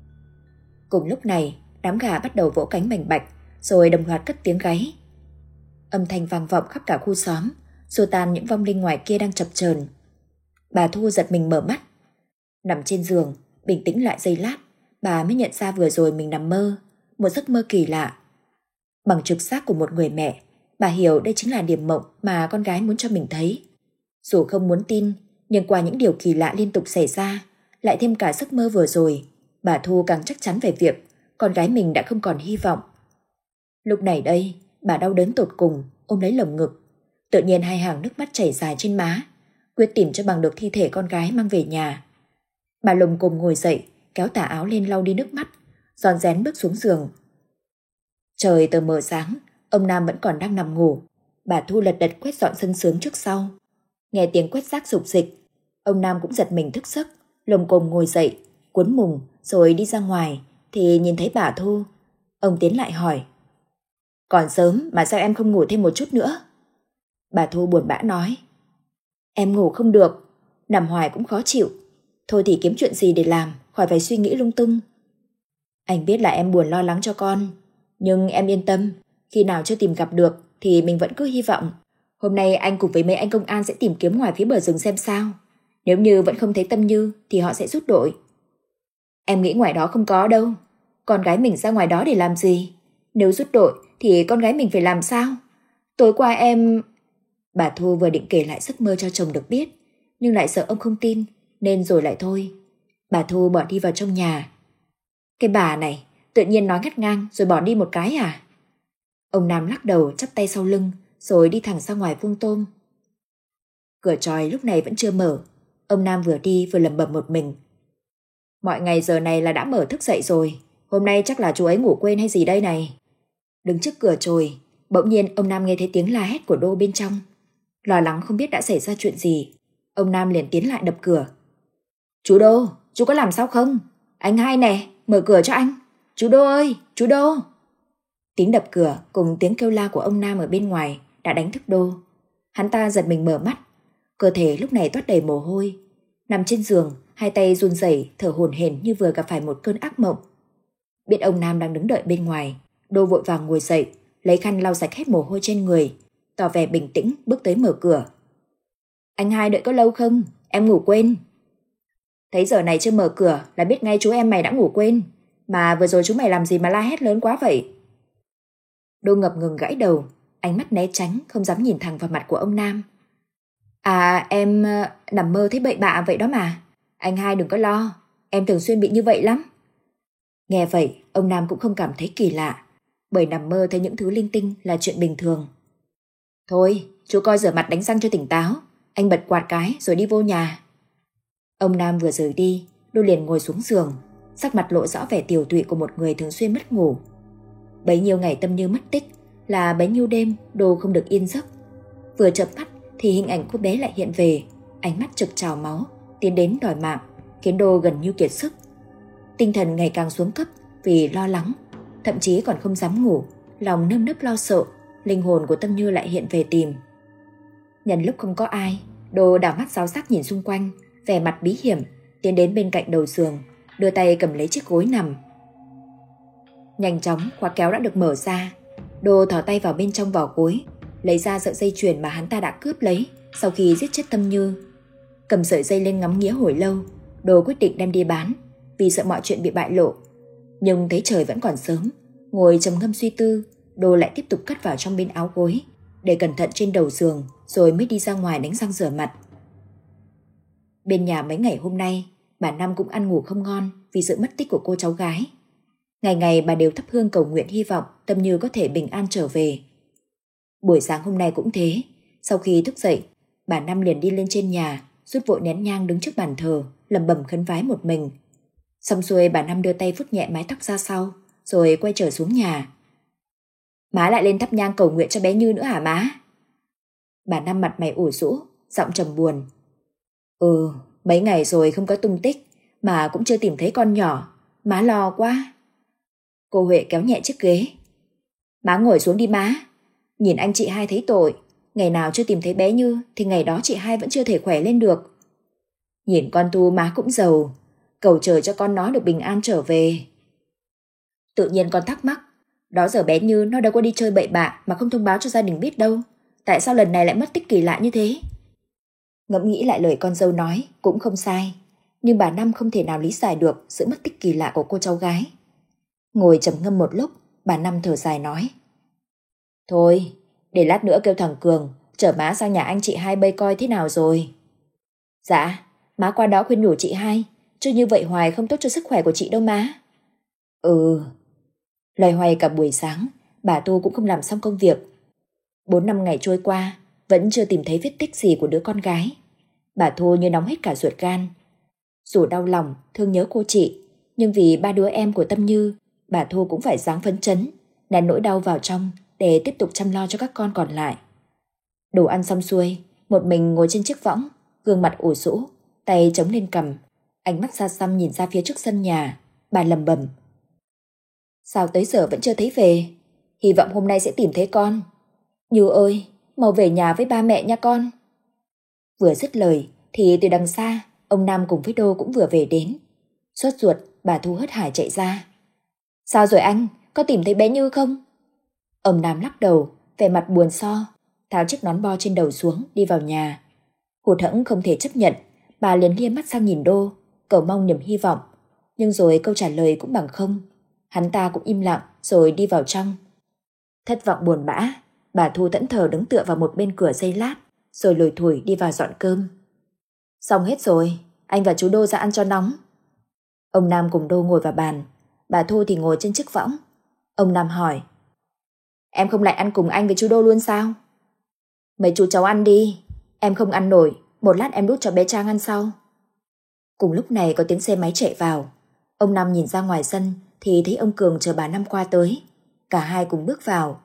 Speaker 1: Cùng lúc này, đám gà bắt đầu vỗ cánh bành bạch, rồi đồng loạt cất tiếng gáy. Âm thanh vang vọng khắp cả khu xóm, xua tan những vong linh ngoài kia đang chập chờn. Bà Thu giật mình mở mắt. Nằm trên giường, bình tĩnh lại giây lát, bà mới nhận ra vừa rồi mình nằm mơ, một giấc mơ kỳ lạ. Bằng trực giác của một người mẹ, bà hiểu đây chính là điểm mộng mà con gái muốn cho mình thấy. Dù không muốn tin, nhưng qua những điều kỳ lạ liên tục xảy ra, lại thêm cả giấc mơ vừa rồi, bà Thu càng chắc chắn về việc con gái mình đã không còn hy vọng. Lúc này đây, bà đau đớn tột cùng, ôm lấy lồng ngực. Tự nhiên hai hàng nước mắt chảy dài trên má, quyết tìm cho bằng được thi thể con gái mang về nhà. Bà lồm cồm ngồi dậy, kéo tà áo lên lau đi nước mắt, rón rén bước xuống giường. Trời tờ mờ sáng, ông Nam vẫn còn đang nằm ngủ. Bà Thu lật đật quét dọn sân sướng trước sau. Nghe tiếng quét rác rục rịch, ông Nam cũng giật mình thức giấc, lồm cồm ngồi dậy, cuốn mùng rồi đi ra ngoài thì nhìn thấy bà Thu. Ông tiến lại hỏi. Còn sớm mà sao em không ngủ thêm một chút nữa? Bà Thu buồn bã nói. Em ngủ không được, nằm hoài cũng khó chịu. Thôi thì kiếm chuyện gì để làm, khỏi phải suy nghĩ lung tung. Anh biết là em buồn lo lắng cho con, nhưng em yên tâm, khi nào chưa tìm gặp được thì mình vẫn cứ hy vọng. Hôm nay anh cùng với mấy anh công an sẽ tìm kiếm ngoài phía bờ rừng xem sao. Nếu như vẫn không thấy Tâm Như thì họ sẽ rút đội. Em nghĩ ngoài đó không có đâu. Con gái mình ra ngoài đó để làm gì? Nếu rút đội thì con gái mình phải làm sao? Tối qua em... Bà Thu vừa định kể lại giấc mơ cho chồng được biết, nhưng lại sợ ông không tin, nên rồi lại thôi. Bà Thu bỏ đi vào trong nhà. Cái bà này, tự nhiên nói ngắt ngang rồi bỏ đi một cái à? Ông Nam lắc đầu chắp tay sau lưng, rồi đi thẳng ra ngoài vuông tôm. Cửa chòi lúc này vẫn chưa mở. Ông Nam vừa đi vừa lẩm bẩm một mình. Mọi ngày giờ này là đã mở thức dậy rồi. Hôm nay chắc là chú ấy ngủ quên hay gì đây này. Đứng trước cửa chòi, bỗng nhiên ông Nam nghe thấy tiếng la hét của Đô bên trong. Lo lắng không biết đã xảy ra chuyện gì, ông Nam liền tiến lại đập cửa. Chú Đô, chú có làm sao không? Anh Hai nè, mở cửa cho anh. Chú Đô ơi, chú Đô. Tiếng đập cửa cùng tiếng kêu la của ông Nam ở bên ngoài đã đánh thức Đô. Hắn ta giật mình mở mắt, cơ thể lúc này toát đầy mồ hôi. Nằm trên giường, hai tay run rẩy, thở hổn hển như vừa gặp phải một cơn ác mộng. Biết ông Nam đang đứng đợi bên ngoài, Đô vội vàng ngồi dậy, lấy khăn lau sạch hết mồ hôi trên người, tỏ vẻ bình tĩnh bước tới mở cửa. Anh Hai đợi có lâu không? Em ngủ quên. Thấy giờ này chưa mở cửa là biết ngay chú em mày đã ngủ quên. Mà vừa rồi chú mày làm gì mà la hét lớn quá vậy? Đô ngập ngừng gãi đầu, ánh mắt né tránh, không dám nhìn thẳng vào mặt của ông Nam. À em uh, nằm mơ thấy bậy bạ vậy đó mà. Anh Hai đừng có lo, em thường xuyên bị như vậy lắm. Nghe vậy, ông Nam cũng không cảm thấy kỳ lạ, bởi nằm mơ thấy những thứ linh tinh là chuyện bình thường. Thôi, chú coi rửa mặt đánh răng cho tỉnh táo, anh bật quạt cái rồi đi vô nhà. Ông Nam vừa rời đi, Đô liền ngồi xuống giường, sắc mặt lộ rõ vẻ tiều tụy của một người thường xuyên mất ngủ. Bấy nhiêu ngày Tâm Như mất tích là bấy nhiêu đêm Đô không được yên giấc. Vừa chợp mắt thì hình ảnh cô bé lại hiện về, ánh mắt trực trào máu, tiến đến đòi mạng, khiến Đô gần như kiệt sức. Tinh thần ngày càng xuống cấp vì lo lắng, thậm chí còn không dám ngủ, lòng nơm nớp lo sợ, linh hồn của Tâm Như lại hiện về tìm. Nhân lúc không có ai, Đô đảo mắt giáo giác nhìn xung quanh, vẻ mặt bí hiểm, tiến đến bên cạnh đầu giường, đưa tay cầm lấy chiếc gối nằm. Nhanh chóng khóa kéo đã được mở ra, Đô thò tay vào bên trong vỏ gối, lấy ra sợi dây chuyền mà hắn ta đã cướp lấy sau khi giết chết Tâm Như. Cầm sợi dây lên ngắm nghía hồi lâu, Đô quyết định đem đi bán, vì sợ mọi chuyện bị bại lộ. Nhưng thấy trời vẫn còn sớm, ngồi trầm ngâm suy tư, Đô lại tiếp tục cất vào trong bên áo gối, để cẩn thận trên đầu giường, rồi mới đi ra ngoài đánh răng rửa mặt. Bên nhà mấy ngày hôm nay, bà Năm cũng ăn ngủ không ngon vì sự mất tích của cô cháu gái. Ngày ngày bà đều thắp hương cầu nguyện hy vọng Tâm Như có thể bình an trở về. Buổi sáng hôm nay cũng thế, sau khi thức dậy, bà Năm liền đi lên trên nhà, rút vội nén nhang đứng trước bàn thờ, lẩm bẩm khấn vái một mình. Xong xuôi bà Năm đưa tay vuốt nhẹ mái tóc ra sau, rồi quay trở xuống nhà. Má lại lên thắp nhang cầu nguyện cho bé Như nữa hả má? Bà Năm mặt mày ủ rũ, giọng trầm buồn. Ừ, mấy ngày rồi không có tung tích, mà cũng chưa tìm thấy con nhỏ, má lo quá. Cô Huệ kéo nhẹ chiếc ghế. Má ngồi xuống đi má, nhìn anh chị hai thấy tội, ngày nào chưa tìm thấy bé Như thì ngày đó chị hai vẫn chưa thể khỏe lên được. Nhìn con Tu má cũng giàu, cầu trời cho con nó được bình an trở về. Tự nhiên con thắc mắc, đó giờ bé Như nó đâu có đi chơi bậy bạ mà không thông báo cho gia đình biết đâu, tại sao lần này lại mất tích kỳ lạ như thế? Ngẫm nghĩ lại lời con dâu nói cũng không sai, nhưng bà Năm không thể nào lý giải được sự mất tích kỳ lạ của cô cháu gái. Ngồi trầm ngâm một lúc, bà Năm thở dài nói. Thôi, để lát nữa kêu thằng Cường chở má sang nhà anh chị hai bây coi thế nào rồi. Dạ, má qua đó khuyên nhủ chị hai, chứ như vậy hoài không tốt cho sức khỏe của chị đâu má. Ừ. Loay hoay cả buổi sáng, bà Tu cũng không làm xong công việc. Bốn năm ngày trôi qua, vẫn chưa tìm thấy vết tích gì của đứa con gái. Bà Thu như nóng hết cả ruột gan. Dù đau lòng, thương nhớ cô chị, nhưng vì ba đứa em của Tâm Như, bà Thu cũng phải ráng phấn chấn, nén nỗi đau vào trong để tiếp tục chăm lo cho các con còn lại. Đồ ăn xong xuôi, một mình ngồi trên chiếc võng, gương mặt ủ rũ, tay chống lên cằm, ánh mắt xa xăm nhìn ra phía trước sân nhà. Bà lầm bầm. Sao tới giờ vẫn chưa thấy về? Hy vọng hôm nay sẽ tìm thấy con. Như ơi, mau về nhà với ba mẹ nha con. Vừa dứt lời thì từ đằng xa, ông Nam cùng với Đô cũng vừa về đến. Sốt ruột, bà Thu hớt hải chạy ra. Sao rồi anh, có tìm thấy bé Như không? Ông Nam lắc đầu, vẻ mặt buồn so, tháo chiếc nón bo trên đầu xuống, đi vào nhà. Hụt hẫng không thể chấp nhận, bà liền lia mắt sang nhìn Đô, cầu mong niềm hy vọng. Nhưng rồi câu trả lời cũng bằng không. Hắn ta cũng im lặng rồi đi vào trong. Thất vọng buồn bã, bà Thu thẫn thờ đứng tựa vào một bên cửa giây lát, rồi lủi thủi đi vào dọn cơm. Xong hết rồi, anh và chú Đô ra ăn cho nóng. Ông Nam cùng Đô ngồi vào bàn, bà Thu thì ngồi trên chiếc võng. Ông Nam hỏi. Em không lại ăn cùng anh với chú Đô luôn sao? Mấy chú cháu ăn đi. Em không ăn nổi, một lát em đút cho bé Trang ăn sau. Cùng lúc này có tiếng xe máy chạy vào. Ông Năm nhìn ra ngoài sân thì thấy ông Cường chờ bà Năm qua tới. Cả hai cùng bước vào.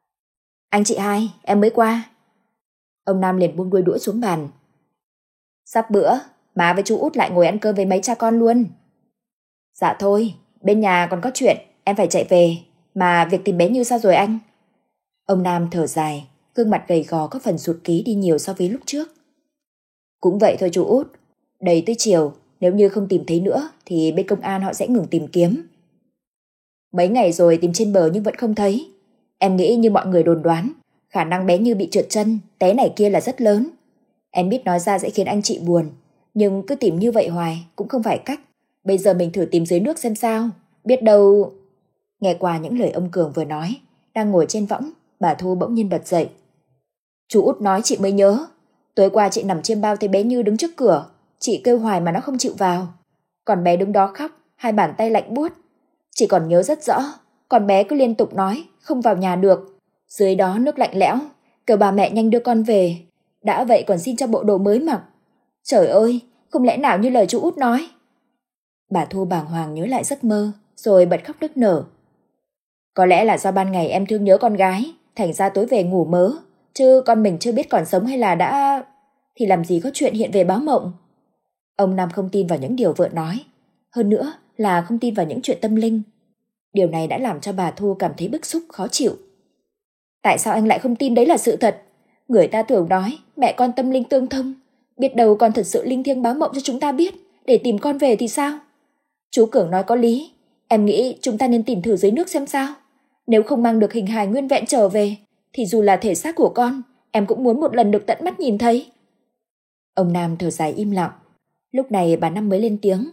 Speaker 1: Anh chị hai, em mới qua. Ông Năm liền buông đuôi đũa xuống bàn. Sắp bữa, má với chú Út lại ngồi ăn cơm với mấy cha con luôn. Dạ thôi, bên nhà còn có chuyện, em phải chạy về. Mà việc tìm bé Như sao rồi anh? Ông Nam thở dài, gương mặt gầy gò có phần sụt ký đi nhiều so với lúc trước. Cũng vậy thôi chú Út, đầy tới chiều, nếu như không tìm thấy nữa thì bên công an họ sẽ ngừng tìm kiếm. Mấy ngày rồi tìm trên bờ nhưng vẫn không thấy. Em nghĩ như mọi người đồn đoán, khả năng bé Như bị trượt chân, té này kia là rất lớn. Em biết nói ra sẽ khiến anh chị buồn, nhưng cứ tìm như vậy hoài cũng không phải cách. Bây giờ mình thử tìm dưới nước xem sao, biết đâu... Nghe qua những lời ông Cường vừa nói, đang ngồi trên võng, bà Thu bỗng nhiên bật dậy. Chú Út nói chị mới nhớ, tối qua chị nằm trên bao thấy bé Như đứng trước cửa, chị kêu hoài mà nó không chịu vào. Còn bé đứng đó khóc, hai bàn tay lạnh buốt. Chị còn nhớ rất rõ, còn bé cứ liên tục nói không vào nhà được. Dưới đó nước lạnh lẽo, kêu bà mẹ nhanh đưa con về. Đã vậy còn xin cho bộ đồ mới mặc. Trời ơi, không lẽ nào như lời chú Út nói. Bà Thu bàng hoàng nhớ lại giấc mơ, rồi bật khóc nức nở. Có lẽ là do ban ngày em thương nhớ con gái, thành ra tối về ngủ mớ, chứ con mình chưa biết còn sống hay là đã... Thì làm gì có chuyện hiện về báo mộng. Ông Nam không tin vào những điều vợ nói, hơn nữa là không tin vào những chuyện tâm linh. Điều này đã làm cho bà Thu cảm thấy bức xúc, khó chịu. Tại sao anh lại không tin đấy là sự thật? Người ta thường nói mẹ con tâm linh tương thông, biết đâu con thật sự linh thiêng báo mộng cho chúng ta biết, để tìm con về thì sao? Chú Cường nói có lý, em nghĩ chúng ta nên tìm thử dưới nước xem sao. Nếu không mang được hình hài nguyên vẹn trở về, thì dù là thể xác của con, em cũng muốn một lần được tận mắt nhìn thấy. Ông Nam thở dài im lặng. Lúc này bà Năm mới lên tiếng.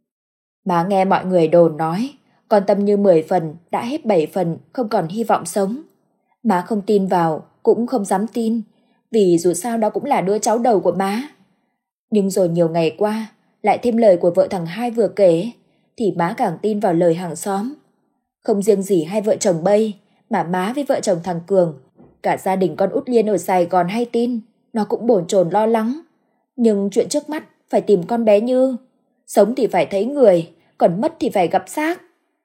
Speaker 1: Má nghe mọi người đồn nói, con Tâm Như mười phần, đã hết bảy phần, không còn hy vọng sống. Má không tin vào, cũng không dám tin, vì dù sao đó cũng là đứa cháu đầu của má. Nhưng rồi nhiều ngày qua, lại thêm lời của vợ thằng Hai vừa kể, thì má càng tin vào lời hàng xóm. Không riêng gì hai vợ chồng Bây, mà má với vợ chồng thằng Cường, cả gia đình con Út Liên ở Sài Gòn hay tin, nó cũng bồn chồn lo lắng. Nhưng chuyện trước mắt phải tìm con bé Như. Sống thì phải thấy người, còn mất thì phải gặp xác.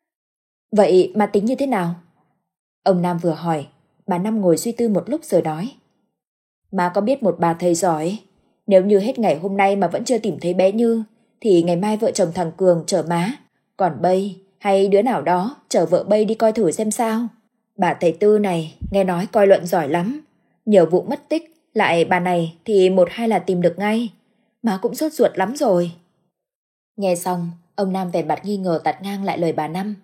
Speaker 1: Vậy má tính như thế nào? Ông Nam vừa hỏi, bà Năm ngồi suy tư một lúc rồi nói. Má có biết một bà thầy giỏi, nếu như hết ngày hôm nay mà vẫn chưa tìm thấy bé Như, thì ngày mai vợ chồng thằng Cường chở má, còn Bây hay đứa nào đó chở vợ Bây đi coi thử xem sao. Bà thầy Tư này nghe nói coi luận giỏi lắm, nhiều vụ mất tích, lại bà này thì một hai là tìm được ngay. Má cũng sốt ruột lắm rồi. Nghe xong, ông Nam vẻ mặt nghi ngờ tạt ngang lại lời bà Năm.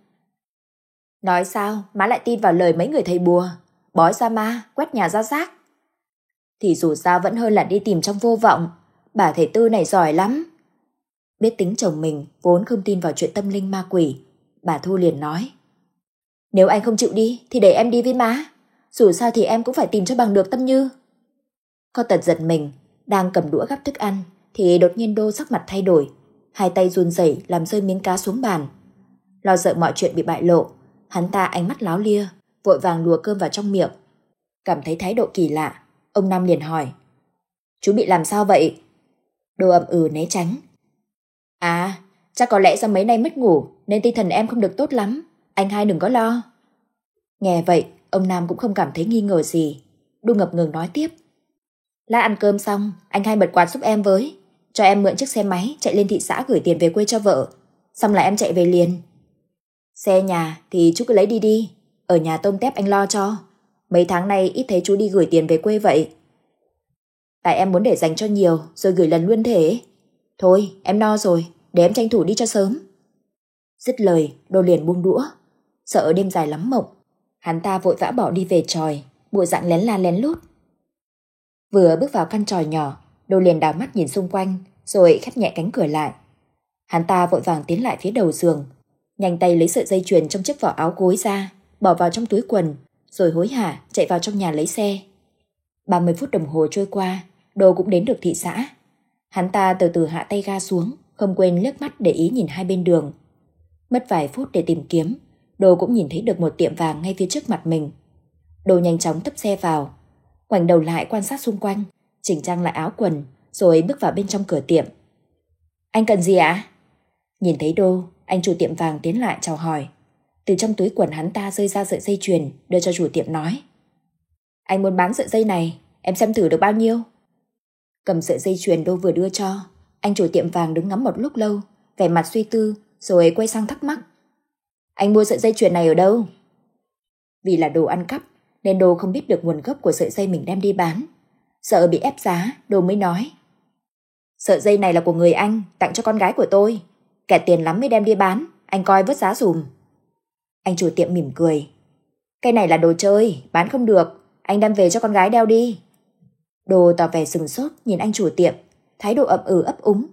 Speaker 1: Nói sao má lại tin vào lời mấy người thầy bùa, bói ra ma, quét nhà ra rác? Thì dù sao vẫn hơn là đi tìm trong vô vọng. Bà thầy Tư này giỏi lắm. Biết tính chồng mình vốn không tin vào chuyện tâm linh ma quỷ, bà Thu liền nói. Nếu anh không chịu đi thì để em đi với má. Dù sao thì em cũng phải tìm cho bằng được Tâm Như. Có Tật giật mình, đang cầm đũa gắp thức ăn thì đột nhiên Đô sắc mặt thay đổi, hai tay run rẩy làm rơi miếng cá xuống bàn. Lo sợ mọi chuyện bị bại lộ, hắn ta ánh mắt láo lia, vội vàng lùa cơm vào trong miệng. Cảm thấy thái độ kỳ lạ, ông Năm liền hỏi. Chú bị làm sao vậy? Đô ậm ừ né tránh. À, chắc có lẽ do mấy nay mất ngủ nên tinh thần em không được tốt lắm. Anh hai đừng có lo. Nghe vậy, ông Nam cũng không cảm thấy nghi ngờ gì. Đô ngập ngừng nói tiếp. Lát ăn cơm xong, anh hai bật quạt giúp em với. Cho em mượn chiếc xe máy chạy lên thị xã gửi tiền về quê cho vợ. Xong là em chạy về liền. Xe nhà thì chú cứ lấy đi đi. Ở nhà tôm tép anh lo cho. Mấy tháng nay ít thấy chú đi gửi tiền về quê vậy. Tại em muốn để dành cho nhiều rồi gửi lần luôn thế. Thôi em no rồi, để em tranh thủ đi cho sớm. Dứt lời, Đô liền buông đũa. Sợ đêm dài lắm mộng, hắn ta vội vã bỏ đi về tròi, bộ dạng lén la lén lút. Vừa bước vào căn tròi nhỏ, Đô liền đảo mắt nhìn xung quanh, rồi khép nhẹ cánh cửa lại. Hắn ta vội vàng tiến lại phía đầu giường, nhanh tay lấy sợi dây chuyền trong chiếc vỏ áo gối ra, bỏ vào trong túi quần, rồi hối hả chạy vào trong nhà lấy xe. ba mươi phút đồng hồ trôi qua, Đô cũng đến được thị xã. Hắn ta từ từ hạ tay ga xuống, không quên liếc mắt để ý nhìn hai bên đường. Mất vài phút để tìm kiếm, Đô cũng nhìn thấy được một tiệm vàng ngay phía trước mặt mình. Đô nhanh chóng tấp xe vào, ngoảnh đầu lại quan sát xung quanh, chỉnh trang lại áo quần rồi bước vào bên trong cửa tiệm. Anh cần gì ạ? Nhìn thấy Đô, anh chủ tiệm vàng tiến lại chào hỏi. Từ trong túi quần hắn ta rơi ra sợi dây chuyền, đưa cho chủ tiệm nói: Anh muốn bán sợi dây này, em xem thử được bao nhiêu? Cầm sợi dây chuyền Đô vừa đưa cho, anh chủ tiệm vàng đứng ngắm một lúc lâu, vẻ mặt suy tư, rồi quay sang thắc mắc: Anh mua sợi dây chuyền này ở đâu? Vì là đồ ăn cắp nên Đô không biết được nguồn gốc của sợi dây mình đem đi bán. Sợ bị ép giá, Đô mới nói: Sợi dây này là của người anh, tặng cho con gái của tôi. Kẻ tiền lắm mới đem đi bán, anh coi vớt giá dùm. Anh chủ tiệm mỉm cười: Cái này là đồ chơi, bán không được, anh đem về cho con gái đeo đi. Đô tỏ vẻ sừng sốt nhìn anh chủ tiệm, thái độ ậm ừ ấp úng.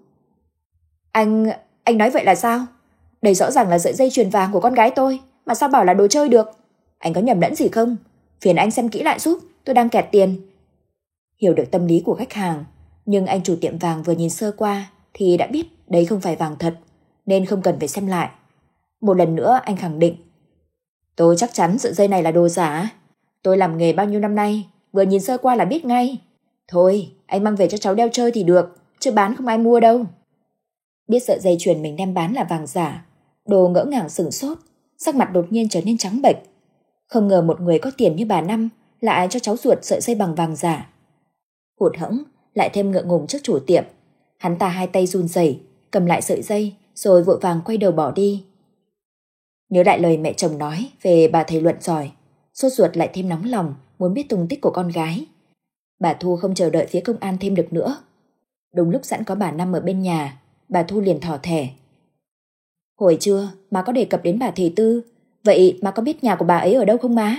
Speaker 1: Anh... anh nói vậy là sao? Đây rõ ràng là sợi dây chuyền vàng của con gái tôi, mà sao bảo là đồ chơi được? Anh có nhầm lẫn gì không? Phiền anh xem kỹ lại giúp, tôi đang kẹt tiền. Hiểu được tâm lý của khách hàng, nhưng anh chủ tiệm vàng vừa nhìn sơ qua thì đã biết đấy không phải vàng thật, nên không cần phải xem lại. Một lần nữa anh khẳng định: Tôi chắc chắn sợi dây này là đồ giả. Tôi làm nghề bao nhiêu năm nay, vừa nhìn sơ qua là biết ngay. Thôi, anh mang về cho cháu đeo chơi thì được, chứ bán không ai mua đâu. Biết sợi dây chuyền mình đem bán là vàng giả, Đô ngỡ ngàng sửng sốt, sắc mặt đột nhiên trở nên trắng bệch. Không ngờ một người có tiền như bà Năm lại cho cháu ruột sợi dây bằng vàng giả. Hụt hẫng, lại thêm ngượng ngùng trước chủ tiệm, hắn ta hai tay run rẩy cầm lại sợi dây rồi vội vàng quay đầu bỏ đi. Nhớ lại lời mẹ chồng nói về bà thầy luận giỏi, sốt ruột lại thêm nóng lòng muốn biết tung tích của con gái. Bà Thu không chờ đợi phía công an thêm được nữa. Đúng lúc sẵn có bà Năm ở bên nhà, bà Thu liền thỏ thẻ: Hồi trưa má có đề cập đến bà thầy Tư, vậy má có biết nhà của bà ấy ở đâu không má?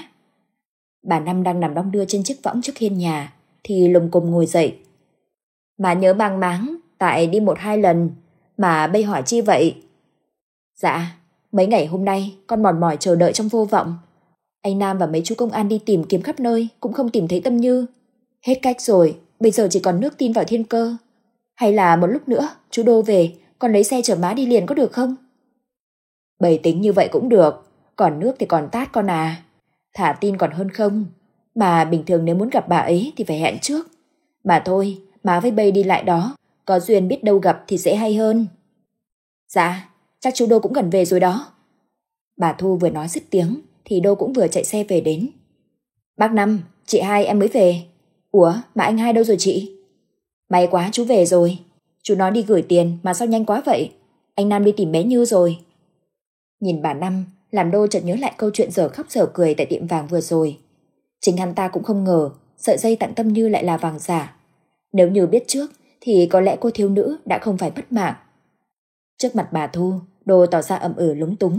Speaker 1: Bà Năm đang nằm đong đưa trên chiếc võng trước hiên nhà thì lùng cùng ngồi dậy. Má nhớ mang máng, tại đi một hai lần, mà bây hỏi chi vậy? Dạ, mấy ngày hôm nay con mòn mỏi chờ đợi trong vô vọng. Anh Nam và mấy chú công an đi tìm kiếm khắp nơi cũng không tìm thấy Tâm Như. Hết cách rồi, bây giờ chỉ còn nước tin vào thiên cơ. Hay là một lúc nữa chú Đô về, con lấy xe chở má đi liền có được không? Bày tính như vậy cũng được, còn nước thì còn tát con à. Thả tin còn hơn không. Mà bình thường nếu muốn gặp bà ấy thì phải hẹn trước. Mà thôi, má với bây đi lại đó, có duyên biết đâu gặp thì sẽ hay hơn. Dạ, chắc chú Đô cũng gần về rồi đó. Bà Thu vừa nói dứt tiếng thì Đô cũng vừa chạy xe về đến. Bác Năm, chị Hai em mới về. Ủa, mà anh Hai đâu rồi chị? May quá chú về rồi. Chú nói đi gửi tiền mà sao nhanh quá vậy? Anh Nam đi tìm bé Như rồi. Nhìn bà Năm, làm Đô chợt nhớ lại câu chuyện dở khóc dở cười tại tiệm vàng vừa rồi. Chính hắn ta cũng không ngờ sợi dây tặng Tâm Như lại là vàng giả. Nếu như biết trước thì có lẽ cô thiếu nữ đã không phải mất mạng. Trước mặt bà Thu, Đô tỏ ra ậm ừ lúng túng.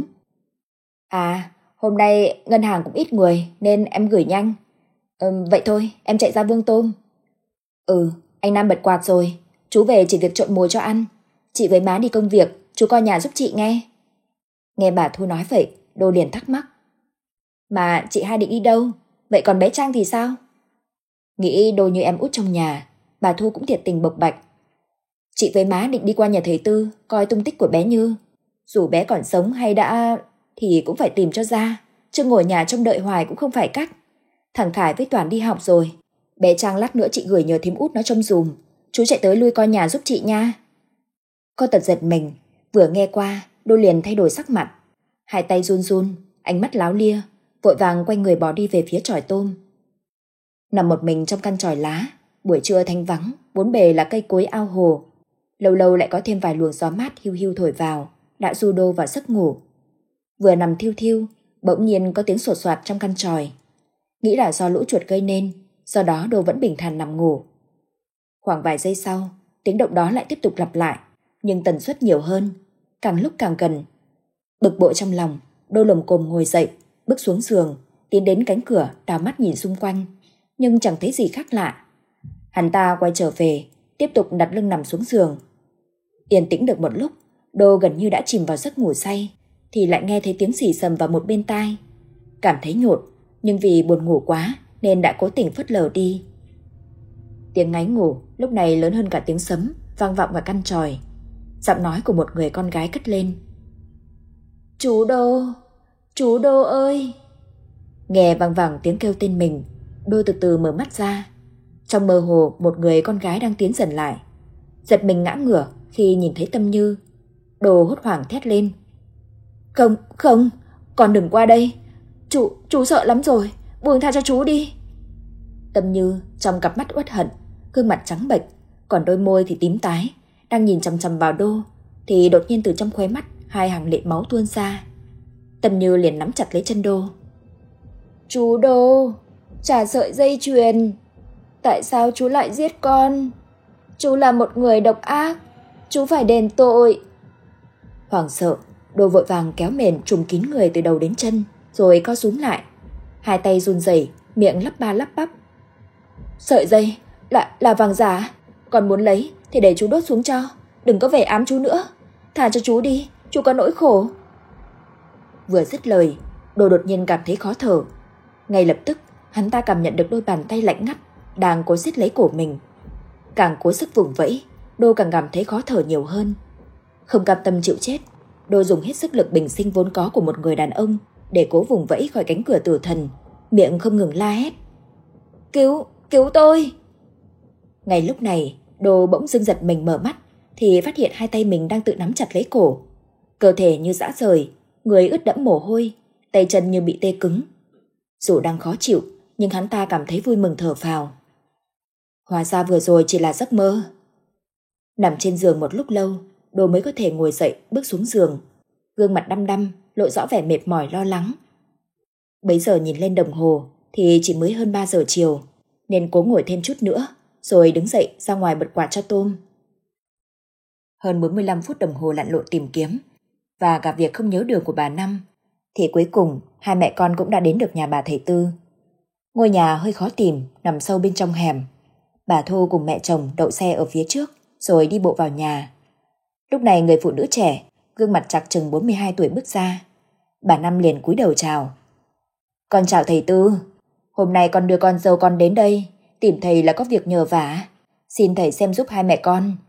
Speaker 1: À, hôm nay ngân hàng cũng ít người nên em gửi nhanh. Ừ, vậy thôi, em chạy ra Vương Tôm. Ừ, anh Nam bật quạt rồi, chú về chỉ việc trộn mồi cho ăn. Chị với má đi công việc, chú coi nhà giúp chị nghe. Nghe bà Thu nói vậy, Đô liền thắc mắc. Mà chị Hai định đi đâu? Vậy còn bé Trang thì sao? Nghĩ Đô như em út trong nhà, bà Thu cũng thiệt tình bộc bạch. Chị với má định đi qua nhà thầy Tư coi tung tích của bé Như. Dù bé còn sống hay đã thì cũng phải tìm cho ra, chứ ngồi nhà trông đợi hoài cũng không phải cách. Thằng Khải với Toàn đi học rồi, bé Trang lát nữa chị gửi nhờ thím út nó trông dùm. Chú chạy tới lui coi nhà giúp chị nha. Cô Tật giật mình, vừa nghe qua Đô liền thay đổi sắc mặt, hai tay run run, ánh mắt láo lia, vội vàng quay người bỏ đi về phía chòi tôm. Nằm một mình trong căn chòi lá, buổi trưa thanh vắng, bốn bề là cây cối ao hồ, lâu lâu lại có thêm vài luồng gió mát hiu hiu thổi vào, đã du Đô vào giấc ngủ. Vừa nằm thiu thiu, bỗng nhiên có tiếng sột soạt trong căn chòi. Nghĩ là do lũ chuột gây nên, do đó Đô vẫn bình thản nằm ngủ. Khoảng vài giây sau, tiếng động đó lại tiếp tục lặp lại, nhưng tần suất nhiều hơn, càng lúc càng gần. Bực bội trong lòng, Đô lồm cồm ngồi dậy, bước xuống giường, tiến đến cánh cửa, đảo mắt nhìn xung quanh, nhưng chẳng thấy gì khác lạ. Hắn ta quay trở về, tiếp tục đặt lưng nằm xuống giường. Yên tĩnh được một lúc, Đô gần như đã chìm vào giấc ngủ say, thì lại nghe thấy tiếng xì xầm vào một bên tai. Cảm thấy nhột, nhưng vì buồn ngủ quá nên đã cố tình phớt lờ đi. Tiếng ngáy ngủ lúc này lớn hơn cả tiếng sấm, vang vọng vào căn chòi. Giọng nói của một người con gái cất lên. Chú Đô, chú Đô ơi. Nghe vang vẳng tiếng kêu tên mình, Đô từ từ mở mắt ra. Trong mơ hồ, một người con gái đang tiến dần lại. Giật mình ngã ngửa khi nhìn thấy Tâm Như. Đồ hốt hoảng thét lên. Không, không, con đừng qua đây. Chú, chú sợ lắm rồi, buông tha cho chú đi. Tâm Như trong cặp mắt uất hận, gương mặt trắng bệch, còn đôi môi thì tím tái, đang nhìn chằm chằm vào Đô, thì đột nhiên từ trong khóe mắt hai hàng lệ máu tuôn ra. Tâm Như liền nắm chặt lấy chân Đô. Chú Đô, trả sợi dây chuyền. Tại sao chú lại giết con? Chú là một người độc ác, chú phải đền tội. Hoảng sợ, Đô vội vàng kéo mền trùm kín người từ đầu đến chân, rồi co rúm lại. Hai tay run rẩy, miệng lắp ba lắp bắp. Sợi dây là là vàng giả, con muốn lấy thì để chú đốt xuống cho, đừng có về ám chú nữa. Thả cho chú đi, chú có nỗi khổ. Vừa dứt lời, Đô đột nhiên cảm thấy khó thở. Ngay lập tức, hắn ta cảm nhận được đôi bàn tay lạnh ngắt đang cố siết lấy cổ mình. Càng cố sức vùng vẫy, Đô càng cảm thấy khó thở nhiều hơn. Không cam tâm chịu chết, Đô dùng hết sức lực bình sinh vốn có của một người đàn ông để cố vùng vẫy khỏi cánh cửa tử thần, miệng không ngừng la hét. Cứu, cứu tôi! Ngay lúc này, Đô bỗng dưng giật mình mở mắt, thì phát hiện hai tay mình đang tự nắm chặt lấy cổ. Cơ thể như rã rời, người ướt đẫm mồ hôi, tay chân như bị tê cứng. Dù đang khó chịu, nhưng hắn ta cảm thấy vui mừng thở phào. Hóa ra vừa rồi chỉ là giấc mơ. Nằm trên giường một lúc lâu, Đô mới có thể ngồi dậy bước xuống giường. Gương mặt đăm đăm, lộ rõ vẻ mệt mỏi lo lắng. Bấy giờ nhìn lên đồng hồ thì chỉ mới hơn ba giờ chiều, nên cố ngồi thêm chút nữa, rồi đứng dậy ra ngoài bật quạt cho tôm. Hơn bốn mươi lăm phút đồng hồ lặn lội tìm kiếm, và cả việc không nhớ đường của bà Năm, thì cuối cùng hai mẹ con cũng đã đến được nhà bà thầy Tư. Ngôi nhà hơi khó tìm, nằm sâu bên trong hẻm. Bà Thu cùng mẹ chồng đậu xe ở phía trước, rồi đi bộ vào nhà. Lúc này người phụ nữ trẻ, gương mặt chạc chừng bốn mươi hai tuổi bước ra. Bà Năm liền cúi đầu chào. Con chào thầy Tư, hôm nay con đưa con dâu con đến đây, tìm thầy là có việc nhờ vả. Xin thầy xem giúp hai mẹ con.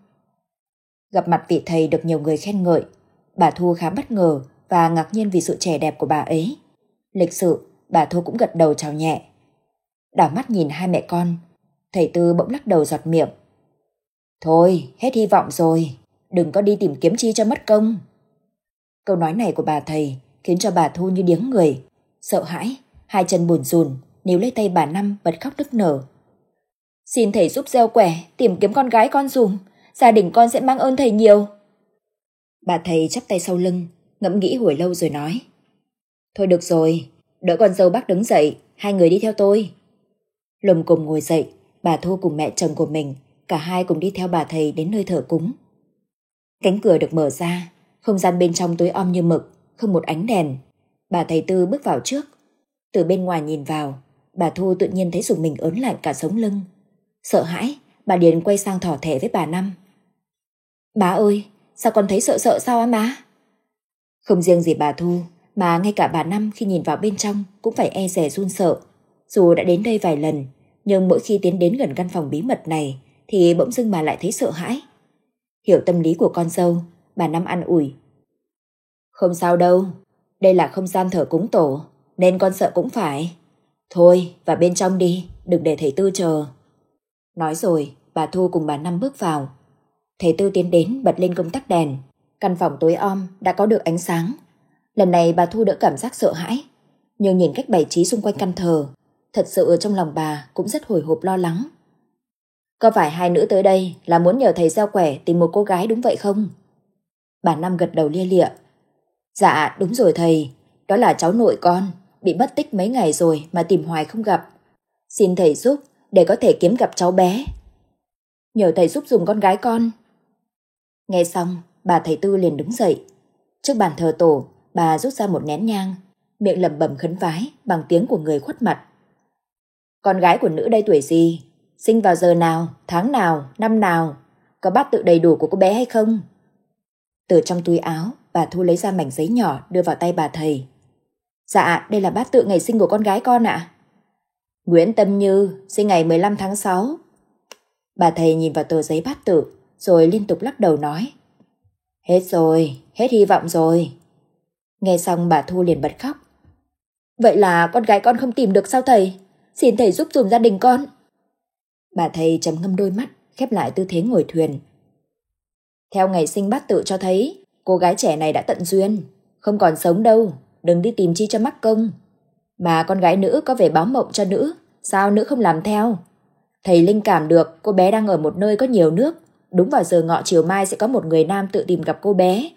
Speaker 1: Gặp mặt vị thầy được nhiều người khen ngợi, bà Thu khá bất ngờ và ngạc nhiên vì sự trẻ đẹp của bà ấy. Lịch sự, bà Thu cũng gật đầu chào nhẹ. Đảo mắt nhìn hai mẹ con, thầy Tư bỗng lắc đầu giọt miệng. Thôi, hết hy vọng rồi, đừng có đi tìm kiếm chi cho mất công. Câu nói này của bà thầy khiến cho bà Thu như điếng người, sợ hãi, hai chân bùn rùn, níu lấy tay bà Năm bật khóc nức nở. Xin thầy giúp gieo quẻ, tìm kiếm con gái con dùm, gia đình con sẽ mang ơn thầy nhiều. Bà thầy chắp tay sau lưng, ngẫm nghĩ hồi lâu rồi nói. Thôi được rồi, đỡ con dâu bác đứng dậy, hai người đi theo tôi. Lùm cùng ngồi dậy, bà Thu cùng mẹ chồng của mình, cả hai cùng đi theo bà thầy đến nơi thờ cúng. Cánh cửa được mở ra, không gian bên trong tối om như mực, không một ánh đèn. Bà thầy Tư bước vào trước. Từ bên ngoài nhìn vào, bà Thu tự nhiên thấy rùng mình ớn lạnh cả sống lưng. Sợ hãi, bà Điền quay sang thỏ thẻ với bà Năm. Bà ơi, sao con thấy sợ sợ sao á má? Không riêng gì bà Thu, mà ngay cả bà Năm khi nhìn vào bên trong cũng phải e dè run sợ. Dù đã đến đây vài lần, nhưng mỗi khi tiến đến gần căn phòng bí mật này thì bỗng dưng bà lại thấy sợ hãi. Hiểu tâm lý của con dâu, bà Năm an ủi. Không sao đâu, đây là không gian thờ cúng tổ, nên con sợ cũng phải. Thôi, vào bên trong đi, đừng để thầy Tư chờ. Nói rồi, bà Thu cùng bà Năm bước vào. Thầy Tư tiến đến bật lên công tắc đèn. Căn phòng tối om đã có được ánh sáng. Lần này bà Thu đỡ cảm giác sợ hãi, nhưng nhìn cách bày trí xung quanh căn thờ, thật sự trong lòng bà cũng rất hồi hộp lo lắng. Có phải hai nữ tới đây là muốn nhờ thầy gieo quẻ tìm một cô gái đúng vậy không? Bà Năm gật đầu lia lịa. Dạ đúng rồi thầy, đó là cháu nội con, bị mất tích mấy ngày rồi mà tìm hoài không gặp. Xin thầy giúp để có thể kiếm gặp cháu bé. Nhờ thầy giúp dùm con gái con. Nghe xong, bà thầy Tư liền đứng dậy. Trước bàn thờ tổ, bà rút ra một nén nhang, miệng lẩm bẩm khấn vái bằng tiếng của người khuất mặt. Con gái của nữ đây tuổi gì? Sinh vào giờ nào, tháng nào, năm nào? Có bát tự đầy đủ của cô bé hay không? Từ trong túi áo, bà Thu lấy ra mảnh giấy nhỏ đưa vào tay bà thầy. Dạ, đây là bát tự ngày sinh của con gái con ạ. Nguyễn Tâm Như, sinh ngày mười lăm tháng sáu. Bà thầy nhìn vào tờ giấy bát tự, rồi liên tục lắc đầu nói. Hết rồi, hết hy vọng rồi. Nghe xong bà Thu liền bật khóc. Vậy là con gái con không tìm được sao thầy? Xin thầy giúp dùm gia đình con. Bà thầy trầm ngâm đôi mắt, khép lại tư thế ngồi thuyền. Theo ngày sinh bát tự cho thấy, cô gái trẻ này đã tận duyên, không còn sống đâu, đừng đi tìm chi cho mắc công. Mà con gái nữ có về báo mộng cho nữ, sao nữ không làm theo? Thầy linh cảm được cô bé đang ở một nơi có nhiều nước, đúng vào giờ ngọ chiều mai sẽ có một người nam tự tìm gặp cô bé.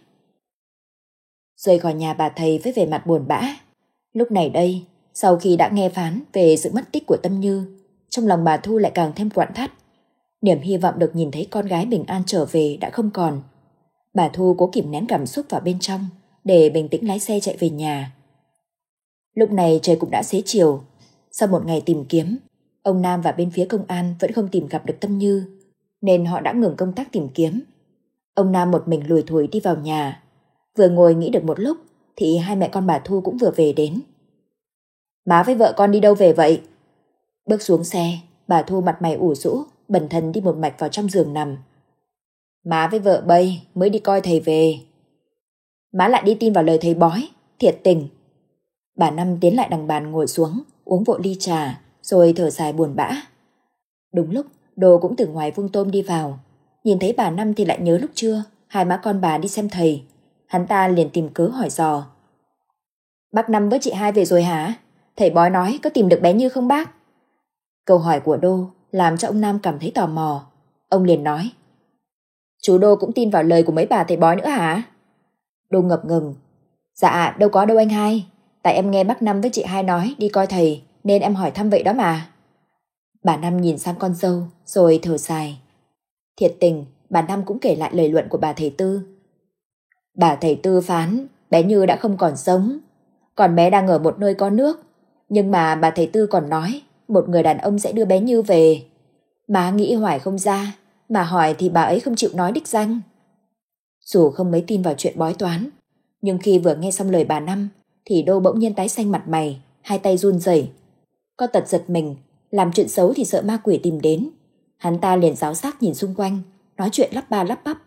Speaker 1: Rời khỏi nhà bà thầy với vẻ mặt buồn bã. Lúc này đây, sau khi đã nghe phán về sự mất tích của Tâm Như, trong lòng bà Thu lại càng thêm quặn thắt. Niềm hy vọng được nhìn thấy con gái bình an trở về đã không còn. Bà Thu cố kìm nén cảm xúc vào bên trong để bình tĩnh lái xe chạy về nhà. Lúc này trời cũng đã xế chiều. Sau một ngày tìm kiếm, ông Nam và bên phía công an vẫn không tìm gặp được Tâm Như, nên họ đã ngừng công tác tìm kiếm. Ông Nam một mình lủi thủi đi vào nhà. Vừa ngồi nghĩ được một lúc thì hai mẹ con bà Thu cũng vừa về đến. Má với vợ con đi đâu về vậy? Bước xuống xe, bà Thu mặt mày ủ rũ, bần thần đi một mạch vào trong giường nằm. Má với vợ bây mới đi coi thầy về. Má lại đi tin vào lời thầy bói, thiệt tình. Bà Năm tiến lại đằng bàn ngồi xuống, uống vội ly trà, rồi thở dài buồn bã. Đúng lúc, Đồ cũng từ ngoài vuông tôm đi vào. Nhìn thấy bà Năm thì lại nhớ lúc trưa hai má con bà đi xem thầy. Hắn ta liền tìm cớ hỏi dò. Bác Năm với chị Hai về rồi hả? Thầy bói nói có tìm được bé Như không bác? Câu hỏi của Đô làm cho ông Nam cảm thấy tò mò. Ông liền nói. Chú Đô cũng tin vào lời của mấy bà thầy bói nữa hả? Đô ngập ngừng. Dạ đâu có đâu anh Hai. Tại em nghe bác Năm với chị Hai nói đi coi thầy nên em hỏi thăm vậy đó mà. Bà Năm nhìn sang con dâu rồi thở dài. Thiệt tình, bà Năm cũng kể lại lời luận của bà thầy Tư. Bà thầy Tư phán bé Như đã không còn sống, còn bé đang ở một nơi có nước. Nhưng mà bà thầy Tư còn nói một người đàn ông sẽ đưa bé Như về. Má nghĩ hoài không ra, mà hỏi thì bà ấy không chịu nói đích danh. Dù không mấy tin vào chuyện bói toán, nhưng khi vừa nghe xong lời bà Năm thì Đô bỗng nhiên tái xanh mặt mày, hai tay run rẩy. Có tật giật mình, làm chuyện xấu thì sợ ma quỷ tìm đến. Hắn ta liền giáo giác nhìn xung quanh, nói chuyện lắp ba lắp bắp.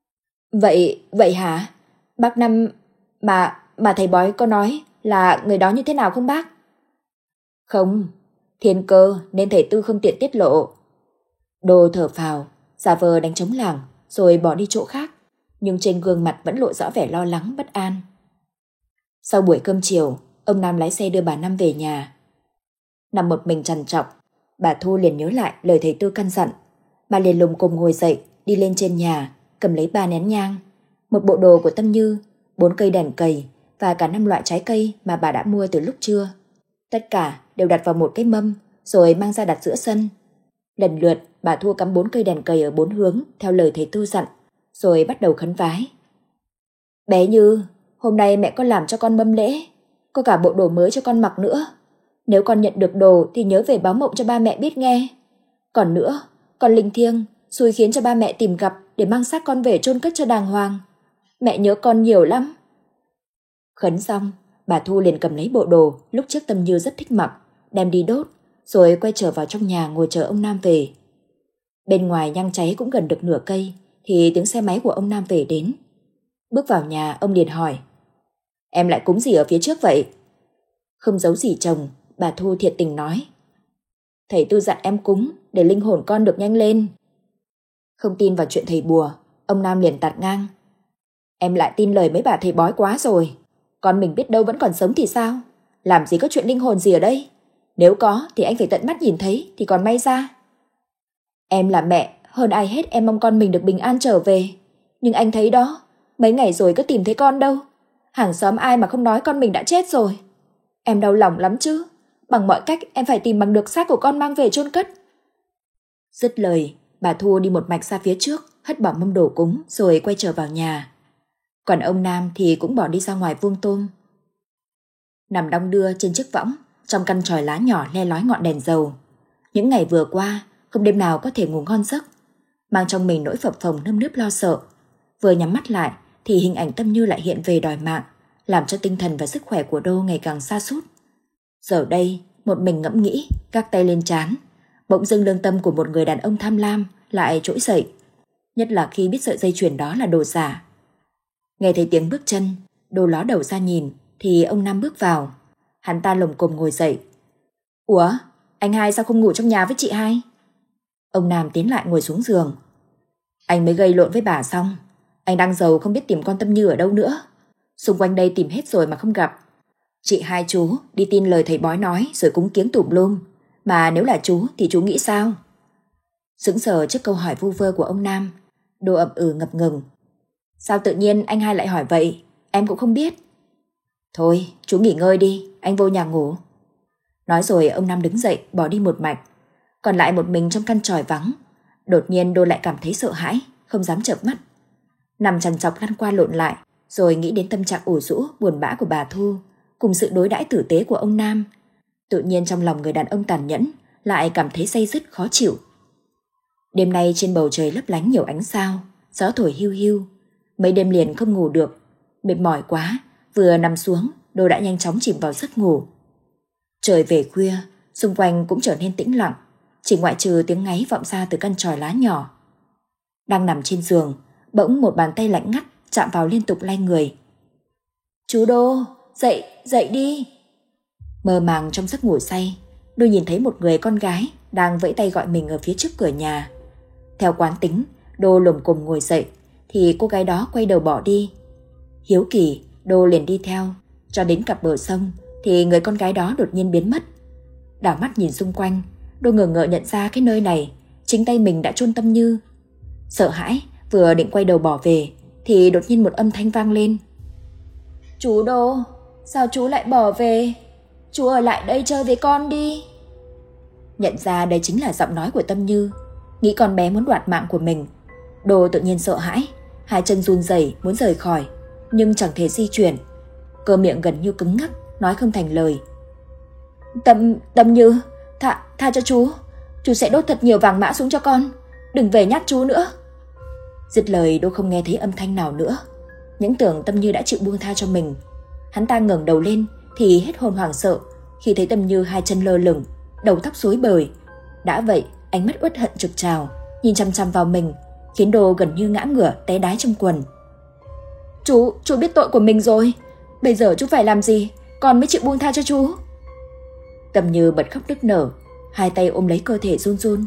Speaker 1: Vậy, vậy hả? Bác Năm, mà, mà thầy bói có nói là người đó như thế nào không bác? Không, thiên cơ nên thầy Tư không tiện tiết lộ. Đô thở phào, giả vờ đánh trống lảng rồi bỏ đi chỗ khác, nhưng trên gương mặt vẫn lộ rõ vẻ lo lắng bất an. Sau buổi cơm chiều, ông Nam lái xe đưa bà Năm về nhà. Nằm một mình trằn trọc, bà Thu liền nhớ lại lời thầy Tư căn dặn. Bà liền lùng cùng ngồi dậy, đi lên trên nhà, cầm lấy ba nén nhang, một bộ đồ của Tâm Như, bốn cây đèn cầy và cả năm loại trái cây mà bà đã mua từ lúc trưa. Tất cả đều đặt vào một cái mâm rồi mang ra đặt giữa sân. Lần lượt bà Thu cắm bốn cây đèn cầy ở bốn hướng theo lời thầy Tư dặn, rồi bắt đầu khấn vái. Bé Như, hôm nay mẹ con làm cho con mâm lễ, có cả bộ đồ mới cho con mặc nữa. Nếu con nhận được đồ thì nhớ về báo mộng cho ba mẹ biết nghe. Còn nữa, con linh thiêng xui khiến cho ba mẹ tìm gặp để mang xác con về chôn cất cho đàng hoàng. Mẹ nhớ con nhiều lắm. Khấn xong, bà Thu liền cầm lấy bộ đồ lúc trước Tâm Như rất thích mặc, đem đi đốt, rồi quay trở vào trong nhà ngồi chờ ông Nam về. Bên ngoài nhang cháy cũng gần được nửa cây thì tiếng xe máy của ông Nam về đến. Bước vào nhà, ông liền hỏi. Em lại cúng gì ở phía trước vậy? Không giấu gì chồng, bà Thu thiệt tình nói. Thầy Tư dặn em cúng để linh hồn con được nhanh lên. Không tin vào chuyện thầy bùa, ông Nam liền tạt ngang. Em lại tin lời mấy bà thầy bói quá rồi. Con mình biết đâu vẫn còn sống thì sao? Làm gì có chuyện linh hồn gì ở đây? Nếu có thì anh phải tận mắt nhìn thấy thì còn may ra. Em là mẹ, hơn ai hết em mong con mình được bình an trở về. Nhưng anh thấy đó, mấy ngày rồi có tìm thấy con đâu. Hàng xóm ai mà không nói con mình đã chết rồi. Em đau lòng lắm chứ. Bằng mọi cách em phải tìm bằng được xác của con mang về chôn cất. Dứt lời, bà Thu đi một mạch ra phía trước, hất bỏ mâm đồ cúng rồi quay trở vào nhà. Còn ông Nam thì cũng bỏ đi ra ngoài vuông tôm. Nằm đong đưa trên chiếc võng, trong căn chòi lá nhỏ le lói ngọn đèn dầu. Những ngày vừa qua, không đêm nào có thể ngủ ngon giấc. Mang trong mình nỗi phập phồng nơm nớp lo sợ. Vừa nhắm mắt lại thì hình ảnh Tâm Như lại hiện về đòi mạng, làm cho tinh thần và sức khỏe của Đô ngày càng sa sút. Giờ đây, một mình ngẫm nghĩ, gác tay lên trán, bỗng dưng lương tâm của một người đàn ông tham lam lại trỗi dậy, nhất là khi biết sợi dây chuyền đó là đồ giả. Nghe thấy tiếng bước chân, Đô ló đầu ra nhìn thì ông Nam bước vào. Hắn ta lồm cồm ngồi dậy. Ủa, anh Hai sao không ngủ trong nhà với chị Hai? Ông Nam tiến lại ngồi xuống giường. Anh mới gây lộn với bà xong. Anh đang giàu không biết tìm con Tâm Như ở đâu nữa. Xung quanh đây tìm hết rồi mà không gặp. Chị hai chú đi tin lời thầy bói nói rồi cúng kiếng tùm lum. Mà nếu là chú thì chú nghĩ sao? Sững sờ trước câu hỏi vu vơ của ông Nam, Đô ậm ừ ngập ngừng. Sao tự nhiên anh hai lại hỏi vậy? Em cũng không biết. Thôi chú nghỉ ngơi đi, anh vô nhà ngủ. Nói rồi ông Nam đứng dậy bỏ đi một mạch. Còn lại một mình trong căn tròi vắng. Đột nhiên Đô lại cảm thấy sợ hãi, không dám chợp mắt. Nằm trằn trọc lăn qua lộn lại, rồi nghĩ đến tâm trạng ủ rũ buồn bã của bà Thu cùng sự đối đãi tử tế của ông Nam. Tự nhiên trong lòng người đàn ông tàn nhẫn lại cảm thấy day dứt khó chịu. Đêm nay trên bầu trời lấp lánh nhiều ánh sao, gió thổi hiu hiu. Mấy đêm liền không ngủ được, mệt mỏi quá, vừa nằm xuống Đô đã nhanh chóng chìm vào giấc ngủ. Trời về khuya, xung quanh cũng trở nên tĩnh lặng, chỉ ngoại trừ tiếng ngáy vọng ra từ căn tròi lá nhỏ. Đang nằm trên giường, bỗng một bàn tay lạnh ngắt chạm vào liên tục lay người. Chú Đô, dậy, dậy đi. Mơ màng trong giấc ngủ say, Đô nhìn thấy một người con gái đang vẫy tay gọi mình ở phía trước cửa nhà. Theo quán tính, Đô lồm cồm ngồi dậy thì cô gái đó quay đầu bỏ đi. Hiếu kỳ, Đô liền đi theo, cho đến cặp bờ sông thì người con gái đó đột nhiên biến mất. Đảo mắt nhìn xung quanh, Đô ngờ ngợ nhận ra cái nơi này chính tay mình đã chôn Tâm Như. Sợ hãi, vừa định quay đầu bỏ về thì đột nhiên một âm thanh vang lên. Chú Đô, sao chú lại bỏ về? Chú ở lại đây chơi với con đi. Nhận ra đây chính là giọng nói của Tâm Như. Nghĩ con bé muốn đoạt mạng của mình, Đô tự nhiên sợ hãi, hai chân run rẩy muốn rời khỏi, nhưng chẳng thể di chuyển. Cơ miệng gần như cứng ngắc, nói không thành lời. Tâm, Tâm Như, tha, tha cho chú. Chú sẽ đốt thật nhiều vàng mã xuống cho con. Đừng về nhát chú nữa. Dứt lời Đô không nghe thấy âm thanh nào nữa. Những tưởng Tâm Như đã chịu buông tha cho mình. Hắn ta ngẩng đầu lên thì hết hồn hoảng sợ khi thấy Tâm Như hai chân lơ lửng, đầu tóc rối bời. Đã vậy, ánh mắt uất hận trực trào, nhìn chăm chăm vào mình, khiến Đô gần như ngã ngửa té đái trong quần. Chú, chú biết tội của mình rồi. Bây giờ chú phải làm gì con mới chịu buông tha cho chú? Tâm Như bật khóc nức nở, hai tay ôm lấy cơ thể run run.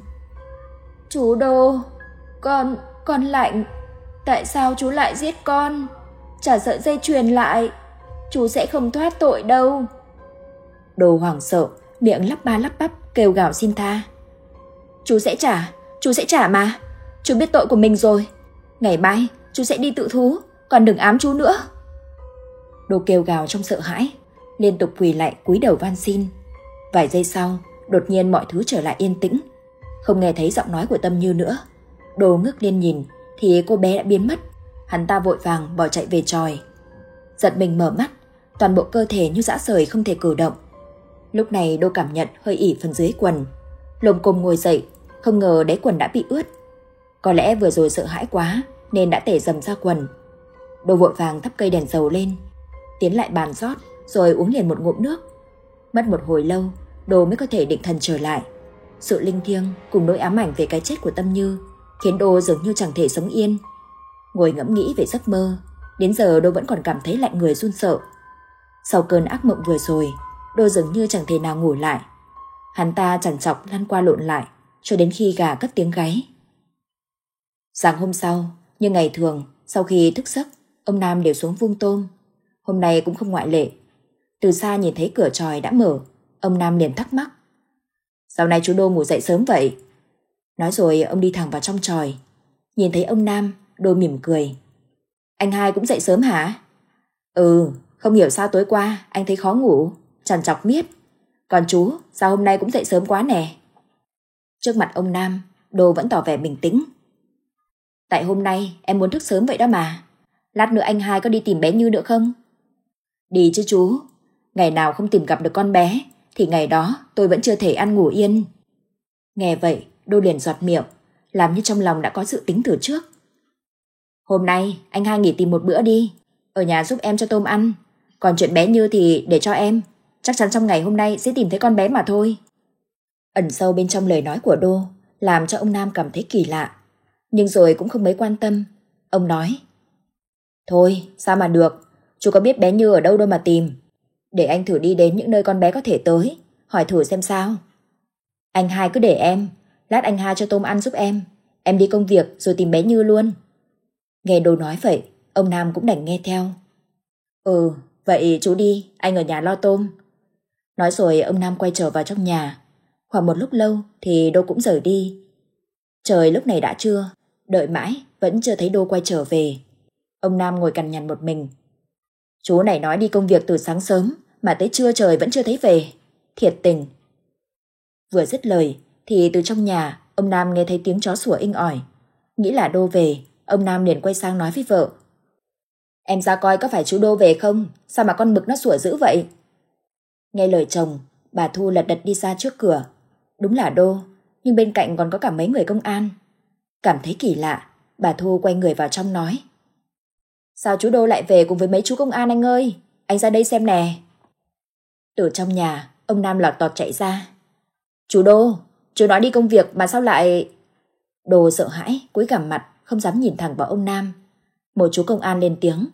Speaker 1: Chú Đô, con, con lạnh. Tại sao chú lại giết con? Trả sợi dây chuyền lại, chú sẽ không thoát tội đâu. Đô hoảng sợ, miệng lắp ba lắp bắp kêu gào xin tha. Chú sẽ trả, chú sẽ trả mà. Chú biết tội của mình rồi. Ngày mai chú sẽ đi tự thú, còn đừng ám chú nữa. Đô kêu gào trong sợ hãi, liên tục quỳ lại cúi đầu van xin. Vài giây sau, đột nhiên mọi thứ trở lại yên tĩnh, không nghe thấy giọng nói của Tâm Như nữa. Đô ngước lên nhìn thì cô bé đã biến mất. Hắn ta vội vàng bỏ chạy về chòi. Giật mình mở mắt, toàn bộ cơ thể như giã rời không thể cử động. Lúc này Đô cảm nhận hơi ỉ phần dưới quần, lồm cồm ngồi dậy, không ngờ đáy quần đã bị ướt. Có lẽ vừa rồi sợ hãi quá nên đã tể dầm ra quần. Đô vội vàng thắp cây đèn dầu lên, tiến lại bàn rót rồi uống liền một ngụm nước. Mất một hồi lâu, Đô mới có thể định thần trở lại. Sự linh thiêng cùng nỗi ám ảnh về cái chết của Tâm Như khiến Đô dường như chẳng thể sống yên. Ngồi ngẫm nghĩ về giấc mơ, đến giờ Đô vẫn còn cảm thấy lạnh người run sợ. Sau cơn ác mộng vừa rồi, Đô dường như chẳng thể nào ngủ lại. Hắn ta trằn trọc lăn qua lộn lại cho đến khi gà cất tiếng gáy. Sáng hôm sau, như ngày thường, sau khi thức giấc, ông Nam đều xuống vung tôm. Hôm nay cũng không ngoại lệ. Từ xa nhìn thấy cửa chòi đã mở, ông Nam liền thắc mắc. Sao nay chú Đô ngủ dậy sớm vậy? Nói rồi ông đi thẳng vào trong chòi. Nhìn thấy ông Nam, Đô mỉm cười. Anh hai cũng dậy sớm hả? Ừ, không hiểu sao tối qua anh thấy khó ngủ, trằn trọc miết. Còn chú, sao hôm nay cũng dậy sớm quá nè? Trước mặt ông Nam, Đô vẫn tỏ vẻ bình tĩnh. Tại hôm nay em muốn thức sớm vậy đó mà. Lát nữa anh hai có đi tìm bé Như nữa không? Đi chứ chú. Ngày nào không tìm gặp được con bé thì ngày đó tôi vẫn chưa thể ăn ngủ yên. Nghe vậy, Đô liền giọt miệng, làm như trong lòng đã có dự tính từ trước. Hôm nay anh hai nghỉ tìm một bữa đi, ở nhà giúp em cho tôm ăn. Còn chuyện bé Như thì để cho em. Chắc chắn trong ngày hôm nay sẽ tìm thấy con bé mà thôi. Ẩn sâu bên trong lời nói của Đô làm cho ông Nam cảm thấy kỳ lạ, nhưng rồi cũng không mấy quan tâm. Ông nói, thôi sao mà được, chú có biết bé Như ở đâu đâu mà tìm. Để anh thử đi đến những nơi con bé có thể tới, hỏi thử xem sao. Anh hai cứ để em, lát anh Hà cho tôm ăn giúp em. Em đi công việc rồi tìm bé Như luôn. Nghe Đô nói vậy, ông Nam cũng đành nghe theo. Ừ, vậy chú đi, anh ở nhà lo tôm. Nói rồi ông Nam quay trở vào trong nhà. Khoảng một lúc lâu thì Đô cũng rời đi. Trời lúc này đã trưa, đợi mãi vẫn chưa thấy Đô quay trở về. Ông Nam ngồi cằn nhằn một mình. Chú này nói đi công việc từ sáng sớm mà tới trưa trời vẫn chưa thấy về. Thiệt tình. Vừa dứt lời thì từ trong nhà ông Nam nghe thấy tiếng chó sủa inh ỏi. Nghĩ là Đô về, ông Nam liền quay sang nói với vợ. Em ra coi có phải chú Đô về không? Sao mà con mực nó sủa dữ vậy? Nghe lời chồng, bà Thu lật đật đi ra trước cửa. Đúng là Đô, nhưng bên cạnh còn có cả mấy người công an. Cảm thấy kỳ lạ, bà Thu quay người vào trong nói. Sao chú Đô lại về cùng với mấy chú công an anh ơi? Anh ra đây xem nè. Từ trong nhà, ông Nam lọt tọt chạy ra. Chú Đô, chú nói đi công việc mà sao lại... Đô sợ hãi, cúi gằm mặt, không dám nhìn thẳng vào ông Nam. Một chú công an lên tiếng.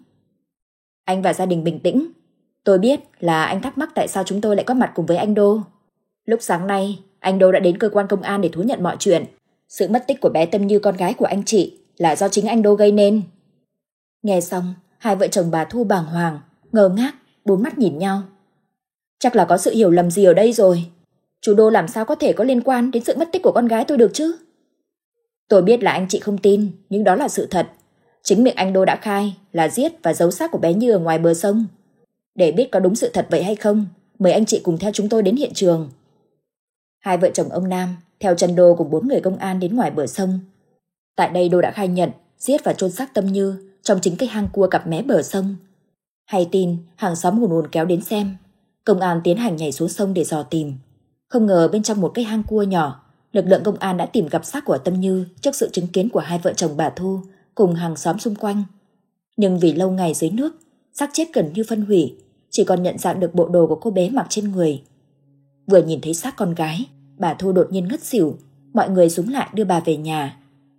Speaker 1: Anh và gia đình bình tĩnh. Tôi biết là anh thắc mắc tại sao chúng tôi lại có mặt cùng với anh Đô. Lúc sáng nay, anh Đô đã đến cơ quan công an để thú nhận mọi chuyện. Sự mất tích của bé Tâm Như con gái của anh chị là do chính anh Đô gây nên. Nghe xong, hai vợ chồng bà Thu bàng hoàng, ngơ ngác, bốn mắt nhìn nhau. Chắc là có sự hiểu lầm gì ở đây rồi. Chú Đô làm sao có thể có liên quan đến sự mất tích của con gái tôi được chứ? Tôi biết là anh chị không tin, nhưng đó là sự thật. Chính miệng anh Đô đã khai là giết và giấu xác của bé Như ở ngoài bờ sông. Để biết có đúng sự thật vậy hay không, mời anh chị cùng theo chúng tôi đến hiện trường. Hai vợ chồng ông Nam theo chân Đô cùng bốn người công an đến ngoài bờ sông. Tại đây Đô đã khai nhận giết và chôn xác Tâm Như trong chính cái hang cua cặp mé bờ sông. Hay tin, hàng xóm hùn hùn kéo đến xem. Công an tiến hành nhảy xuống sông để dò tìm. Không ngờ bên trong một cái hang cua nhỏ, lực lượng công an đã tìm gặp xác của Tâm Như trước sự chứng kiến của hai vợ chồng bà Thu cùng hàng xóm xung quanh. Nhưng vì lâu ngày dưới nước, xác chết gần như phân hủy, chỉ còn nhận dạng được bộ đồ của cô bé mặc trên người. Vừa nhìn thấy xác con gái, bà Thu đột nhiên ngất xỉu, mọi người xúm lại đưa bà về nhà.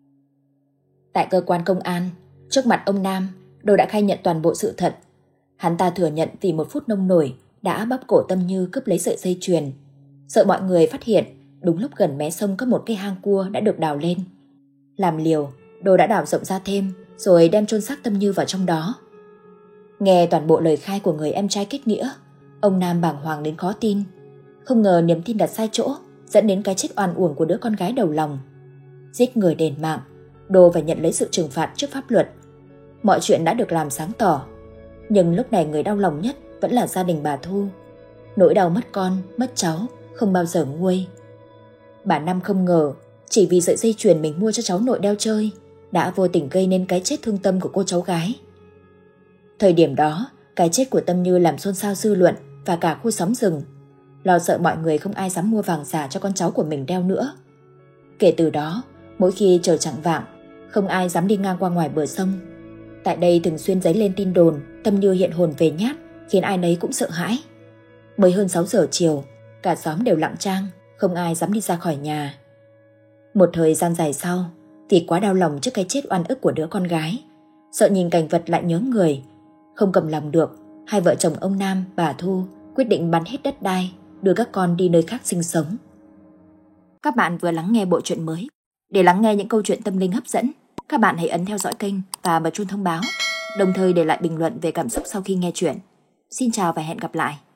Speaker 1: Tại cơ quan công an, trước mặt ông Nam, Đô đã khai nhận toàn bộ sự thật. Hắn ta thừa nhận vì một phút nông nổi đã bóp cổ Tâm Như cướp lấy sợi dây chuyền. Sợ mọi người phát hiện, đúng lúc gần mé sông có một cái hang cua đã được đào lên. Làm liều, Đô đã đào rộng ra thêm rồi đem chôn xác Tâm Như vào trong đó. Nghe toàn bộ lời khai của người em trai kết nghĩa, ông Nam bàng hoàng đến khó tin. Không ngờ niềm tin đặt sai chỗ dẫn đến cái chết oan uổng của đứa con gái đầu lòng. Giết người đền mạng, Đô phải nhận lấy sự trừng phạt trước pháp luật. Mọi chuyện đã được làm sáng tỏ. Nhưng lúc này người đau lòng nhất vẫn là gia đình bà Thu. Nỗi đau mất con, mất cháu không bao giờ nguôi. Bà Năm không ngờ chỉ vì sợi dây chuyền mình mua cho cháu nội đeo chơi đã vô tình gây nên cái chết thương tâm của cô cháu gái. Thời điểm đó, cái chết của Tâm Như làm xôn xao dư luận và cả khu xóm rừng. Lo sợ mọi người không ai dám mua vàng giả cho con cháu của mình đeo nữa. Kể từ đó, mỗi khi trời chạng vạng, không ai dám đi ngang qua ngoài bờ sông. Tại đây thường xuyên dấy lên tin đồn Tâm Như hiện hồn về nhát, khiến ai nấy cũng sợ hãi. Mới hơn sáu giờ chiều, cả xóm đều lặng tang, không ai dám đi ra khỏi nhà. Một thời gian dài sau, vì quá đau lòng trước cái chết oan ức của đứa con gái, sợ nhìn cảnh vật lại nhớ người, không cầm lòng được, hai vợ chồng ông Nam, bà Thu quyết định bán hết đất đai, đưa các con đi nơi khác sinh sống. Các bạn vừa lắng nghe bộ truyện mới. Để lắng nghe những câu chuyện tâm linh hấp dẫn, các bạn hãy ấn theo dõi kênh và bật chuông thông báo, đồng thời để lại bình luận về cảm xúc sau khi nghe chuyện. Xin chào và hẹn gặp lại.